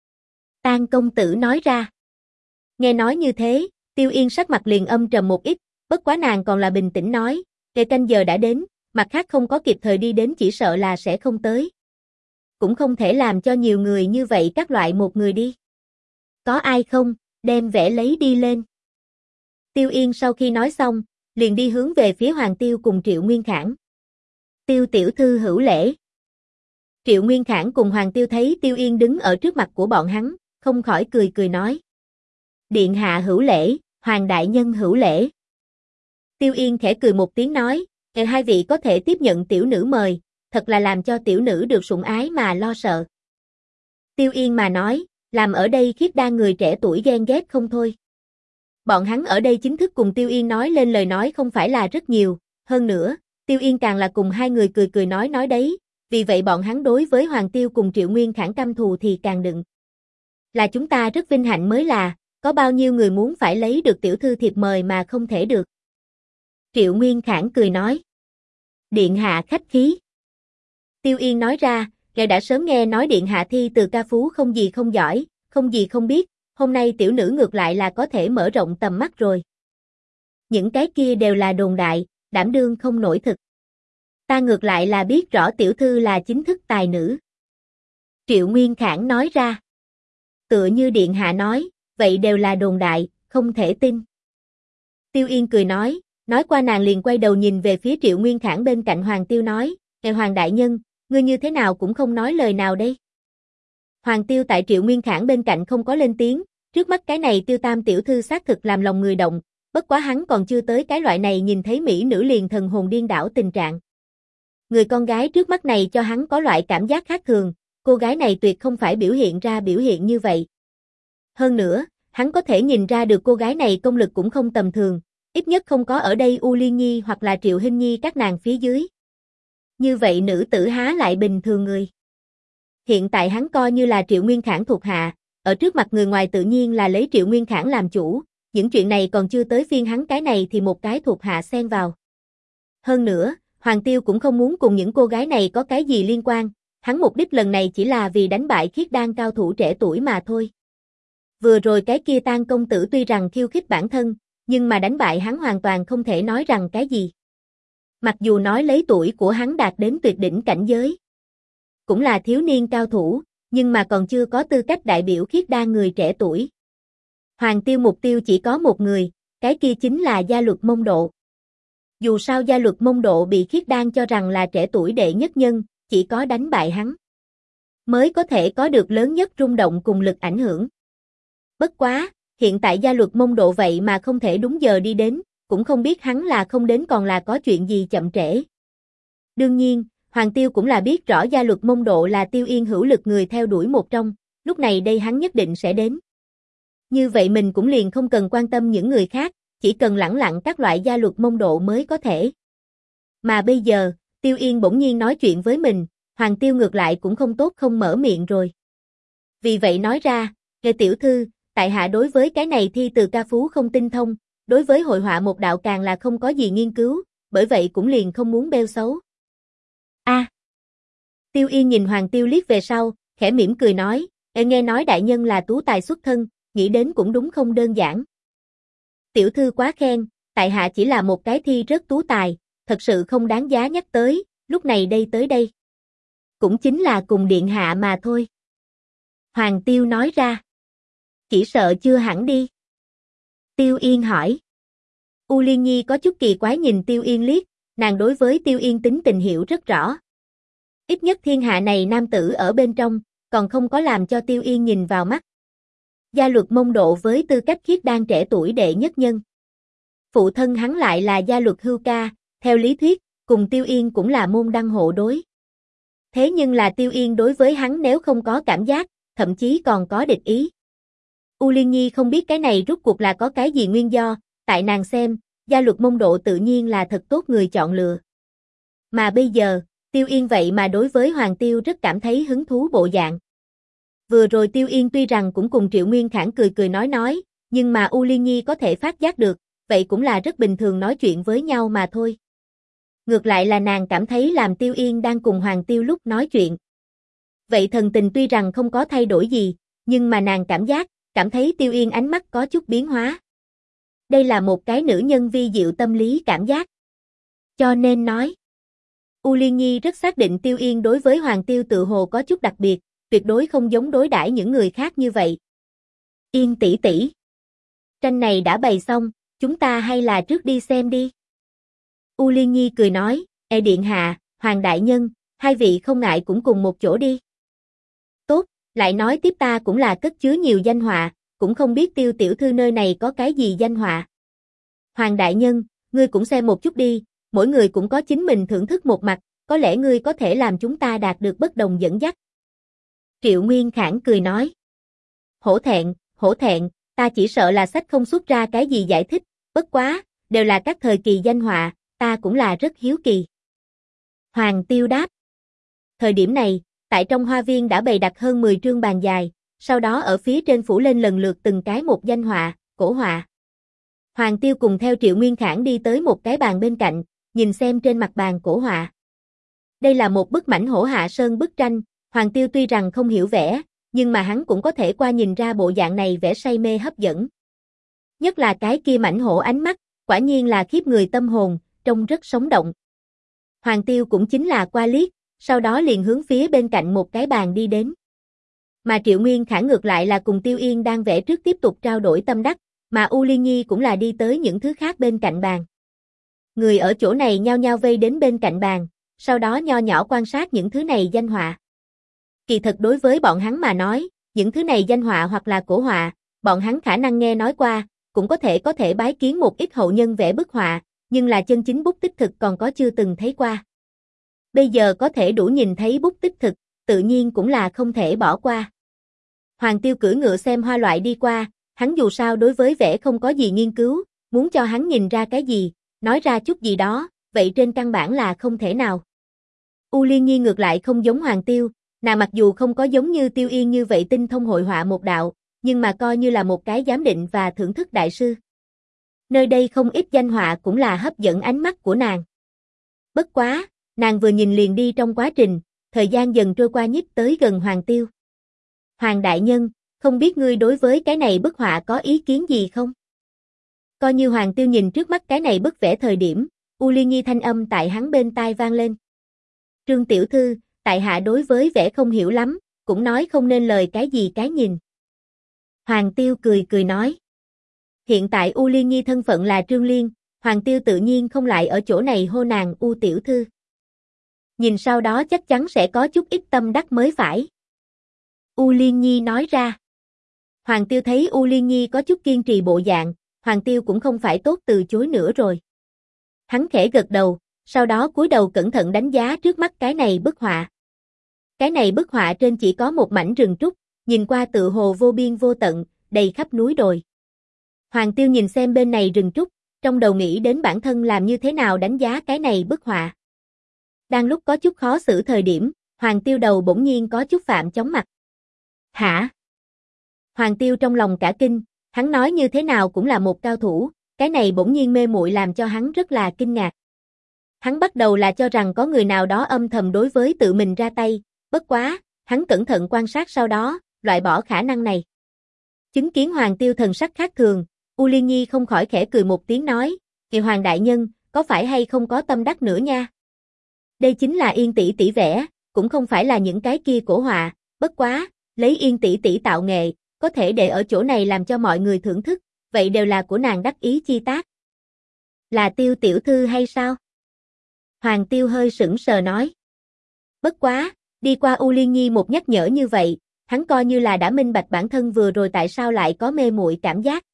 Tang công tử nói ra. Nghe nói như thế, Tiêu Yên sắc mặt liền âm trầm một ít, bất quá nàng còn là bình tĩnh nói, kẻ canh giờ đã đến, mặt khác không có kịp thời đi đến chỉ sợ là sẽ không tới. Cũng không thể làm cho nhiều người như vậy các loại một người đi. Có ai không, đem vẽ lấy đi lên. Tiêu Yên sau khi nói xong, liền đi hướng về phía Hoàng Tiêu cùng Triệu Nguyên Khảng. Tiêu tiểu thư hữu lễ. Triệu Nguyên Khảng cùng Hoàng Tiêu thấy Tiêu Yên đứng ở trước mặt của bọn hắn, không khỏi cười nói. Điện hạ hữu lễ, Hoàng đại nhân hữu lễ. Tiêu Yên khẽ cười một tiếng nói, hai vị có thể tiếp nhận tiểu nữ mời, thật là làm cho tiểu nữ được sủng ái mà lo sợ. Tiêu Yên mà nói, làm ở đây Khiết Đan người trẻ tuổi ghen ghét không thôi. Bọn hắn ở đây chính thức cùng Tiêu Yên nói lên lời nói không phải là rất nhiều, hơn nữa, Tiêu Yên càng là cùng hai người cười nói đấy, vì vậy bọn hắn đối với Hoàng Tiêu cùng Triệu Nguyên Khảng căm thù thì càng đựng. Là chúng ta rất vinh hạnh mới là, có bao nhiêu người muốn phải lấy được tiểu thư thiệp mời mà không thể được. Triệu Nguyên Khảng cười nói. Điện hạ khách khí. Tiêu Yên nói ra, ngài đã sớm nghe nói điện hạ thi từ ca phú không gì không giỏi, không gì không biết, hôm nay tiểu nữ ngược lại là có thể mở rộng tầm mắt rồi. Những cái kia đều là đồn đại, đảm đương không nổi thực. Ta ngược lại là biết rõ tiểu thư là chính thức tài nữ. Triệu Nguyên Khảng nói ra. Tựa như điện hạ nói, vậy đều là đồn đại, không thể tin. Tiêu Yên cười nói qua nàng liền quay đầu nhìn về phía Triệu Nguyên Khảng bên cạnh Hoàng Tiêu nói, Hoàng đại nhân, ngươi như thế nào cũng không nói lời nào đây. Hoàng Tiêu tại Triệu Nguyên Khảng bên cạnh không có lên tiếng, trước mắt cái này Tiêu Tam tiểu thư xác thực làm lòng người động, bất quá hắn còn chưa tới cái loại này nhìn thấy mỹ nữ liền thần hồn điên đảo tình trạng. Người con gái trước mắt này cho hắn có loại cảm giác khác thường, cô gái này tuyệt không phải biểu hiện như vậy. Hơn nữa, hắn có thể nhìn ra được cô gái này công lực cũng không tầm thường, ít nhất không có ở đây U Liên Nhi hoặc là Triệu Hinh Nhi các nàng phía dưới. Như vậy nữ tử há lại bình thường người. Hiện tại hắn coi như là Triệu Nguyên Khảng thuộc hạ, ở trước mặt người ngoài tự nhiên là lấy Triệu Nguyên Khảng làm chủ, những chuyện này còn chưa tới phiên hắn cái này thì một cái thuộc hạ xen vào. Hơn nữa, Hoàng Tiêu cũng không muốn cùng những cô gái này có cái gì liên quan, hắn mục đích lần này chỉ là vì đánh bại Khiết Đan cao thủ trẻ tuổi mà thôi. Vừa rồi cái kia Tang công tử tuy rằng khiêu khích bản thân, nhưng mà đánh bại hắn hoàn toàn không thể nói rằng cái gì. Mặc dù nói lấy tuổi của hắn đạt đến tuyệt đỉnh cảnh giới, cũng là thiếu niên cao thủ, nhưng mà còn chưa có tư cách đại biểu Khiết Đan người trẻ tuổi. Hoàng Tiêu mục tiêu chỉ có một người, cái kia chính là gia luật mông độ. Dù sao gia luật mông độ bị Khiết Đan cho rằng là trẻ tuổi đệ nhất nhân, chỉ có đánh bại hắn mới có thể có được lớn nhất rung động cùng lực ảnh hưởng. Bất quá, hiện tại gia luật mông độ vậy mà không thể đúng giờ đi đến, cũng không biết hắn là không đến còn là có chuyện gì chậm trễ. Đương nhiên, Hoàng Tiêu cũng là biết rõ gia luật mông độ là Tiêu Yên hữu lực người theo đuổi một trong, lúc này đây hắn nhất định sẽ đến. Như vậy mình cũng liền không cần quan tâm những người khác, chỉ cần lẳng lặng các loại gia luật mông độ mới có thể. Mà bây giờ, Tiêu Yên bỗng nhiên nói chuyện với mình, Hoàng Tiêu ngược lại cũng không tốt không mở miệng rồi. Vì vậy nói ra, "Nghe tiểu thư, tại hạ đối với cái này thi từ ca phú không tinh thông, đối với hội họa một đạo càng là không có gì nghiên cứu, bởi vậy cũng liền không muốn bêu xấu." A. Tiêu Yên nhìn Hoàng Tiêu liếc về sau, khẽ mỉm cười nói, nghe nói đại nhân là tú tài xuất thân, nghĩ đến cũng đúng không đơn giản." "Tiểu thư quá khen, tại hạ chỉ là một cái thi rớt tú tài, thật sự không đáng giá nhắc tới, lúc này đây tới đây. Cũng chính là cùng điện hạ mà thôi." Hoàng Tiêu nói ra. "Chỉ sợ chưa hẳn đi." Tiêu Yên hỏi. U Liên Nhi có chút kỳ quái nhìn Tiêu Yên liếc, nàng đối với Tiêu Yên tính tình hiểu rất rõ. Ít nhất thiên hạ này nam tử ở bên trong, còn không có làm cho Tiêu Yên nhìn vào mắt. Gia luật Mông Độ với tư cách khiết đan trẻ tuổi đệ nhất nhân. Phụ thân hắn lại là gia luật Hưu Ca, theo lý thuyết, cùng Tiêu Yên cũng là môn đăng hộ đối. Thế nhưng là Tiêu Yên đối với hắn nếu không có cảm giác, thậm chí còn có địch ý. U Liên Nhi không biết cái này rốt cuộc là có cái gì nguyên do, tại nàng xem, gia luật Mông Độ tự nhiên là thật tốt người chọn lựa. Mà bây giờ, Tiêu Yên vậy mà đối với Hoàng Tiêu rất cảm thấy hứng thú bộ dạng. Vừa rồi Tiêu Yên tuy rằng cũng cùng Triệu Nguyên Khảng cười cười nói, nhưng mà U Liên Nhi có thể phát giác được, vậy cũng là rất bình thường nói chuyện với nhau mà thôi. Ngược lại là nàng cảm thấy làm Tiêu Yên đang cùng Hoàng Tiêu lúc nói chuyện. Vậy thần tình tuy rằng không có thay đổi gì, nhưng mà nàng cảm thấy Tiêu Yên ánh mắt có chút biến hóa. Đây là một cái nữ nhân vi diệu tâm lý cảm giác. Cho nên nói, U Liên Nhi rất xác định Tiêu Yên đối với Hoàng Tiêu tự hồ có chút đặc biệt, tuyệt đối không giống đối đãi những người khác như vậy. Yên tỷ tỷ, tranh này đã bày xong, chúng ta hay là trước đi xem đi. U Liên Nhi cười nói, điện hạ, Hoàng đại nhân, hai vị không ngại cũng cùng một chỗ đi. Tốt, lại nói tiếp ta cũng là cất chứa nhiều danh họa, cũng không biết Tiêu tiểu thư nơi này có cái gì danh họa. Hoàng đại nhân, ngươi cũng xem một chút đi, mỗi người cũng có chính mình thưởng thức một mặt, có lẽ ngươi có thể làm chúng ta đạt được bất đồng dẫn dắt. Triệu Nguyên Khảng cười nói. Hổ thẹn, ta chỉ sợ là sách không xuất ra cái gì giải thích, bất quá, đều là các thời kỳ danh họa, ta cũng là rất hiếu kỳ. Hoàng Tiêu đáp. Thời điểm này, tại trong hoa viên đã bày đặt hơn 10 trương bàn dài, sau đó ở phía trên phủ lên lần lượt từng cái một danh họa, cổ họa. Hoàng Tiêu cùng theo Triệu Nguyên Khảng đi tới một cái bàn bên cạnh, nhìn xem trên mặt bàn cổ họa. Đây là một bức mãnh hổ hạ sơn bức tranh, Hoàng Tiêu tuy rằng không hiểu vẽ, nhưng mà hắn cũng có thể qua nhìn ra bộ dạng này vẽ say mê hấp dẫn. Nhất là cái kia mãnh hổ ánh mắt, quả nhiên là khiếp người tâm hồn, trông rất sống động. Hoàng Tiêu cũng chính là qua liếc, sau đó liền hướng phía bên cạnh một cái bàn đi đến. Mà Triệu Nguyên Khảng ngược lại là cùng Tiêu Yên đang vẽ trước tiếp tục trao đổi tâm đắc, mà U Liên Nhi cũng là đi tới những thứ khác bên cạnh bàn. Người ở chỗ này nhao nhao vây đến bên cạnh bàn, sau đó nho nhỏ quan sát những thứ này danh họa. Kỳ thật đối với bọn hắn mà nói, những thứ này danh họa hoặc là cổ họa, bọn hắn khả năng nghe nói qua, cũng có thể bái kiến một ít hậu nhân vẽ bức họa, nhưng là chân chính bút tích thực còn có chưa từng thấy qua. Bây giờ có thể đủ nhìn thấy bút tích thực, tự nhiên cũng là không thể bỏ qua. Hoàng Tiêu cưỡi ngựa xem hoa loại đi qua, hắn dù sao đối với vẽ không có gì nghiên cứu, muốn cho hắn nhìn ra cái gì, nói ra chút gì đó, vậy trên căn bản là không thể nào. U Liên Nhi ngược lại không giống Hoàng Tiêu, nàng mặc dù không có giống như Tiêu Yên như vậy tinh thông hội họa một đạo, nhưng mà coi như là một cái giám định và thưởng thức đại sư. Nơi đây không ít danh họa cũng là hấp dẫn ánh mắt của nàng. Bất quá, nàng vừa nhìn liền đi trong quá trình, thời gian dần trôi qua nhích tới gần Hoàng Tiêu. Hoàng đại nhân, không biết ngươi đối với cái này bức họa có ý kiến gì không? Coi như Hoàng Tiêu nhìn trước mắt cái này bức vẽ thời điểm, U Liên Nhi thanh âm tại hắn bên tai vang lên. Trương tiểu thư, tại hạ đối với vẽ không hiểu lắm, cũng nói không nên lời cái gì cái nhìn. Hoàng Tiêu cười nói. Hiện tại U Liên Nhi thân phận là Trương Liên, Hoàng Tiêu tự nhiên không lại ở chỗ này hô nàng U tiểu thư. Nhìn sau đó chắc chắn sẽ có chút ít tâm đắc mới phải. U Liên Nhi nói ra. Hoàng Tiêu thấy U Liên Nhi có chút kiên trì bộ dạng, Hoàng Tiêu cũng không phải tốt từ chối nữa rồi. Hắn khẽ gật đầu, sau đó cúi đầu cẩn thận đánh giá trước mắt cái này bức họa. Cái này bức họa trên chỉ có một mảnh rừng trúc, nhìn qua tựa hồ vô biên vô tận, đầy khắp núi đồi. Hoàng Tiêu nhìn xem bên này rừng trúc, trong đầu nghĩ đến bản thân làm như thế nào đánh giá cái này bức họa. Đang lúc có chút khó xử thời điểm, Hoàng Tiêu đầu bỗng nhiên có chút phạm chóng mặt. Hả? Hoàng Tiêu trong lòng cả kinh, hắn nói như thế nào cũng là một cao thủ, cái này bỗng nhiên mê muội làm cho hắn rất là kinh ngạc. Hắn bắt đầu là cho rằng có người nào đó âm thầm đối với tự mình ra tay, bất quá, hắn cẩn thận quan sát sau đó, loại bỏ khả năng này. Chứng kiến Hoàng Tiêu thần sắc khác thường, U Liên Nhi không khỏi khẽ cười một tiếng nói, "Kìa Hoàng đại nhân, có phải hay không có tâm đắc nữa nha? Đây chính là Yên tỷ tỷ vẽ, cũng không phải là những cái kia cổ họa, bất quá, lấy Yên tỷ tỷ tạo nghệ, có thể để ở chỗ này làm cho mọi người thưởng thức, vậy đều là của nàng đắc ý chi tác." "Là Tiêu tiểu thư hay sao?" Hoàng Tiêu hơi sững sờ nói. Bất quá, đi qua U Liên Nhi một nhắc nhở như vậy, hắn coi như là đã minh bạch bản thân vừa rồi tại sao lại có mê muội cảm giác.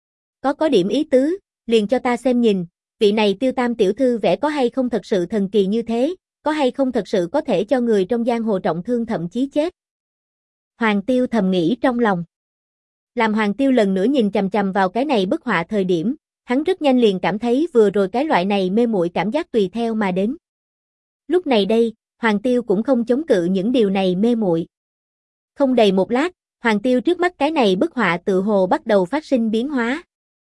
Có điểm ý tứ, liền cho ta xem nhìn, vị này Tiêu tam tiểu thư vẽ có hay không thật sự thần kỳ như thế, có hay không thật sự có thể cho người trong giang hồ trọng thương thậm chí chết. Hoàng Tiêu thầm nghĩ trong lòng. Làm Hoàng Tiêu lần nữa nhìn chằm chằm vào cái này bức họa thời điểm, hắn rất nhanh liền cảm thấy vừa rồi cái loại này mê muội cảm giác tùy theo mà đến. Lúc này đây, Hoàng Tiêu cũng không chống cự những điều này mê muội. Không đầy một lát, Hoàng Tiêu trước mắt cái này bức họa tự hồ bắt đầu phát sinh biến hóa.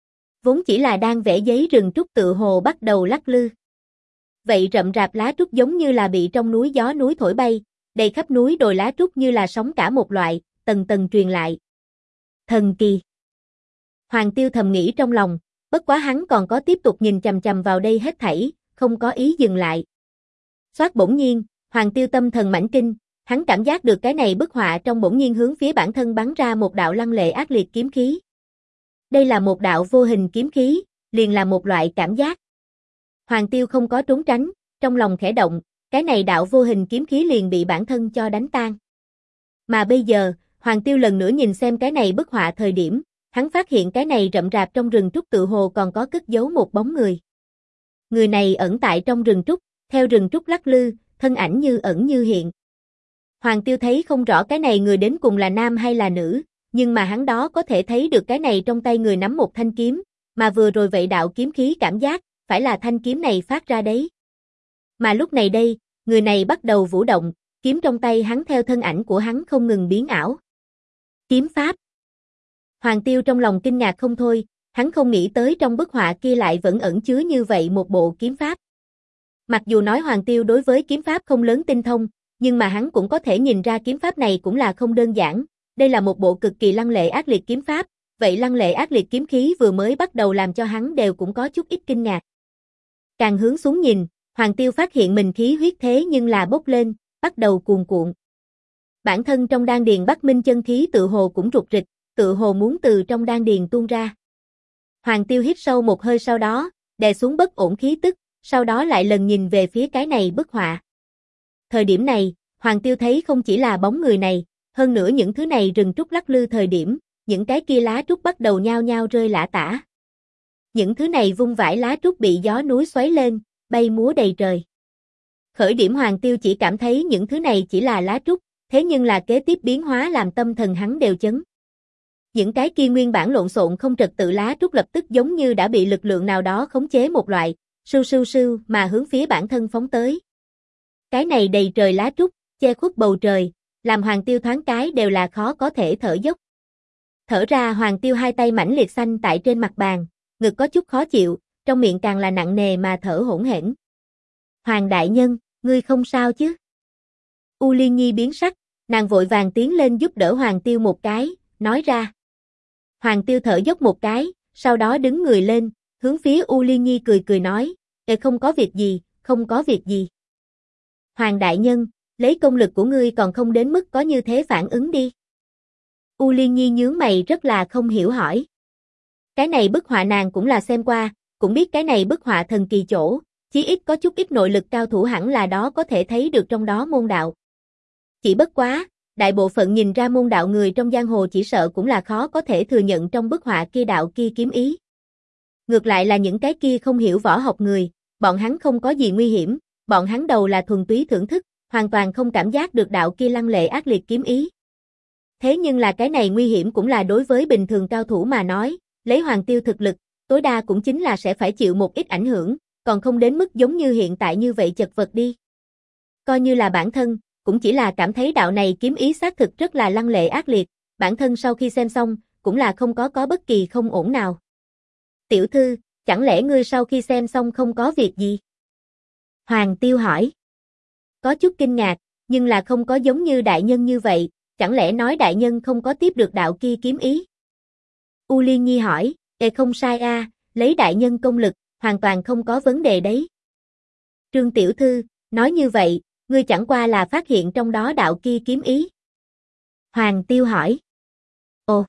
Vốn chỉ là đang vẽ giấy rừng trúc tự hồ bắt đầu lắc lư. Vậy rậm rạp lá trúc giống như là bị trong núi gió núi thổi bay, đầy khắp núi đồi lá trúc như là sóng cả một loại, tầng tầng truyền lại. Thần kỳ. Hoàng Tiêu thầm nghĩ trong lòng, bất quá hắn còn có tiếp tục nhìn chằm chằm vào đây hết thảy, không có ý dừng lại. Xoát bỗng nhiên, Hoàng Tiêu tâm thần mãnh kinh, hắn cảm giác được cái này bức họa trong bỗng nhiên hướng phía bản thân bắn ra một đạo lăng lệ ác liệt kiếm khí. Đây là một đạo vô hình kiếm khí, liền là một loại cảm giác. Hoàng Tiêu không có trốn tránh, trong lòng khẽ động, cái này đạo vô hình kiếm khí liền bị bản thân cho đánh tan. Mà bây giờ, Hoàng Tiêu lần nữa nhìn xem cái này bức họa thời điểm, hắn phát hiện cái này rậm rạp trong rừng trúc tự hồ còn có cất giấu một bóng người. Người này ẩn tại trong rừng trúc, theo rừng trúc lắc lư, thân ảnh như ẩn như hiện. Hoàng Tiêu thấy không rõ cái này người đến cùng là nam hay là nữ, nhưng mà hắn đó có thể thấy được cái này trong tay người nắm một thanh kiếm, mà vừa rồi vậy đạo kiếm khí cảm giác, phải là thanh kiếm này phát ra đấy. Mà lúc này đây, người này bắt đầu vũ động, kiếm trong tay hắn theo thân ảnh của hắn không ngừng biến ảo. Kiếm pháp. Hoàng Tiêu trong lòng kinh ngạc không thôi, hắn không nghĩ tới trong bức họa kia lại vẫn ẩn chứa như vậy một bộ kiếm pháp. Mặc dù nói Hoàng Tiêu đối với kiếm pháp không lớn tinh thông, nhưng mà hắn cũng có thể nhìn ra kiếm pháp này cũng là không đơn giản, đây là một bộ cực kỳ lăng lệ ác liệt kiếm pháp, vậy lăng lệ ác liệt kiếm khí vừa mới bắt đầu làm cho hắn đều cũng có chút ít kinh ngạc. Càng hướng xuống nhìn, Hoàng Tiêu phát hiện mình khí huyết thế nhưng là bốc lên, bắt đầu cuồn cuộn. Bản thân trong đan điền Bắc Minh chân khí tự hồ cũng rục rịch, tự hồ muốn từ trong đan điền tuôn ra. Hoàng Tiêu hít sâu một hơi sau đó, đè xuống bất ổn khí tức, sau đó lại lần nhìn về phía cái này bức họa. Thời điểm này, Hoàng Tiêu thấy không chỉ là bóng người này, hơn nữa những thứ này rừng trúc lắc lư thời điểm, những cái kia lá trúc bắt đầu nhao nhao rơi lả tả. Những thứ này vung vãi lá trúc bị gió núi xoáy lên, bay múa đầy trời. Khởi điểm Hoàng Tiêu chỉ cảm thấy những thứ này chỉ là lá trúc, thế nhưng là kế tiếp biến hóa làm tâm thần hắn đều chấn. Những cái kia nguyên bản lộn xộn không trật tự lá trúc lập tức giống như đã bị lực lượng nào đó khống chế một loại, sưu sưu sưu mà hướng phía bản thân phóng tới. Cái này đầy trời lá trúc, che khuất bầu trời, làm Hoàng Tiêu thoáng cái đều là khó có thể thở dốc. Thở ra Hoàng Tiêu hai tay mãnh liệt xanh tại trên mặt bàn, ngực có chút khó chịu, trong miệng càng là nặng nề mà thở hổn hển. Hoàng đại nhân, ngươi không sao chứ? U Liên Nhi biến sắc, nàng vội vàng tiến lên giúp đỡ Hoàng Tiêu một cái, nói ra. Hoàng Tiêu thở dốc một cái, sau đó đứng người lên, hướng phía U Liên Nhi cười cười nói, không có việc gì, không có việc gì. Hoàng đại nhân, lấy công lực của ngươi còn không đến mức có như thế phản ứng đi. U Liên Nhi nhướng mày rất là không hiểu hỏi. Cái này bức họa nàng cũng là xem qua, cũng biết cái này bức họa thần kỳ chỗ, chí ít có chút ít nội lực cao thủ hẳn là đó có thể thấy được trong đó môn đạo. Chỉ bất quá, đại bộ phận nhìn ra môn đạo người trong giang hồ chỉ sợ cũng là khó có thể thừa nhận trong bức họa kia đạo kia kiếm ý. Ngược lại là những cái kia không hiểu võ học người, bọn hắn không có gì nguy hiểm, bọn hắn đầu là thuần túy thưởng thức, hoàn toàn không cảm giác được đạo kia lăng lệ ác liệt kiếm ý. Thế nhưng là cái này nguy hiểm cũng là đối với bình thường cao thủ mà nói, lấy Hoàng Tiêu thực lực, tối đa cũng chính là sẽ phải chịu một ít ảnh hưởng, còn không đến mức giống như hiện tại như vậy chật vật đi. Coi như là bản thân, cũng chỉ là cảm thấy đạo này kiếm ý xác thực rất là lăng lệ ác liệt, bản thân sau khi xem xong, cũng là không có bất kỳ không ổn nào. Tiểu thư, chẳng lẽ ngươi sau khi xem xong không có việc gì? Hoàng Tiêu hỏi. Có chút kinh ngạc, nhưng là không có giống như đại nhân như vậy, chẳng lẽ nói đại nhân không có tiếp được đạo kia kiếm ý? U Liên Nhi hỏi, không sai a, lấy đại nhân công lực, hoàn toàn không có vấn đề đấy. Trương tiểu thư, nói như vậy, ngươi chẳng qua là phát hiện trong đó đạo kia kiếm ý. Hoàng Tiêu hỏi. Ồ.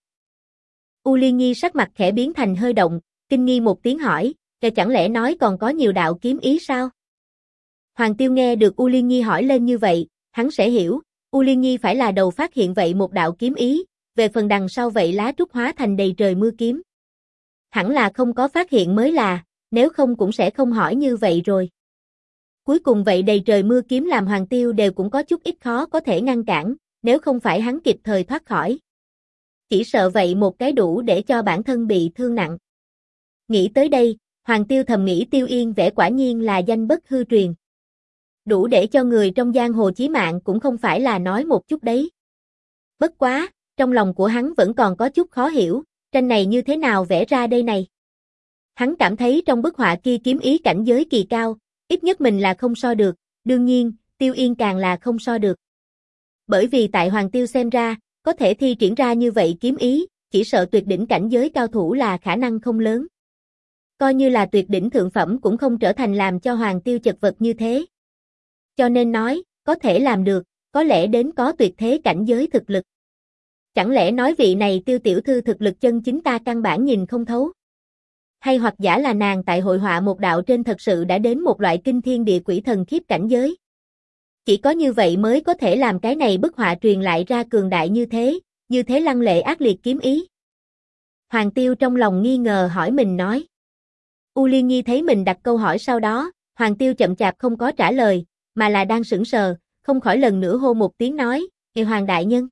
U Liên Nhi sắc mặt khẽ biến thành hơi động, kinh nghi một tiếng hỏi, chẳng lẽ nói còn có nhiều đạo kiếm ý sao? Hoàng Tiêu nghe được U Liên Nhi hỏi lên như vậy, hắn sẽ hiểu, U Liên Nhi phải là đầu phát hiện vậy một đạo kiếm ý, về phần đằng sau vậy lá trúc hóa thành đầy trời mưa kiếm. Hẳn là không có phát hiện mới là, nếu không cũng sẽ không hỏi như vậy rồi. Cuối cùng vậy đầy trời mưa kiếm làm Hoàng Tiêu đều cũng có chút ít khó có thể ngăn cản, nếu không phải hắn kịp thời thoát khỏi. Chỉ sợ vậy một cái đủ để cho bản thân bị thương nặng. Nghĩ tới đây, Hoàng Tiêu thầm nghĩ Tiêu Yên vẻ quả nhiên là danh bất hư truyền. Đủ để cho người trong giang hồ chí mạng cũng không phải là nói một chút đấy. Bất quá, trong lòng của hắn vẫn còn có chút khó hiểu, tranh này như thế nào vẽ ra đây này. Hắn cảm thấy trong bức họa kia kiếm ý cảnh giới kỳ cao, ít nhất mình là không so được, đương nhiên, Tiêu Yên càng là không so được. Bởi vì tại Hoàng Tiêu xem ra, có thể thi triển ra như vậy kiếm ý, chỉ sợ tuyệt đỉnh cảnh giới cao thủ là khả năng không lớn. Coi như là tuyệt đỉnh thượng phẩm cũng không trở thành làm cho Hoàng Tiêu chật vật như thế. Cho nên nói, có thể làm được, có lẽ đến có tuyệt thế cảnh giới thực lực. Chẳng lẽ nói vị này Tiêu tiểu thư thực lực chân chính ta căn bản nhìn không thấu? Hay hoặc giả là nàng tại hội họa một đạo trên thật sự đã đến một loại kinh thiên địa quỷ thần khiếp cảnh giới? Chỉ có như vậy mới có thể làm cái này bức họa truyền lại ra cường đại như thế lăng lệ ác liệt kiếm ý. Hoàng Tiêu trong lòng nghi ngờ hỏi mình nói. U Liên Nhi thấy mình đặt câu hỏi sau đó, Hoàng Tiêu chậm chạp không có trả lời, mà là đang sững sờ, không khỏi lần nữa hô một tiếng nói, Hoàng đại nhân.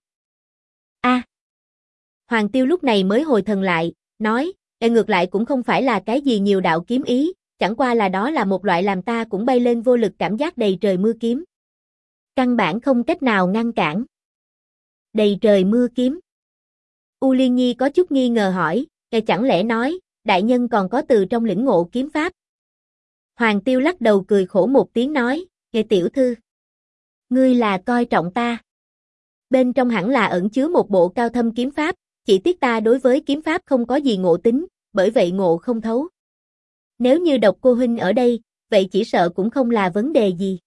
A. Hoàng Tiêu lúc này mới hồi thần lại, nói, ngược lại cũng không phải là cái gì nhiều đạo kiếm ý, chẳng qua là đó là một loại làm ta cũng bay lên vô lực cảm giác đầy trời mưa kiếm. Căn bản không cách nào ngăn cản. Đầy trời mưa kiếm. U Liên Nhi có chút nghi ngờ hỏi, chẳng lẽ nói, đại nhân còn có từ trong lĩnh ngộ kiếm pháp? Hoàng Tiêu lắc đầu cười khổ một tiếng nói, tiểu thư. Ngươi là coi trọng ta. Bên trong hẳn là ẩn chứa một bộ cao thâm kiếm pháp, chỉ tiếc ta đối với kiếm pháp không có gì ngộ tính, bởi vậy ngộ không thấu. Nếu như Độc cô huynh ở đây, vậy chỉ sợ cũng không là vấn đề gì.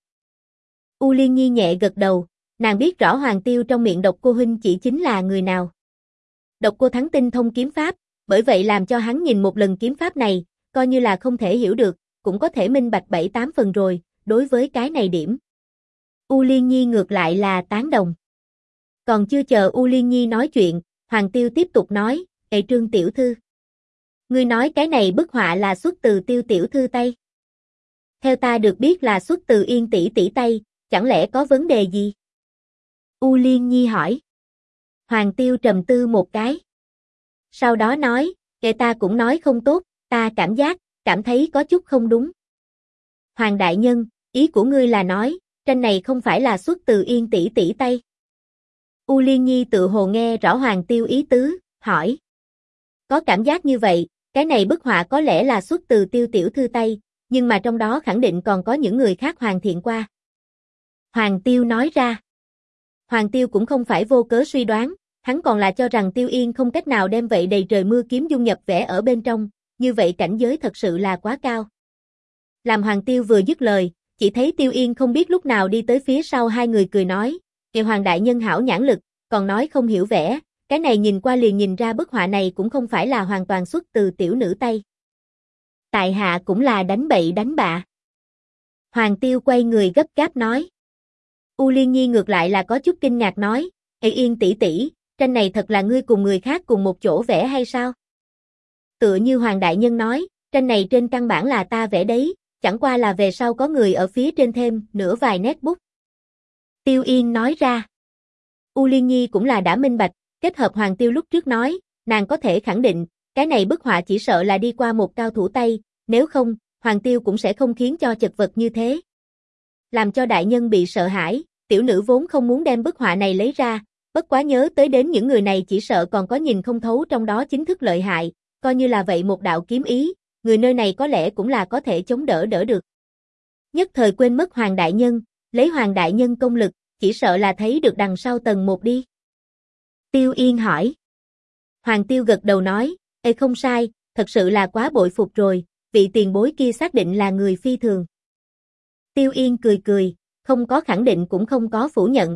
U Liên Nhi nhẹ gật đầu, nàng biết rõ Hoàng Tiêu trong miệng Độc cô huynh chỉ chính là người nào. Độc cô Thắng tinh thông kiếm pháp, bởi vậy làm cho hắn nhìn một lần kiếm pháp này, coi như là không thể hiểu được, cũng có thể minh bạch 7-8 phần rồi, đối với cái này điểm. U Liên Nhi ngược lại là tán đồng. Còn chưa chờ U Liên Nhi nói chuyện, Hoàng Tiêu tiếp tục nói, Trương tiểu thư. Ngươi nói cái này bức họa là xuất từ Tiêu tiểu thư tay. Theo ta được biết là xuất từ Yên tỷ tỷ tay, chẳng lẽ có vấn đề gì? U Liên Nhi hỏi. Hoàng Tiêu trầm tư một cái. Sau đó nói, ta cũng nói không tốt, ta cảm thấy có chút không đúng. Hoàng đại nhân, ý của ngươi là nói, tranh này không phải là xuất từ Yên tỷ tỷ tay. U Liên Nhi tự hồ nghe rõ Hoàng Tiêu ý tứ, hỏi. Có cảm giác như vậy, cái này bức họa có lẽ là xuất từ Tiêu tiểu thư tay, nhưng mà trong đó khẳng định còn có những người khác hoàn thiện qua. Hoàng Tiêu nói ra. Hoàng Tiêu cũng không phải vô cớ suy đoán, hắn còn là cho rằng Tiêu Yên không cách nào đem vậy đầy trời mưa kiếm dung nhập vẽ ở bên trong, như vậy cảnh giới thật sự là quá cao. Làm Hoàng Tiêu vừa dứt lời, chỉ thấy Tiêu Yên không biết lúc nào đi tới phía sau hai người cười nói, Hoàng đại nhân hảo nhãn lực, còn nói không hiểu vẽ, cái này nhìn qua liền nhìn ra bức họa này cũng không phải là hoàn toàn xuất từ tiểu nữ tay. Tại hạ cũng là đánh bậy đánh bạ. Hoàng Tiêu quay người gấp gáp nói. U Liên Nhi ngược lại là có chút kinh ngạc nói, Yên tỷ tỷ, tranh này thật là ngươi cùng người khác cùng một chỗ vẽ hay sao? Tựa như Hoàng đại nhân nói, tranh này trên căn bản là ta vẽ đấy, chẳng qua là về sau có người ở phía trên thêm nửa vài nét bút. Tiêu Yên nói ra. U Liên Nhi cũng là đã minh bạch, kết hợp Hoàng Tiêu lúc trước nói, nàng có thể khẳng định, cái này bức họa chỉ sợ là đi qua một cao thủ tay, nếu không, Hoàng Tiêu cũng sẽ không khiến cho chật vật như thế. làm cho đại nhân bị sợ hãi, tiểu nữ vốn không muốn đem bức họa này lấy ra, bất quá nhớ tới đến những người này chỉ sợ còn có nhìn không thấu trong đó chính thức lợi hại, coi như là vậy một đạo kiếm ý, người nơi này có lẽ cũng là có thể chống đỡ được. Nhất thời quên mất Hoàng đại nhân, lấy Hoàng đại nhân công lực, chỉ sợ là thấy được đằng sau tầng 1 đi. Tiêu Yên hỏi. Hoàng Tiêu gật đầu nói, không sai, thật sự là quá bội phục rồi, vị tiền bối kia xác định là người phi thường. Tiêu Yên cười cười, không có khẳng định cũng không có phủ nhận.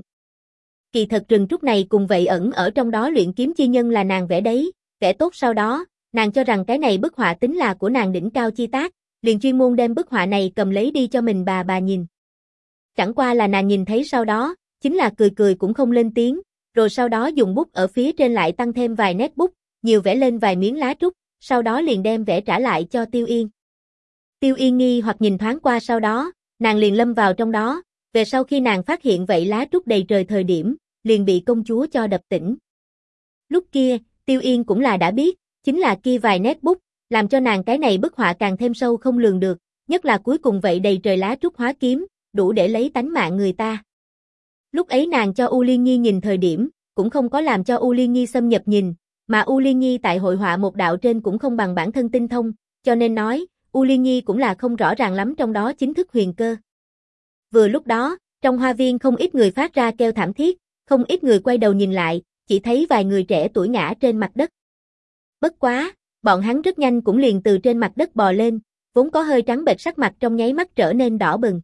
Kỳ thật rừng trúc này cùng vậy ẩn ở trong đó luyện kiếm chi nhân là nàng vẽ đấy, vẽ tốt sau đó, nàng cho rằng cái này bức họa tính là của nàng đỉnh cao chi tác, liền chuyên môn đem bức họa này cầm lấy đi cho mình bà nhìn. Chẳng qua là nàng nhìn thấy sau đó, chính là cười cười cũng không lên tiếng, rồi sau đó dùng bút ở phía trên lại tăng thêm vài nét bút, nhiều vẽ lên vài miếng lá trúc, sau đó liền đem vẽ trả lại cho Tiêu Yên. Tiêu Yên nghi hoặc nhìn thoáng qua sau đó, nàng liền lâm vào trong đó, về sau khi nàng phát hiện vậy lá trúc đầy trời thời điểm, liền bị công chúa cho đập tỉnh. Lúc kia, Tiêu Yên cũng là đã biết, chính là kia vài nét bút, làm cho nàng cái này bức họa càng thêm sâu không lường được, nhất là cuối cùng vậy đầy trời lá trúc hóa kiếm, đủ để lấy tánh mạng người ta. Lúc ấy nàng cho U Liên Nhi nhìn thời điểm, cũng không có làm cho U Liên Nhi xâm nhập nhìn, mà U Liên Nhi tại hội họa một đạo trên cũng không bằng bản thân tinh thông, cho nên nói, U Liên Nhi cũng là không rõ ràng lắm trong đó chính thức huyền cơ. Vừa lúc đó, trong hoa viên không ít người phát ra kêu thảm thiết, không ít người quay đầu nhìn lại, chỉ thấy vài người trẻ tuổi ngã trên mặt đất. Bất quá, bọn hắn rất nhanh cũng liền từ trên mặt đất bò lên, vốn có hơi trắng bệch sắc mặt trong nháy mắt trở nên đỏ bừng.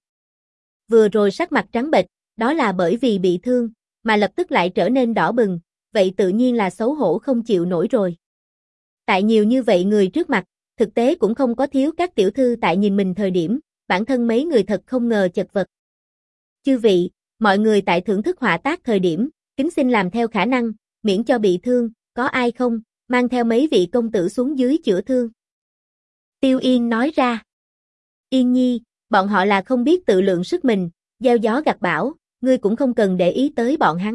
Vừa rồi sắc mặt trắng bệch, đó là bởi vì bị thương, mà lập tức lại trở nên đỏ bừng, vậy tự nhiên là xấu hổ không chịu nổi rồi. Tại nhiều như vậy người trước mặt, thực tế cũng không có thiếu các tiểu thư tại nhìn mình thời điểm, bản thân mấy người thật không ngờ chật vật. Chư vị, mọi người tại thưởng thức họa tác thời điểm, kính xin làm theo khả năng, miễn cho bị thương, có ai không, mang theo mấy vị công tử xuống dưới chữa thương. Tiêu Yên nói ra. Yên Nhi, bọn họ là không biết tự lượng sức mình, gieo gió gặt bão, ngươi cũng không cần để ý tới bọn hắn.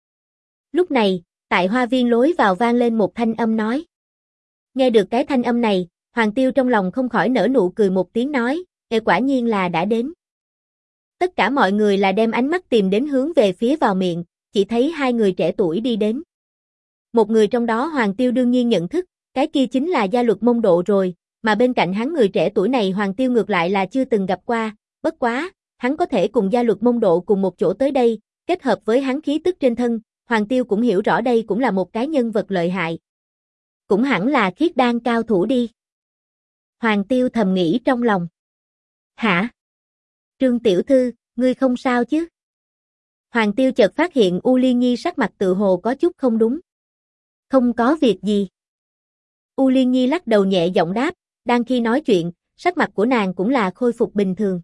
Lúc này, tại hoa viên lối vào vang lên một thanh âm nói. Nghe được cái thanh âm này, Hoàng Tiêu trong lòng không khỏi nở nụ cười một tiếng nói, quả nhiên là đã đến. Tất cả mọi người là đem ánh mắt tìm đến hướng về phía vào miệng, chỉ thấy hai người trẻ tuổi đi đến. Một người trong đó Hoàng Tiêu đương nhiên nhận thức, cái kia chính là Gia Luật Mông Độ rồi, mà bên cạnh hắn người trẻ tuổi này Hoàng Tiêu ngược lại là chưa từng gặp qua, bất quá, hắn có thể cùng Gia Luật Mông Độ cùng một chỗ tới đây, kết hợp với hắn khí tức trên thân, Hoàng Tiêu cũng hiểu rõ đây cũng là một cái nhân vật lợi hại. Cũng hẳn là khiết đan cao thủ đi. Hoàng Tiêu thầm nghĩ trong lòng. Hả? Trương tiểu thư, ngươi không sao chứ? Hoàng Tiêu chợt phát hiện U Liên Nhi sắc mặt tự hồ có chút không đúng. Không có việc gì. U Liên Nhi lắc đầu nhẹ giọng đáp, đang khi nói chuyện, sắc mặt của nàng cũng là khôi phục bình thường.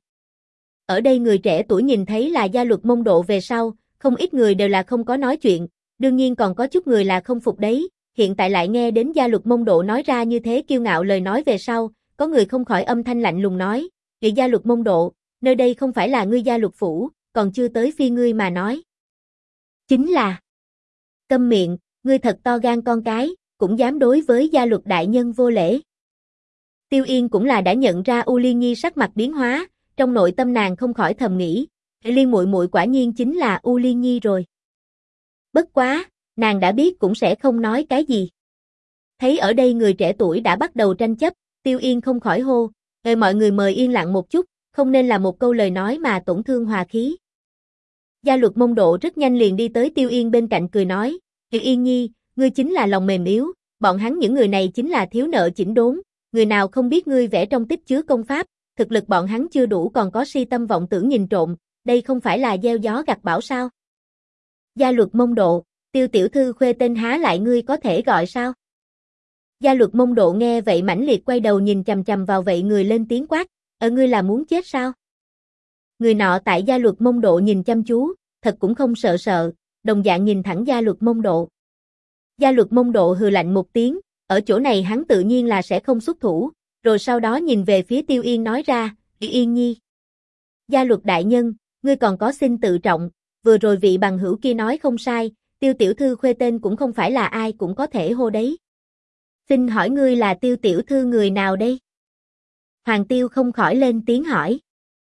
Ở đây người trẻ tuổi nhìn thấy là Gia Luật Mông Độ về sau, không ít người đều là không có nói chuyện, đương nhiên còn có chút người là không phục đấy, hiện tại lại nghe đến Gia Luật Mông Độ nói ra như thế kiêu ngạo lời nói về sau, có người không khỏi âm thanh lạnh lùng nói, "Vị Gia Luật Mông Độ, nơi đây không phải là ngươi Gia Luật phủ, còn chưa tới phi ngươi mà nói." Chính là câm miệng, ngươi thật to gan con cái, cũng dám đối với Gia Luật đại nhân vô lễ. Tiêu Yên cũng là đã nhận ra U Liên Nhi sắc mặt biến hóa, trong nội tâm nàng không khỏi thầm nghĩ, Liên muội muội quả nhiên chính là U Liên Nhi rồi. Bất quá, nàng đã biết cũng sẽ không nói cái gì. Thấy ở đây người trẻ tuổi đã bắt đầu tranh chấp, Tiêu Yên không khỏi hô, mọi người mời yên lặng một chút, không nên là một câu lời nói mà tổn thương hòa khí. Gia Luật Mông Độ rất nhanh liền đi tới Tiêu Yên bên cạnh cười nói, Yên Nhi, ngươi chính là lòng mềm yếu, bọn hắn những người này chính là thiếu nợ chỉnh đốn, người nào không biết ngươi vẽ trong tích chứa công pháp, thực lực bọn hắn chưa đủ còn có si tâm vọng tưởng nhìn trộm, đây không phải là gieo gió gặt bão sao? Gia Luật Mông Độ, Tiêu tiểu thư khuê tên há lại ngươi có thể gọi sao? Gia Luật Mông Độ nghe vậy mãnh liệt quay đầu nhìn chằm chằm vào vậy người lên tiếng quát, ngươi là muốn chết sao? Người nọ tại Gia Luật Mông Độ nhìn chăm chú, thật cũng không sợ sợ, đồng dạng nhìn thẳng Gia Luật Mông Độ. Gia Luật Mông Độ hừ lạnh một tiếng, ở chỗ này hắn tự nhiên là sẽ không xuất thủ, rồi sau đó nhìn về phía Tiêu Yên nói ra, Yên Nhi. Gia Luật đại nhân, ngươi còn có xin tự trọng, vừa rồi vị bằng hữu kia nói không sai, Tiêu tiểu thư khuê tên cũng không phải là ai cũng có thể hô đấy. Xin hỏi ngươi là Tiêu tiểu thư người nào đây? Hoàng Tiêu không khỏi lên tiếng hỏi.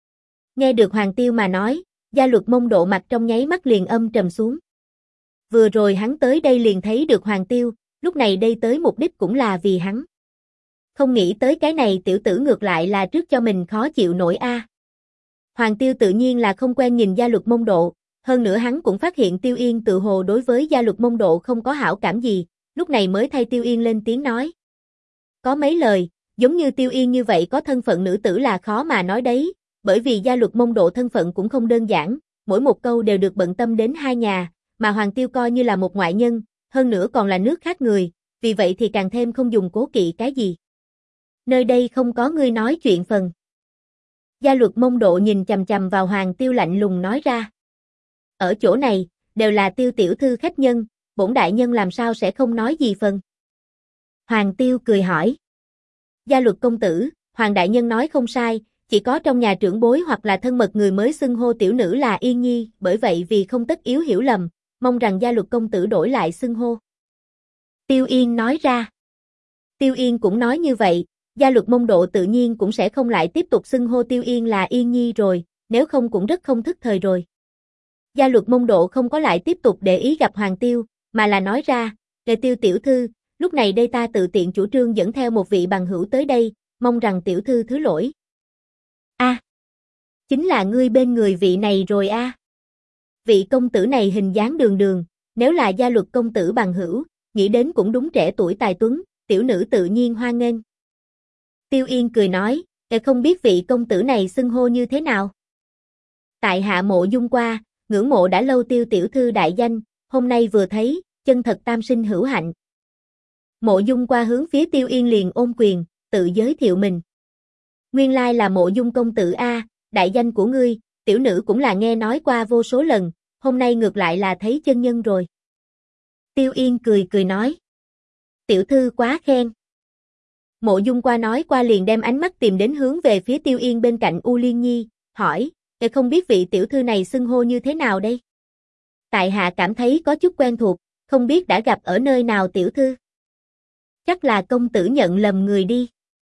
Nghe được Hoàng Tiêu mà nói, Gia Luật Mông Độ mặt trong nháy mắt liền âm trầm xuống. Vừa rồi hắn tới đây liền thấy được Hoàng Tiêu, lúc này đây tới mục đích cũng là vì hắn. Không nghĩ tới cái này tiểu tử ngược lại là trước cho mình khó chịu nổi a. Hoàng Tiêu tự nhiên là không quen nhìn Gia Luật Mông Độ, hơn nữa hắn cũng phát hiện Tiêu Yên tự hồ đối với Gia Luật Mông Độ không có hảo cảm gì, lúc này mới thay Tiêu Yên lên tiếng nói. Có mấy lời, giống như Tiêu Yên như vậy có thân phận nữ tử là khó mà nói đấy, bởi vì Gia Luật Mông Độ thân phận cũng không đơn giản, mỗi một câu đều được bận tâm đến hai nhà, mà Hoàng Tiêu coi như là một ngoại nhân, hơn nữa còn là nước khác người, vì vậy thì càng thêm không dùng cố kỵ cái gì. Nơi đây không có ngươi nói chuyện phần. Gia Luật Mông Độ nhìn chằm chằm vào Hoàng Tiêu lạnh lùng nói ra. Ở chỗ này, đều là Tiêu tiểu thư khách nhân, bổn đại nhân làm sao sẽ không nói gì phần. Hoàng Tiêu cười hỏi. Gia Luật công tử, Hoàng đại nhân nói không sai, chỉ có trong nhà trưởng bối hoặc là thân mật người mới xưng hô tiểu nữ là Yên Nhi, bởi vậy vì không tất yếu hiểu lầm, mong rằng Gia Luật công tử đổi lại xưng hô. Tiêu Yên nói ra. Tiêu Yên cũng nói như vậy, Gia Luật Mông Độ tự nhiên cũng sẽ không lại tiếp tục xưng hô Tiêu Yên là Yên Nhi rồi, nếu không cũng rất không thức thời rồi. Gia Luật Mông Độ không có lại tiếp tục để ý gặp Hoàng Tiêu, mà là nói ra, "Đề Tiêu tiểu thư, lúc này đây ta tự tiện chủ trương dẫn theo một vị bằng hữu tới đây, mong rằng tiểu thư thứ lỗi." A, chính là ngươi bên người vị này rồi a. Vị công tử này hình dáng đường đường, nếu là Gia Luật công tử bằng hữu, nghĩ đến cũng đúng trẻ tuổi tài tuấn, tiểu nữ tự nhiên hoan nghênh. Tiêu Yên cười nói, không biết vị công tử này xưng hô như thế nào? Tại hạ Mộ Dung qua, ngưỡng mộ đã lâu Tiêu tiểu thư đại danh, hôm nay vừa thấy, chân thật tam sinh hữu hạnh. Mộ Dung qua hướng phía Tiêu Yên liền ôm quyền, tự giới thiệu mình. Nguyên lai là Mộ Dung công tử a, đại danh của ngươi, tiểu nữ cũng là nghe nói qua vô số lần, hôm nay ngược lại là thấy chân nhân rồi. Tiêu Yên cười cười nói. Tiểu thư quá khen. Mộ Dung qua nói qua liền đem ánh mắt tìm đến hướng về phía Tiêu Yên bên cạnh U Liên Nhi, hỏi, không biết vị tiểu thư này xưng hô như thế nào đây? Tại hạ cảm thấy có chút quen thuộc, không biết đã gặp ở nơi nào tiểu thư? Chắc là công tử nhận lầm người đi.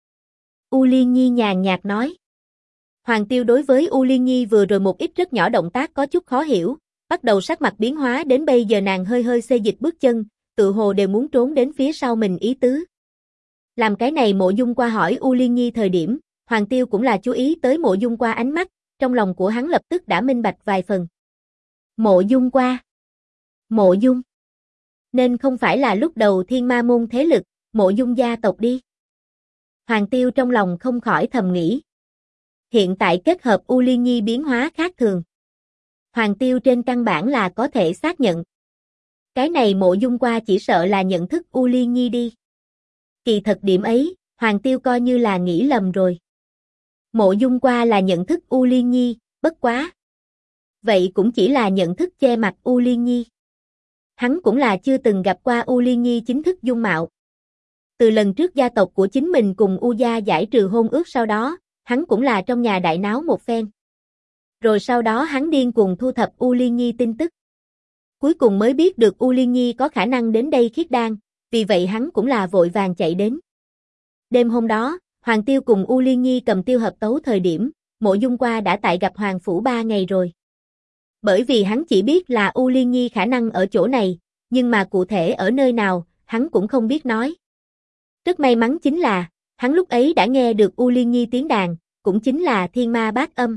U Liên Nhi nhàn nhạt nói. Hoàng Tiêu đối với U Liên Nhi vừa rồi một ít rất nhỏ động tác có chút khó hiểu, bắt đầu sắc mặt biến hóa đến bây giờ nàng hơi hơi xê dịch bước chân, tự hồ đều muốn trốn đến phía sau mình ý tứ. Làm cái này Mộ Dung qua hỏi U Liên Nhi thời điểm, Hoàng Tiêu cũng là chú ý tới Mộ Dung qua ánh mắt, trong lòng của hắn lập tức đã minh bạch vài phần. Mộ Dung qua. Mộ Dung. Nên không phải là lúc đầu Thiên Ma môn thế lực, Mộ Dung gia tộc đi. Hoàng Tiêu trong lòng không khỏi thầm nghĩ. Hiện tại kết hợp U Liên Nhi biến hóa khác thường. Hoàng Tiêu trên căn bản là có thể xác nhận. Cái này Mộ Dung qua chỉ sợ là nhận thức U Liên Nhi đi. Kỳ thật điểm ấy, Hoàng Tiêu coi như là nghĩ lầm rồi. Mộ Dung qua là nhận thức U Liên Nhi, bất quá. Vậy cũng chỉ là nhận thức che mặt U Liên Nhi. Hắn cũng là chưa từng gặp qua U Liên Nhi chính thức dung mạo. Từ lần trước gia tộc của chính mình cùng U gia giải trừ hôn ước sau đó, hắn cũng là trong nhà đại náo một phen. Rồi sau đó hắn điên cuồng thu thập U Liên Nhi tin tức. Cuối cùng mới biết được U Liên Nhi có khả năng đến đây khiết đan, vì vậy hắn cũng là vội vàng chạy đến. Đêm hôm đó, Hoàng Tiêu cùng U Liên Nhi cầm tiêu hợp tấu thời điểm, Mộ Dung qua đã tại gặp Hoàng Phủ 3 ngày rồi. Bởi vì hắn chỉ biết là U Liên Nhi khả năng ở chỗ này, nhưng mà cụ thể ở nơi nào, hắn cũng không biết nói. Rất may mắn chính là, hắn lúc ấy đã nghe được U Liên Nhi tiếng đàn, cũng chính là Thiên Ma Bát Âm.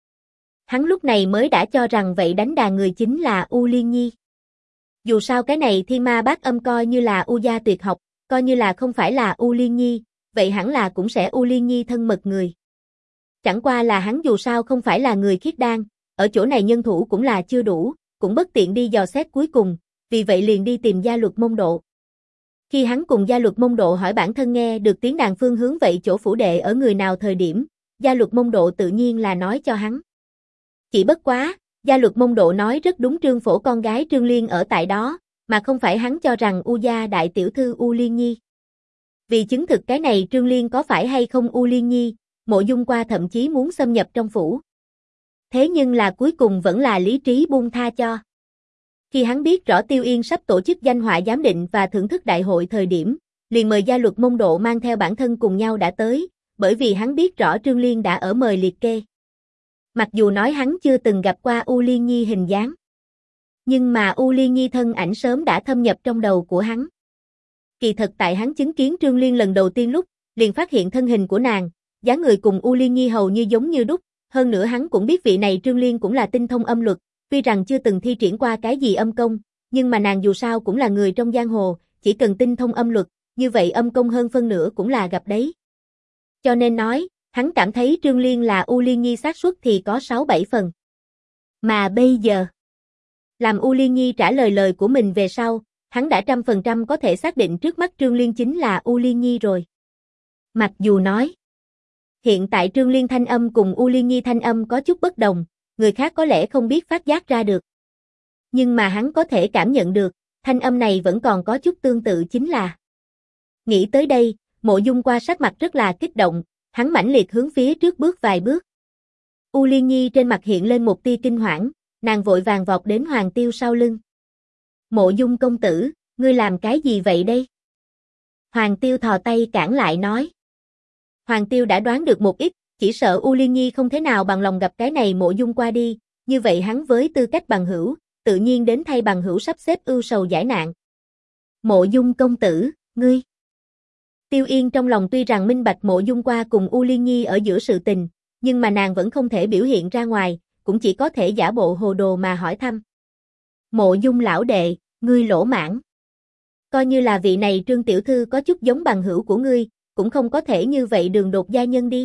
Hắn lúc này mới đã cho rằng vậy đánh đàn người chính là U Liên Nhi. Dù sao cái này Thiên Ma Bát Âm coi như là U gia tuyệt học, coi như là không phải là U Liên Nhi, vậy hẳn là cũng sẽ U Liên Nhi thân mật người. Chẳng qua là hắn dù sao không phải là người khiết đan, ở chỗ này nhân thủ cũng là chưa đủ, cũng bất tiện đi dò xét cuối cùng, vì vậy liền đi tìm Gia Luật Mông Độ. Khi hắn cùng Gia Luật Mông Độ hỏi bản thân nghe được tiếng đàn phương hướng vậy chỗ phủ đệ ở người nào thời điểm, Gia Luật Mông Độ tự nhiên là nói cho hắn. Chỉ bất quá, Gia Luật Mông Độ nói rất đúng Trương Phổ con gái Trương Liên ở tại đó, mà không phải hắn cho rằng U gia đại tiểu thư U Liên Nhi. Vì chứng thực cái này Trương Liên có phải hay không U Liên Nhi, Mộ Dung qua thậm chí muốn xâm nhập trong phủ. Thế nhưng là cuối cùng vẫn là lý trí buông tha cho. Khi hắn biết rõ Tiêu Yên sắp tổ chức danh họa giám định và thưởng thức đại hội thời điểm, liền mời Gia Luật Mông Độ mang theo bản thân cùng nhau đã tới, bởi vì hắn biết rõ Trương Liên đã ở mời liệt kê. Mặc dù nói hắn chưa từng gặp qua U Liên Nhi hình dáng, nhưng mà U Liên Nhi thân ảnh sớm đã thâm nhập trong đầu của hắn. Kỳ thật tại hắn chứng kiến Trương Liên lần đầu tiên lúc, liền phát hiện thân hình của nàng, dáng người cùng U Liên Nhi hầu như giống như đúc, hơn nữa hắn cũng biết vị này Trương Liên cũng là tinh thông âm luật, tuy rằng chưa từng thi triển qua cái gì âm công, nhưng mà nàng dù sao cũng là người trong giang hồ, chỉ cần tinh thông âm luật, như vậy âm công hơn phân nửa cũng là gặp đấy. Cho nên nói, hắn cảm thấy Trương Liên là U Liên Nhi xác suất thì có 6-7 phần. Mà bây giờ, làm U Liên Nhi trả lời lời của mình về sau, hắn đã 100% có thể xác định trước mắt Trương Liên chính là U Liên Nhi rồi. Mặc dù nói, hiện tại Trương Liên thanh âm cùng U Liên Nhi thanh âm có chút bất đồng, người khác có lẽ không biết phát giác ra được. Nhưng mà hắn có thể cảm nhận được, thanh âm này vẫn còn có chút tương tự chính là. Nghĩ tới đây, Mộ Dung qua sắc mặt rất là kích động, hắn mãnh liệt hướng phía trước bước vài bước. U Liên Nhi trên mặt hiện lên một tia kinh hoảng, nàng vội vàng vọt đến Hoàng Tiêu sau lưng. Mộ Dung công tử, ngươi làm cái gì vậy đây? Hoàng Tiêu thò tay cản lại nói. Hoàng Tiêu đã đoán được một ít, chỉ sợ U Liên Nhi không thế nào bằng lòng gặp cái này Mộ Dung qua đi, như vậy hắn với tư cách bằng hữu, tự nhiên đến thay bằng hữu sắp xếp ưu sầu giải nạn. Mộ Dung công tử, ngươi. Tiêu Yên trong lòng tuy rằng minh bạch Mộ Dung qua cùng U Liên Nhi ở giữa sự tình, nhưng mà nàng vẫn không thể biểu hiện ra ngoài, cũng chỉ có thể giả bộ hồ đồ mà hỏi thăm. Mộ Dung lão đệ, ngươi lỗ mãng. Coi như là vị này Trương tiểu thư có chút giống bằng hữu của ngươi, cũng không có thể như vậy đường đột gia nhân đi.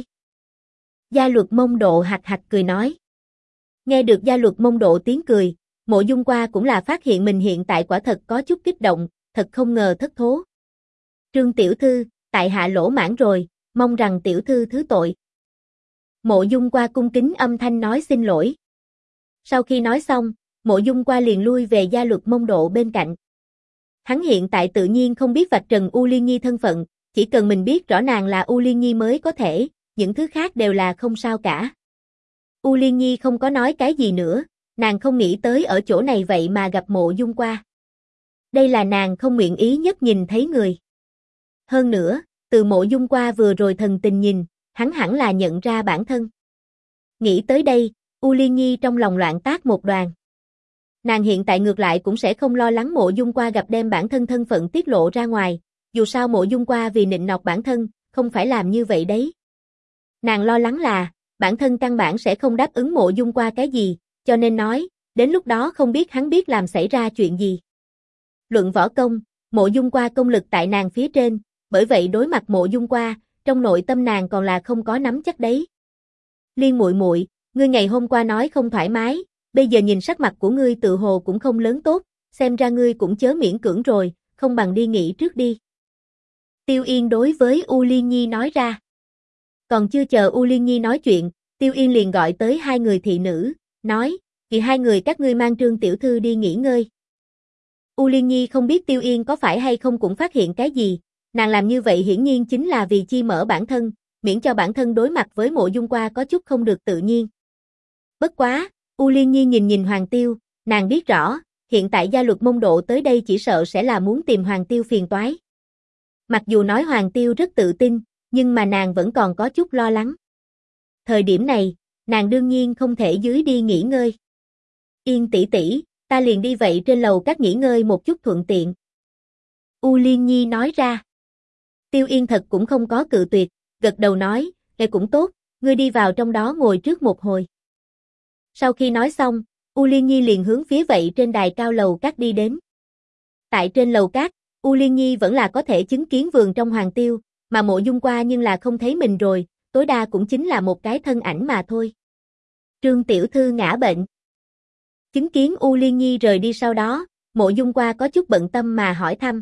Gia Luật Mông Độ hạch hạch cười nói. Nghe được Gia Luật Mông Độ tiếng cười, Mộ Dung qua cũng là phát hiện mình hiện tại quả thật có chút kích động, thật không ngờ thất thố. Trương tiểu thư, tại hạ lỗ mãng rồi, mong rằng tiểu thư thứ tội. Mộ Dung qua cung kính âm thanh nói xin lỗi. Sau khi nói xong, Mộ Dung qua liền lui về Gia Luật Mông Độ bên cạnh. Hắn hiện tại tự nhiên không biết vạch trần U Liên Nhi thân phận, chỉ cần mình biết rõ nàng là U Liên Nhi mới có thể, những thứ khác đều là không sao cả. U Liên Nhi không có nói cái gì nữa, nàng không nghĩ tới ở chỗ này vậy mà gặp Mộ Dung qua. Đây là nàng không nguyện ý nhất nhìn thấy người. Hơn nữa, từ Mộ Dung qua vừa rồi thần tình nhìn, hắn hẳn là nhận ra bản thân. Nghĩ tới đây, U Liên Nhi trong lòng loạn tác một đoàn. Nàng hiện tại ngược lại cũng sẽ không lo lắng Mộ Dung qua gặp đem bản thân thân phận tiết lộ ra ngoài, dù sao Mộ Dung qua vì nịnh nọt bản thân, không phải làm như vậy đấy. Nàng lo lắng là, bản thân căn bản sẽ không đáp ứng Mộ Dung qua cái gì, cho nên nói, đến lúc đó không biết hắn biết làm xảy ra chuyện gì. Luận võ công, Mộ Dung qua công lực tại nàng phía trên, bởi vậy đối mặt Mộ Dung qua, trong nội tâm nàng còn là không có nắm chắc đấy. Liên muội muội, ngươi ngày hôm qua nói không thoải mái, bây giờ nhìn sắc mặt của ngươi tự hồ cũng không lớn tốt, xem ra ngươi cũng chớ miễn cưỡng rồi, không bằng đi nghỉ trước đi. Tiêu Yên đối với U Liên Nhi nói ra. Còn chưa chờ U Liên Nhi nói chuyện, Tiêu Yên liền gọi tới hai người thị nữ, nói, thì hai người các ngươi mang Trương tiểu thư đi nghỉ ngơi. U Liên Nhi không biết Tiêu Yên có phải hay không cũng phát hiện cái gì, nàng làm như vậy hiển nhiên chính là vì chi mở bản thân, miễn cho bản thân đối mặt với Mộ Dung qua có chút không được tự nhiên. Bất quá, U Liên Nhi nhìn nhìn Hoàng Tiêu, nàng biết rõ, hiện tại Gia Luật Mông Độ tới đây chỉ sợ sẽ là muốn tìm Hoàng Tiêu phiền toái. Mặc dù nói Hoàng Tiêu rất tự tin, nhưng mà nàng vẫn còn có chút lo lắng. Thời điểm này, nàng đương nhiên không thể dưới đi nghỉ ngơi. Yên tỷ tỷ, ta liền đi vậy trên lầu các nghỉ ngơi một chút thuận tiện. U Liên Nhi nói ra. Tiêu Yên thật cũng không có cự tuyệt, gật đầu nói, cũng tốt, ngươi đi vào trong đó ngồi trước một hồi. Sau khi nói xong, U Liên Nhi liền hướng phía vậy trên đài cao lầu các đi đến. Tại trên lầu các, U Liên Nhi vẫn là có thể chứng kiến vườn trong Hoàng Tiêu, mà Mộ Dung qua nhưng là không thấy mình rồi, tối đa cũng chính là một cái thân ảnh mà thôi. Trương tiểu thư ngã bệnh. Chứng kiến U Liên Nhi rời đi sau đó, Mộ Dung qua có chút bận tâm mà hỏi thăm.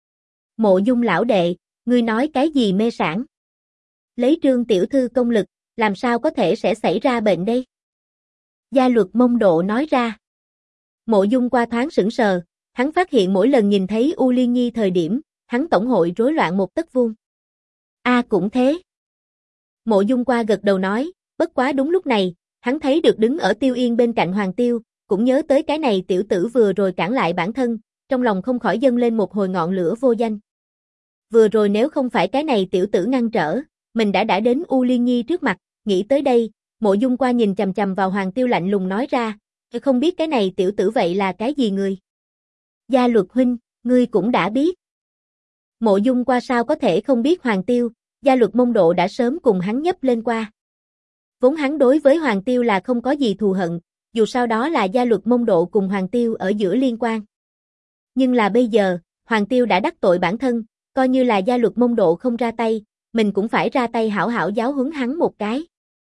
Mộ Dung lão đệ, ngươi nói cái gì mê sảng? Lấy Trương tiểu thư công lực, làm sao có thể sẽ xảy ra bệnh đây? Gia Luật Mông Độ nói ra. Mộ Dung qua thoáng sững sờ, hắn phát hiện mỗi lần nhìn thấy U Liên Nhi thời điểm, hắn tổng hội rối loạn một tấc vuông. Cũng thế. Mộ Dung qua gật đầu nói, bất quá đúng lúc này, hắn thấy được đứng ở Tiêu Yên bên cạnh Hoàng Tiêu, cũng nhớ tới cái này tiểu tử vừa rồi cản lại bản thân, trong lòng không khỏi dâng lên một hồi ngọn lửa vô danh. Vừa rồi nếu không phải cái này tiểu tử ngăn trở, mình đã đến U Liên Nhi trước mặt, nghĩ tới đây, Mộ Dung Qua nhìn chằm chằm vào Hoàng Tiêu lạnh lùng nói ra, không biết cái này tiểu tử vậy là cái gì người? Gia Luật huynh, ngươi cũng đã biết. Mộ Dung Qua sao có thể không biết Hoàng Tiêu, Gia Luật Mông Độ đã sớm cùng hắn nhấp lên qua. Vốn hắn đối với Hoàng Tiêu là không có gì thù hận, dù sao đó là Gia Luật Mông Độ cùng Hoàng Tiêu ở giữa liên quan. Nhưng là bây giờ, Hoàng Tiêu đã đắc tội bản thân, coi như là Gia Luật Mông Độ không ra tay, mình cũng phải ra tay hảo hảo giáo huấn hắn một cái.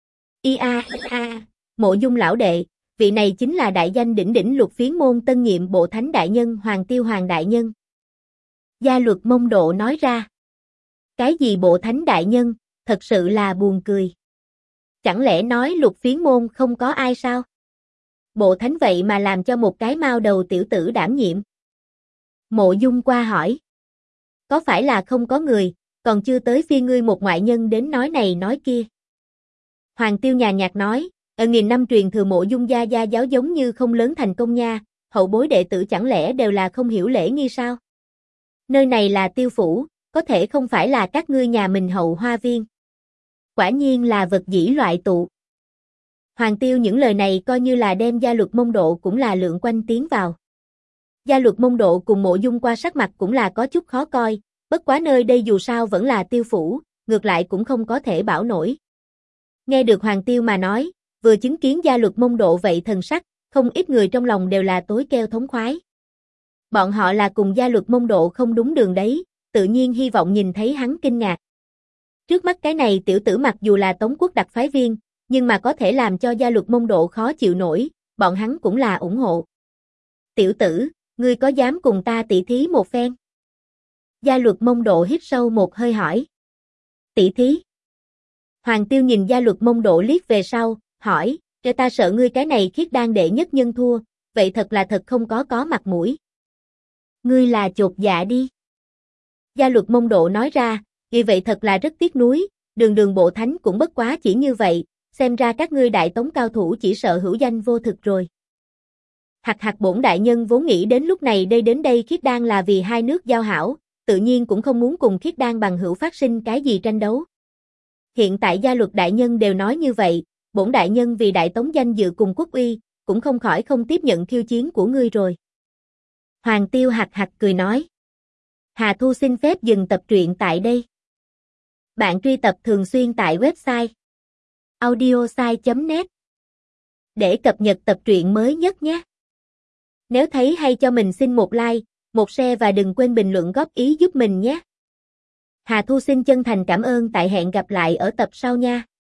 Mộ Dung lão đệ, vị này chính là đại danh đỉnh đỉnh Lục Phiến môn tân nhiệm bộ thánh đại nhân Hoàng Tiêu Hoàng đại nhân. Gia Luật Mông Độ nói ra. Cái gì bộ thánh đại nhân, thật sự là buồn cười. Chẳng lẽ nói Lục Phiến môn không có ai sao? Bộ thánh vậy mà làm cho một cái mao đầu tiểu tử đảm nhiệm. Mộ Dung Qua hỏi. Có phải là không có người, còn chưa tới phiên ngươi một ngoại nhân đến nói này nói kia. Hoàng Tiêu nhàn nhạt nói, ở nghìn năm truyền thừa Mộ Dung gia gia giáo giống như không lớn thành công nha, hậu bối đệ tử chẳng lẽ đều là không hiểu lễ nghi sao? Nơi này là Tiêu phủ, có thể không phải là các ngươi nhà mình hậu hoa viên. Quả nhiên là vật dĩ loại tụ. Hoàng Tiêu những lời này coi như là đem Gia Luật Mông Độ cũng là lượng quanh tiến vào. Gia Luật Mông Độ cùng Mộ Dung Qua sắc mặt cũng là có chút khó coi, bất quá nơi đây dù sao vẫn là Tiêu phủ, ngược lại cũng không có thể bảo nổi. Nghe được Hoàng Tiêu mà nói, vừa chứng kiến Gia Luật Mông Độ vậy thần sắc, không ít người trong lòng đều là tối kêu thống khoái. Bọn họ là cùng Gia Luật Mông Độ không đúng đường đấy, tự nhiên hy vọng nhìn thấy hắn kinh ngạc. Trước mắt cái này tiểu tử mặc dù là Tống quốc đặc phái viên, nhưng mà có thể làm cho Gia Luật Mông Độ khó chịu nổi, bọn hắn cũng là ủng hộ. Tiểu tử, ngươi có dám cùng ta tỉ thí một phen? Gia Luật Mông Độ hít sâu một hơi hỏi. Tỉ thí? Hoàng Tiêu nhìn Gia Luật Mông Độ liếc về sau, hỏi, cho ta sợ ngươi cái này khiết đan đệ nhất nhân thua, vậy thật là thật không có mặt mũi. Ngươi là chột dạ đi. Gia Luật Mông Độ nói ra, vì vậy thật là rất tiếc nuối, đường bộ thánh cũng bất quá chỉ như vậy, xem ra các ngươi đại tống cao thủ chỉ sợ hữu danh vô thực rồi. Hạc bổn đại nhân vốn nghĩ đến lúc này đến đây khiết đan là vì hai nước giao hảo, tự nhiên cũng không muốn cùng khiết đan bằng hữu phát sinh cái gì tranh đấu. Hiện tại Gia Luật đại nhân đều nói như vậy, bổn đại nhân vì đại tống danh dự cùng quốc uy, cũng không khỏi không tiếp nhận khiêu chiến của ngươi rồi. Hoàng Tiêu hạc cười nói. Hà Thu xin phép dừng tập truyện tại đây. Bạn truy tập thường xuyên tại website audiosai.net để cập nhật tập truyện mới nhất nhé. Nếu thấy hay cho mình xin một like, một share và đừng quên bình luận góp ý giúp mình nhé. Hà Thu xin chân thành cảm ơn, tại hẹn gặp lại ở tập sau nha.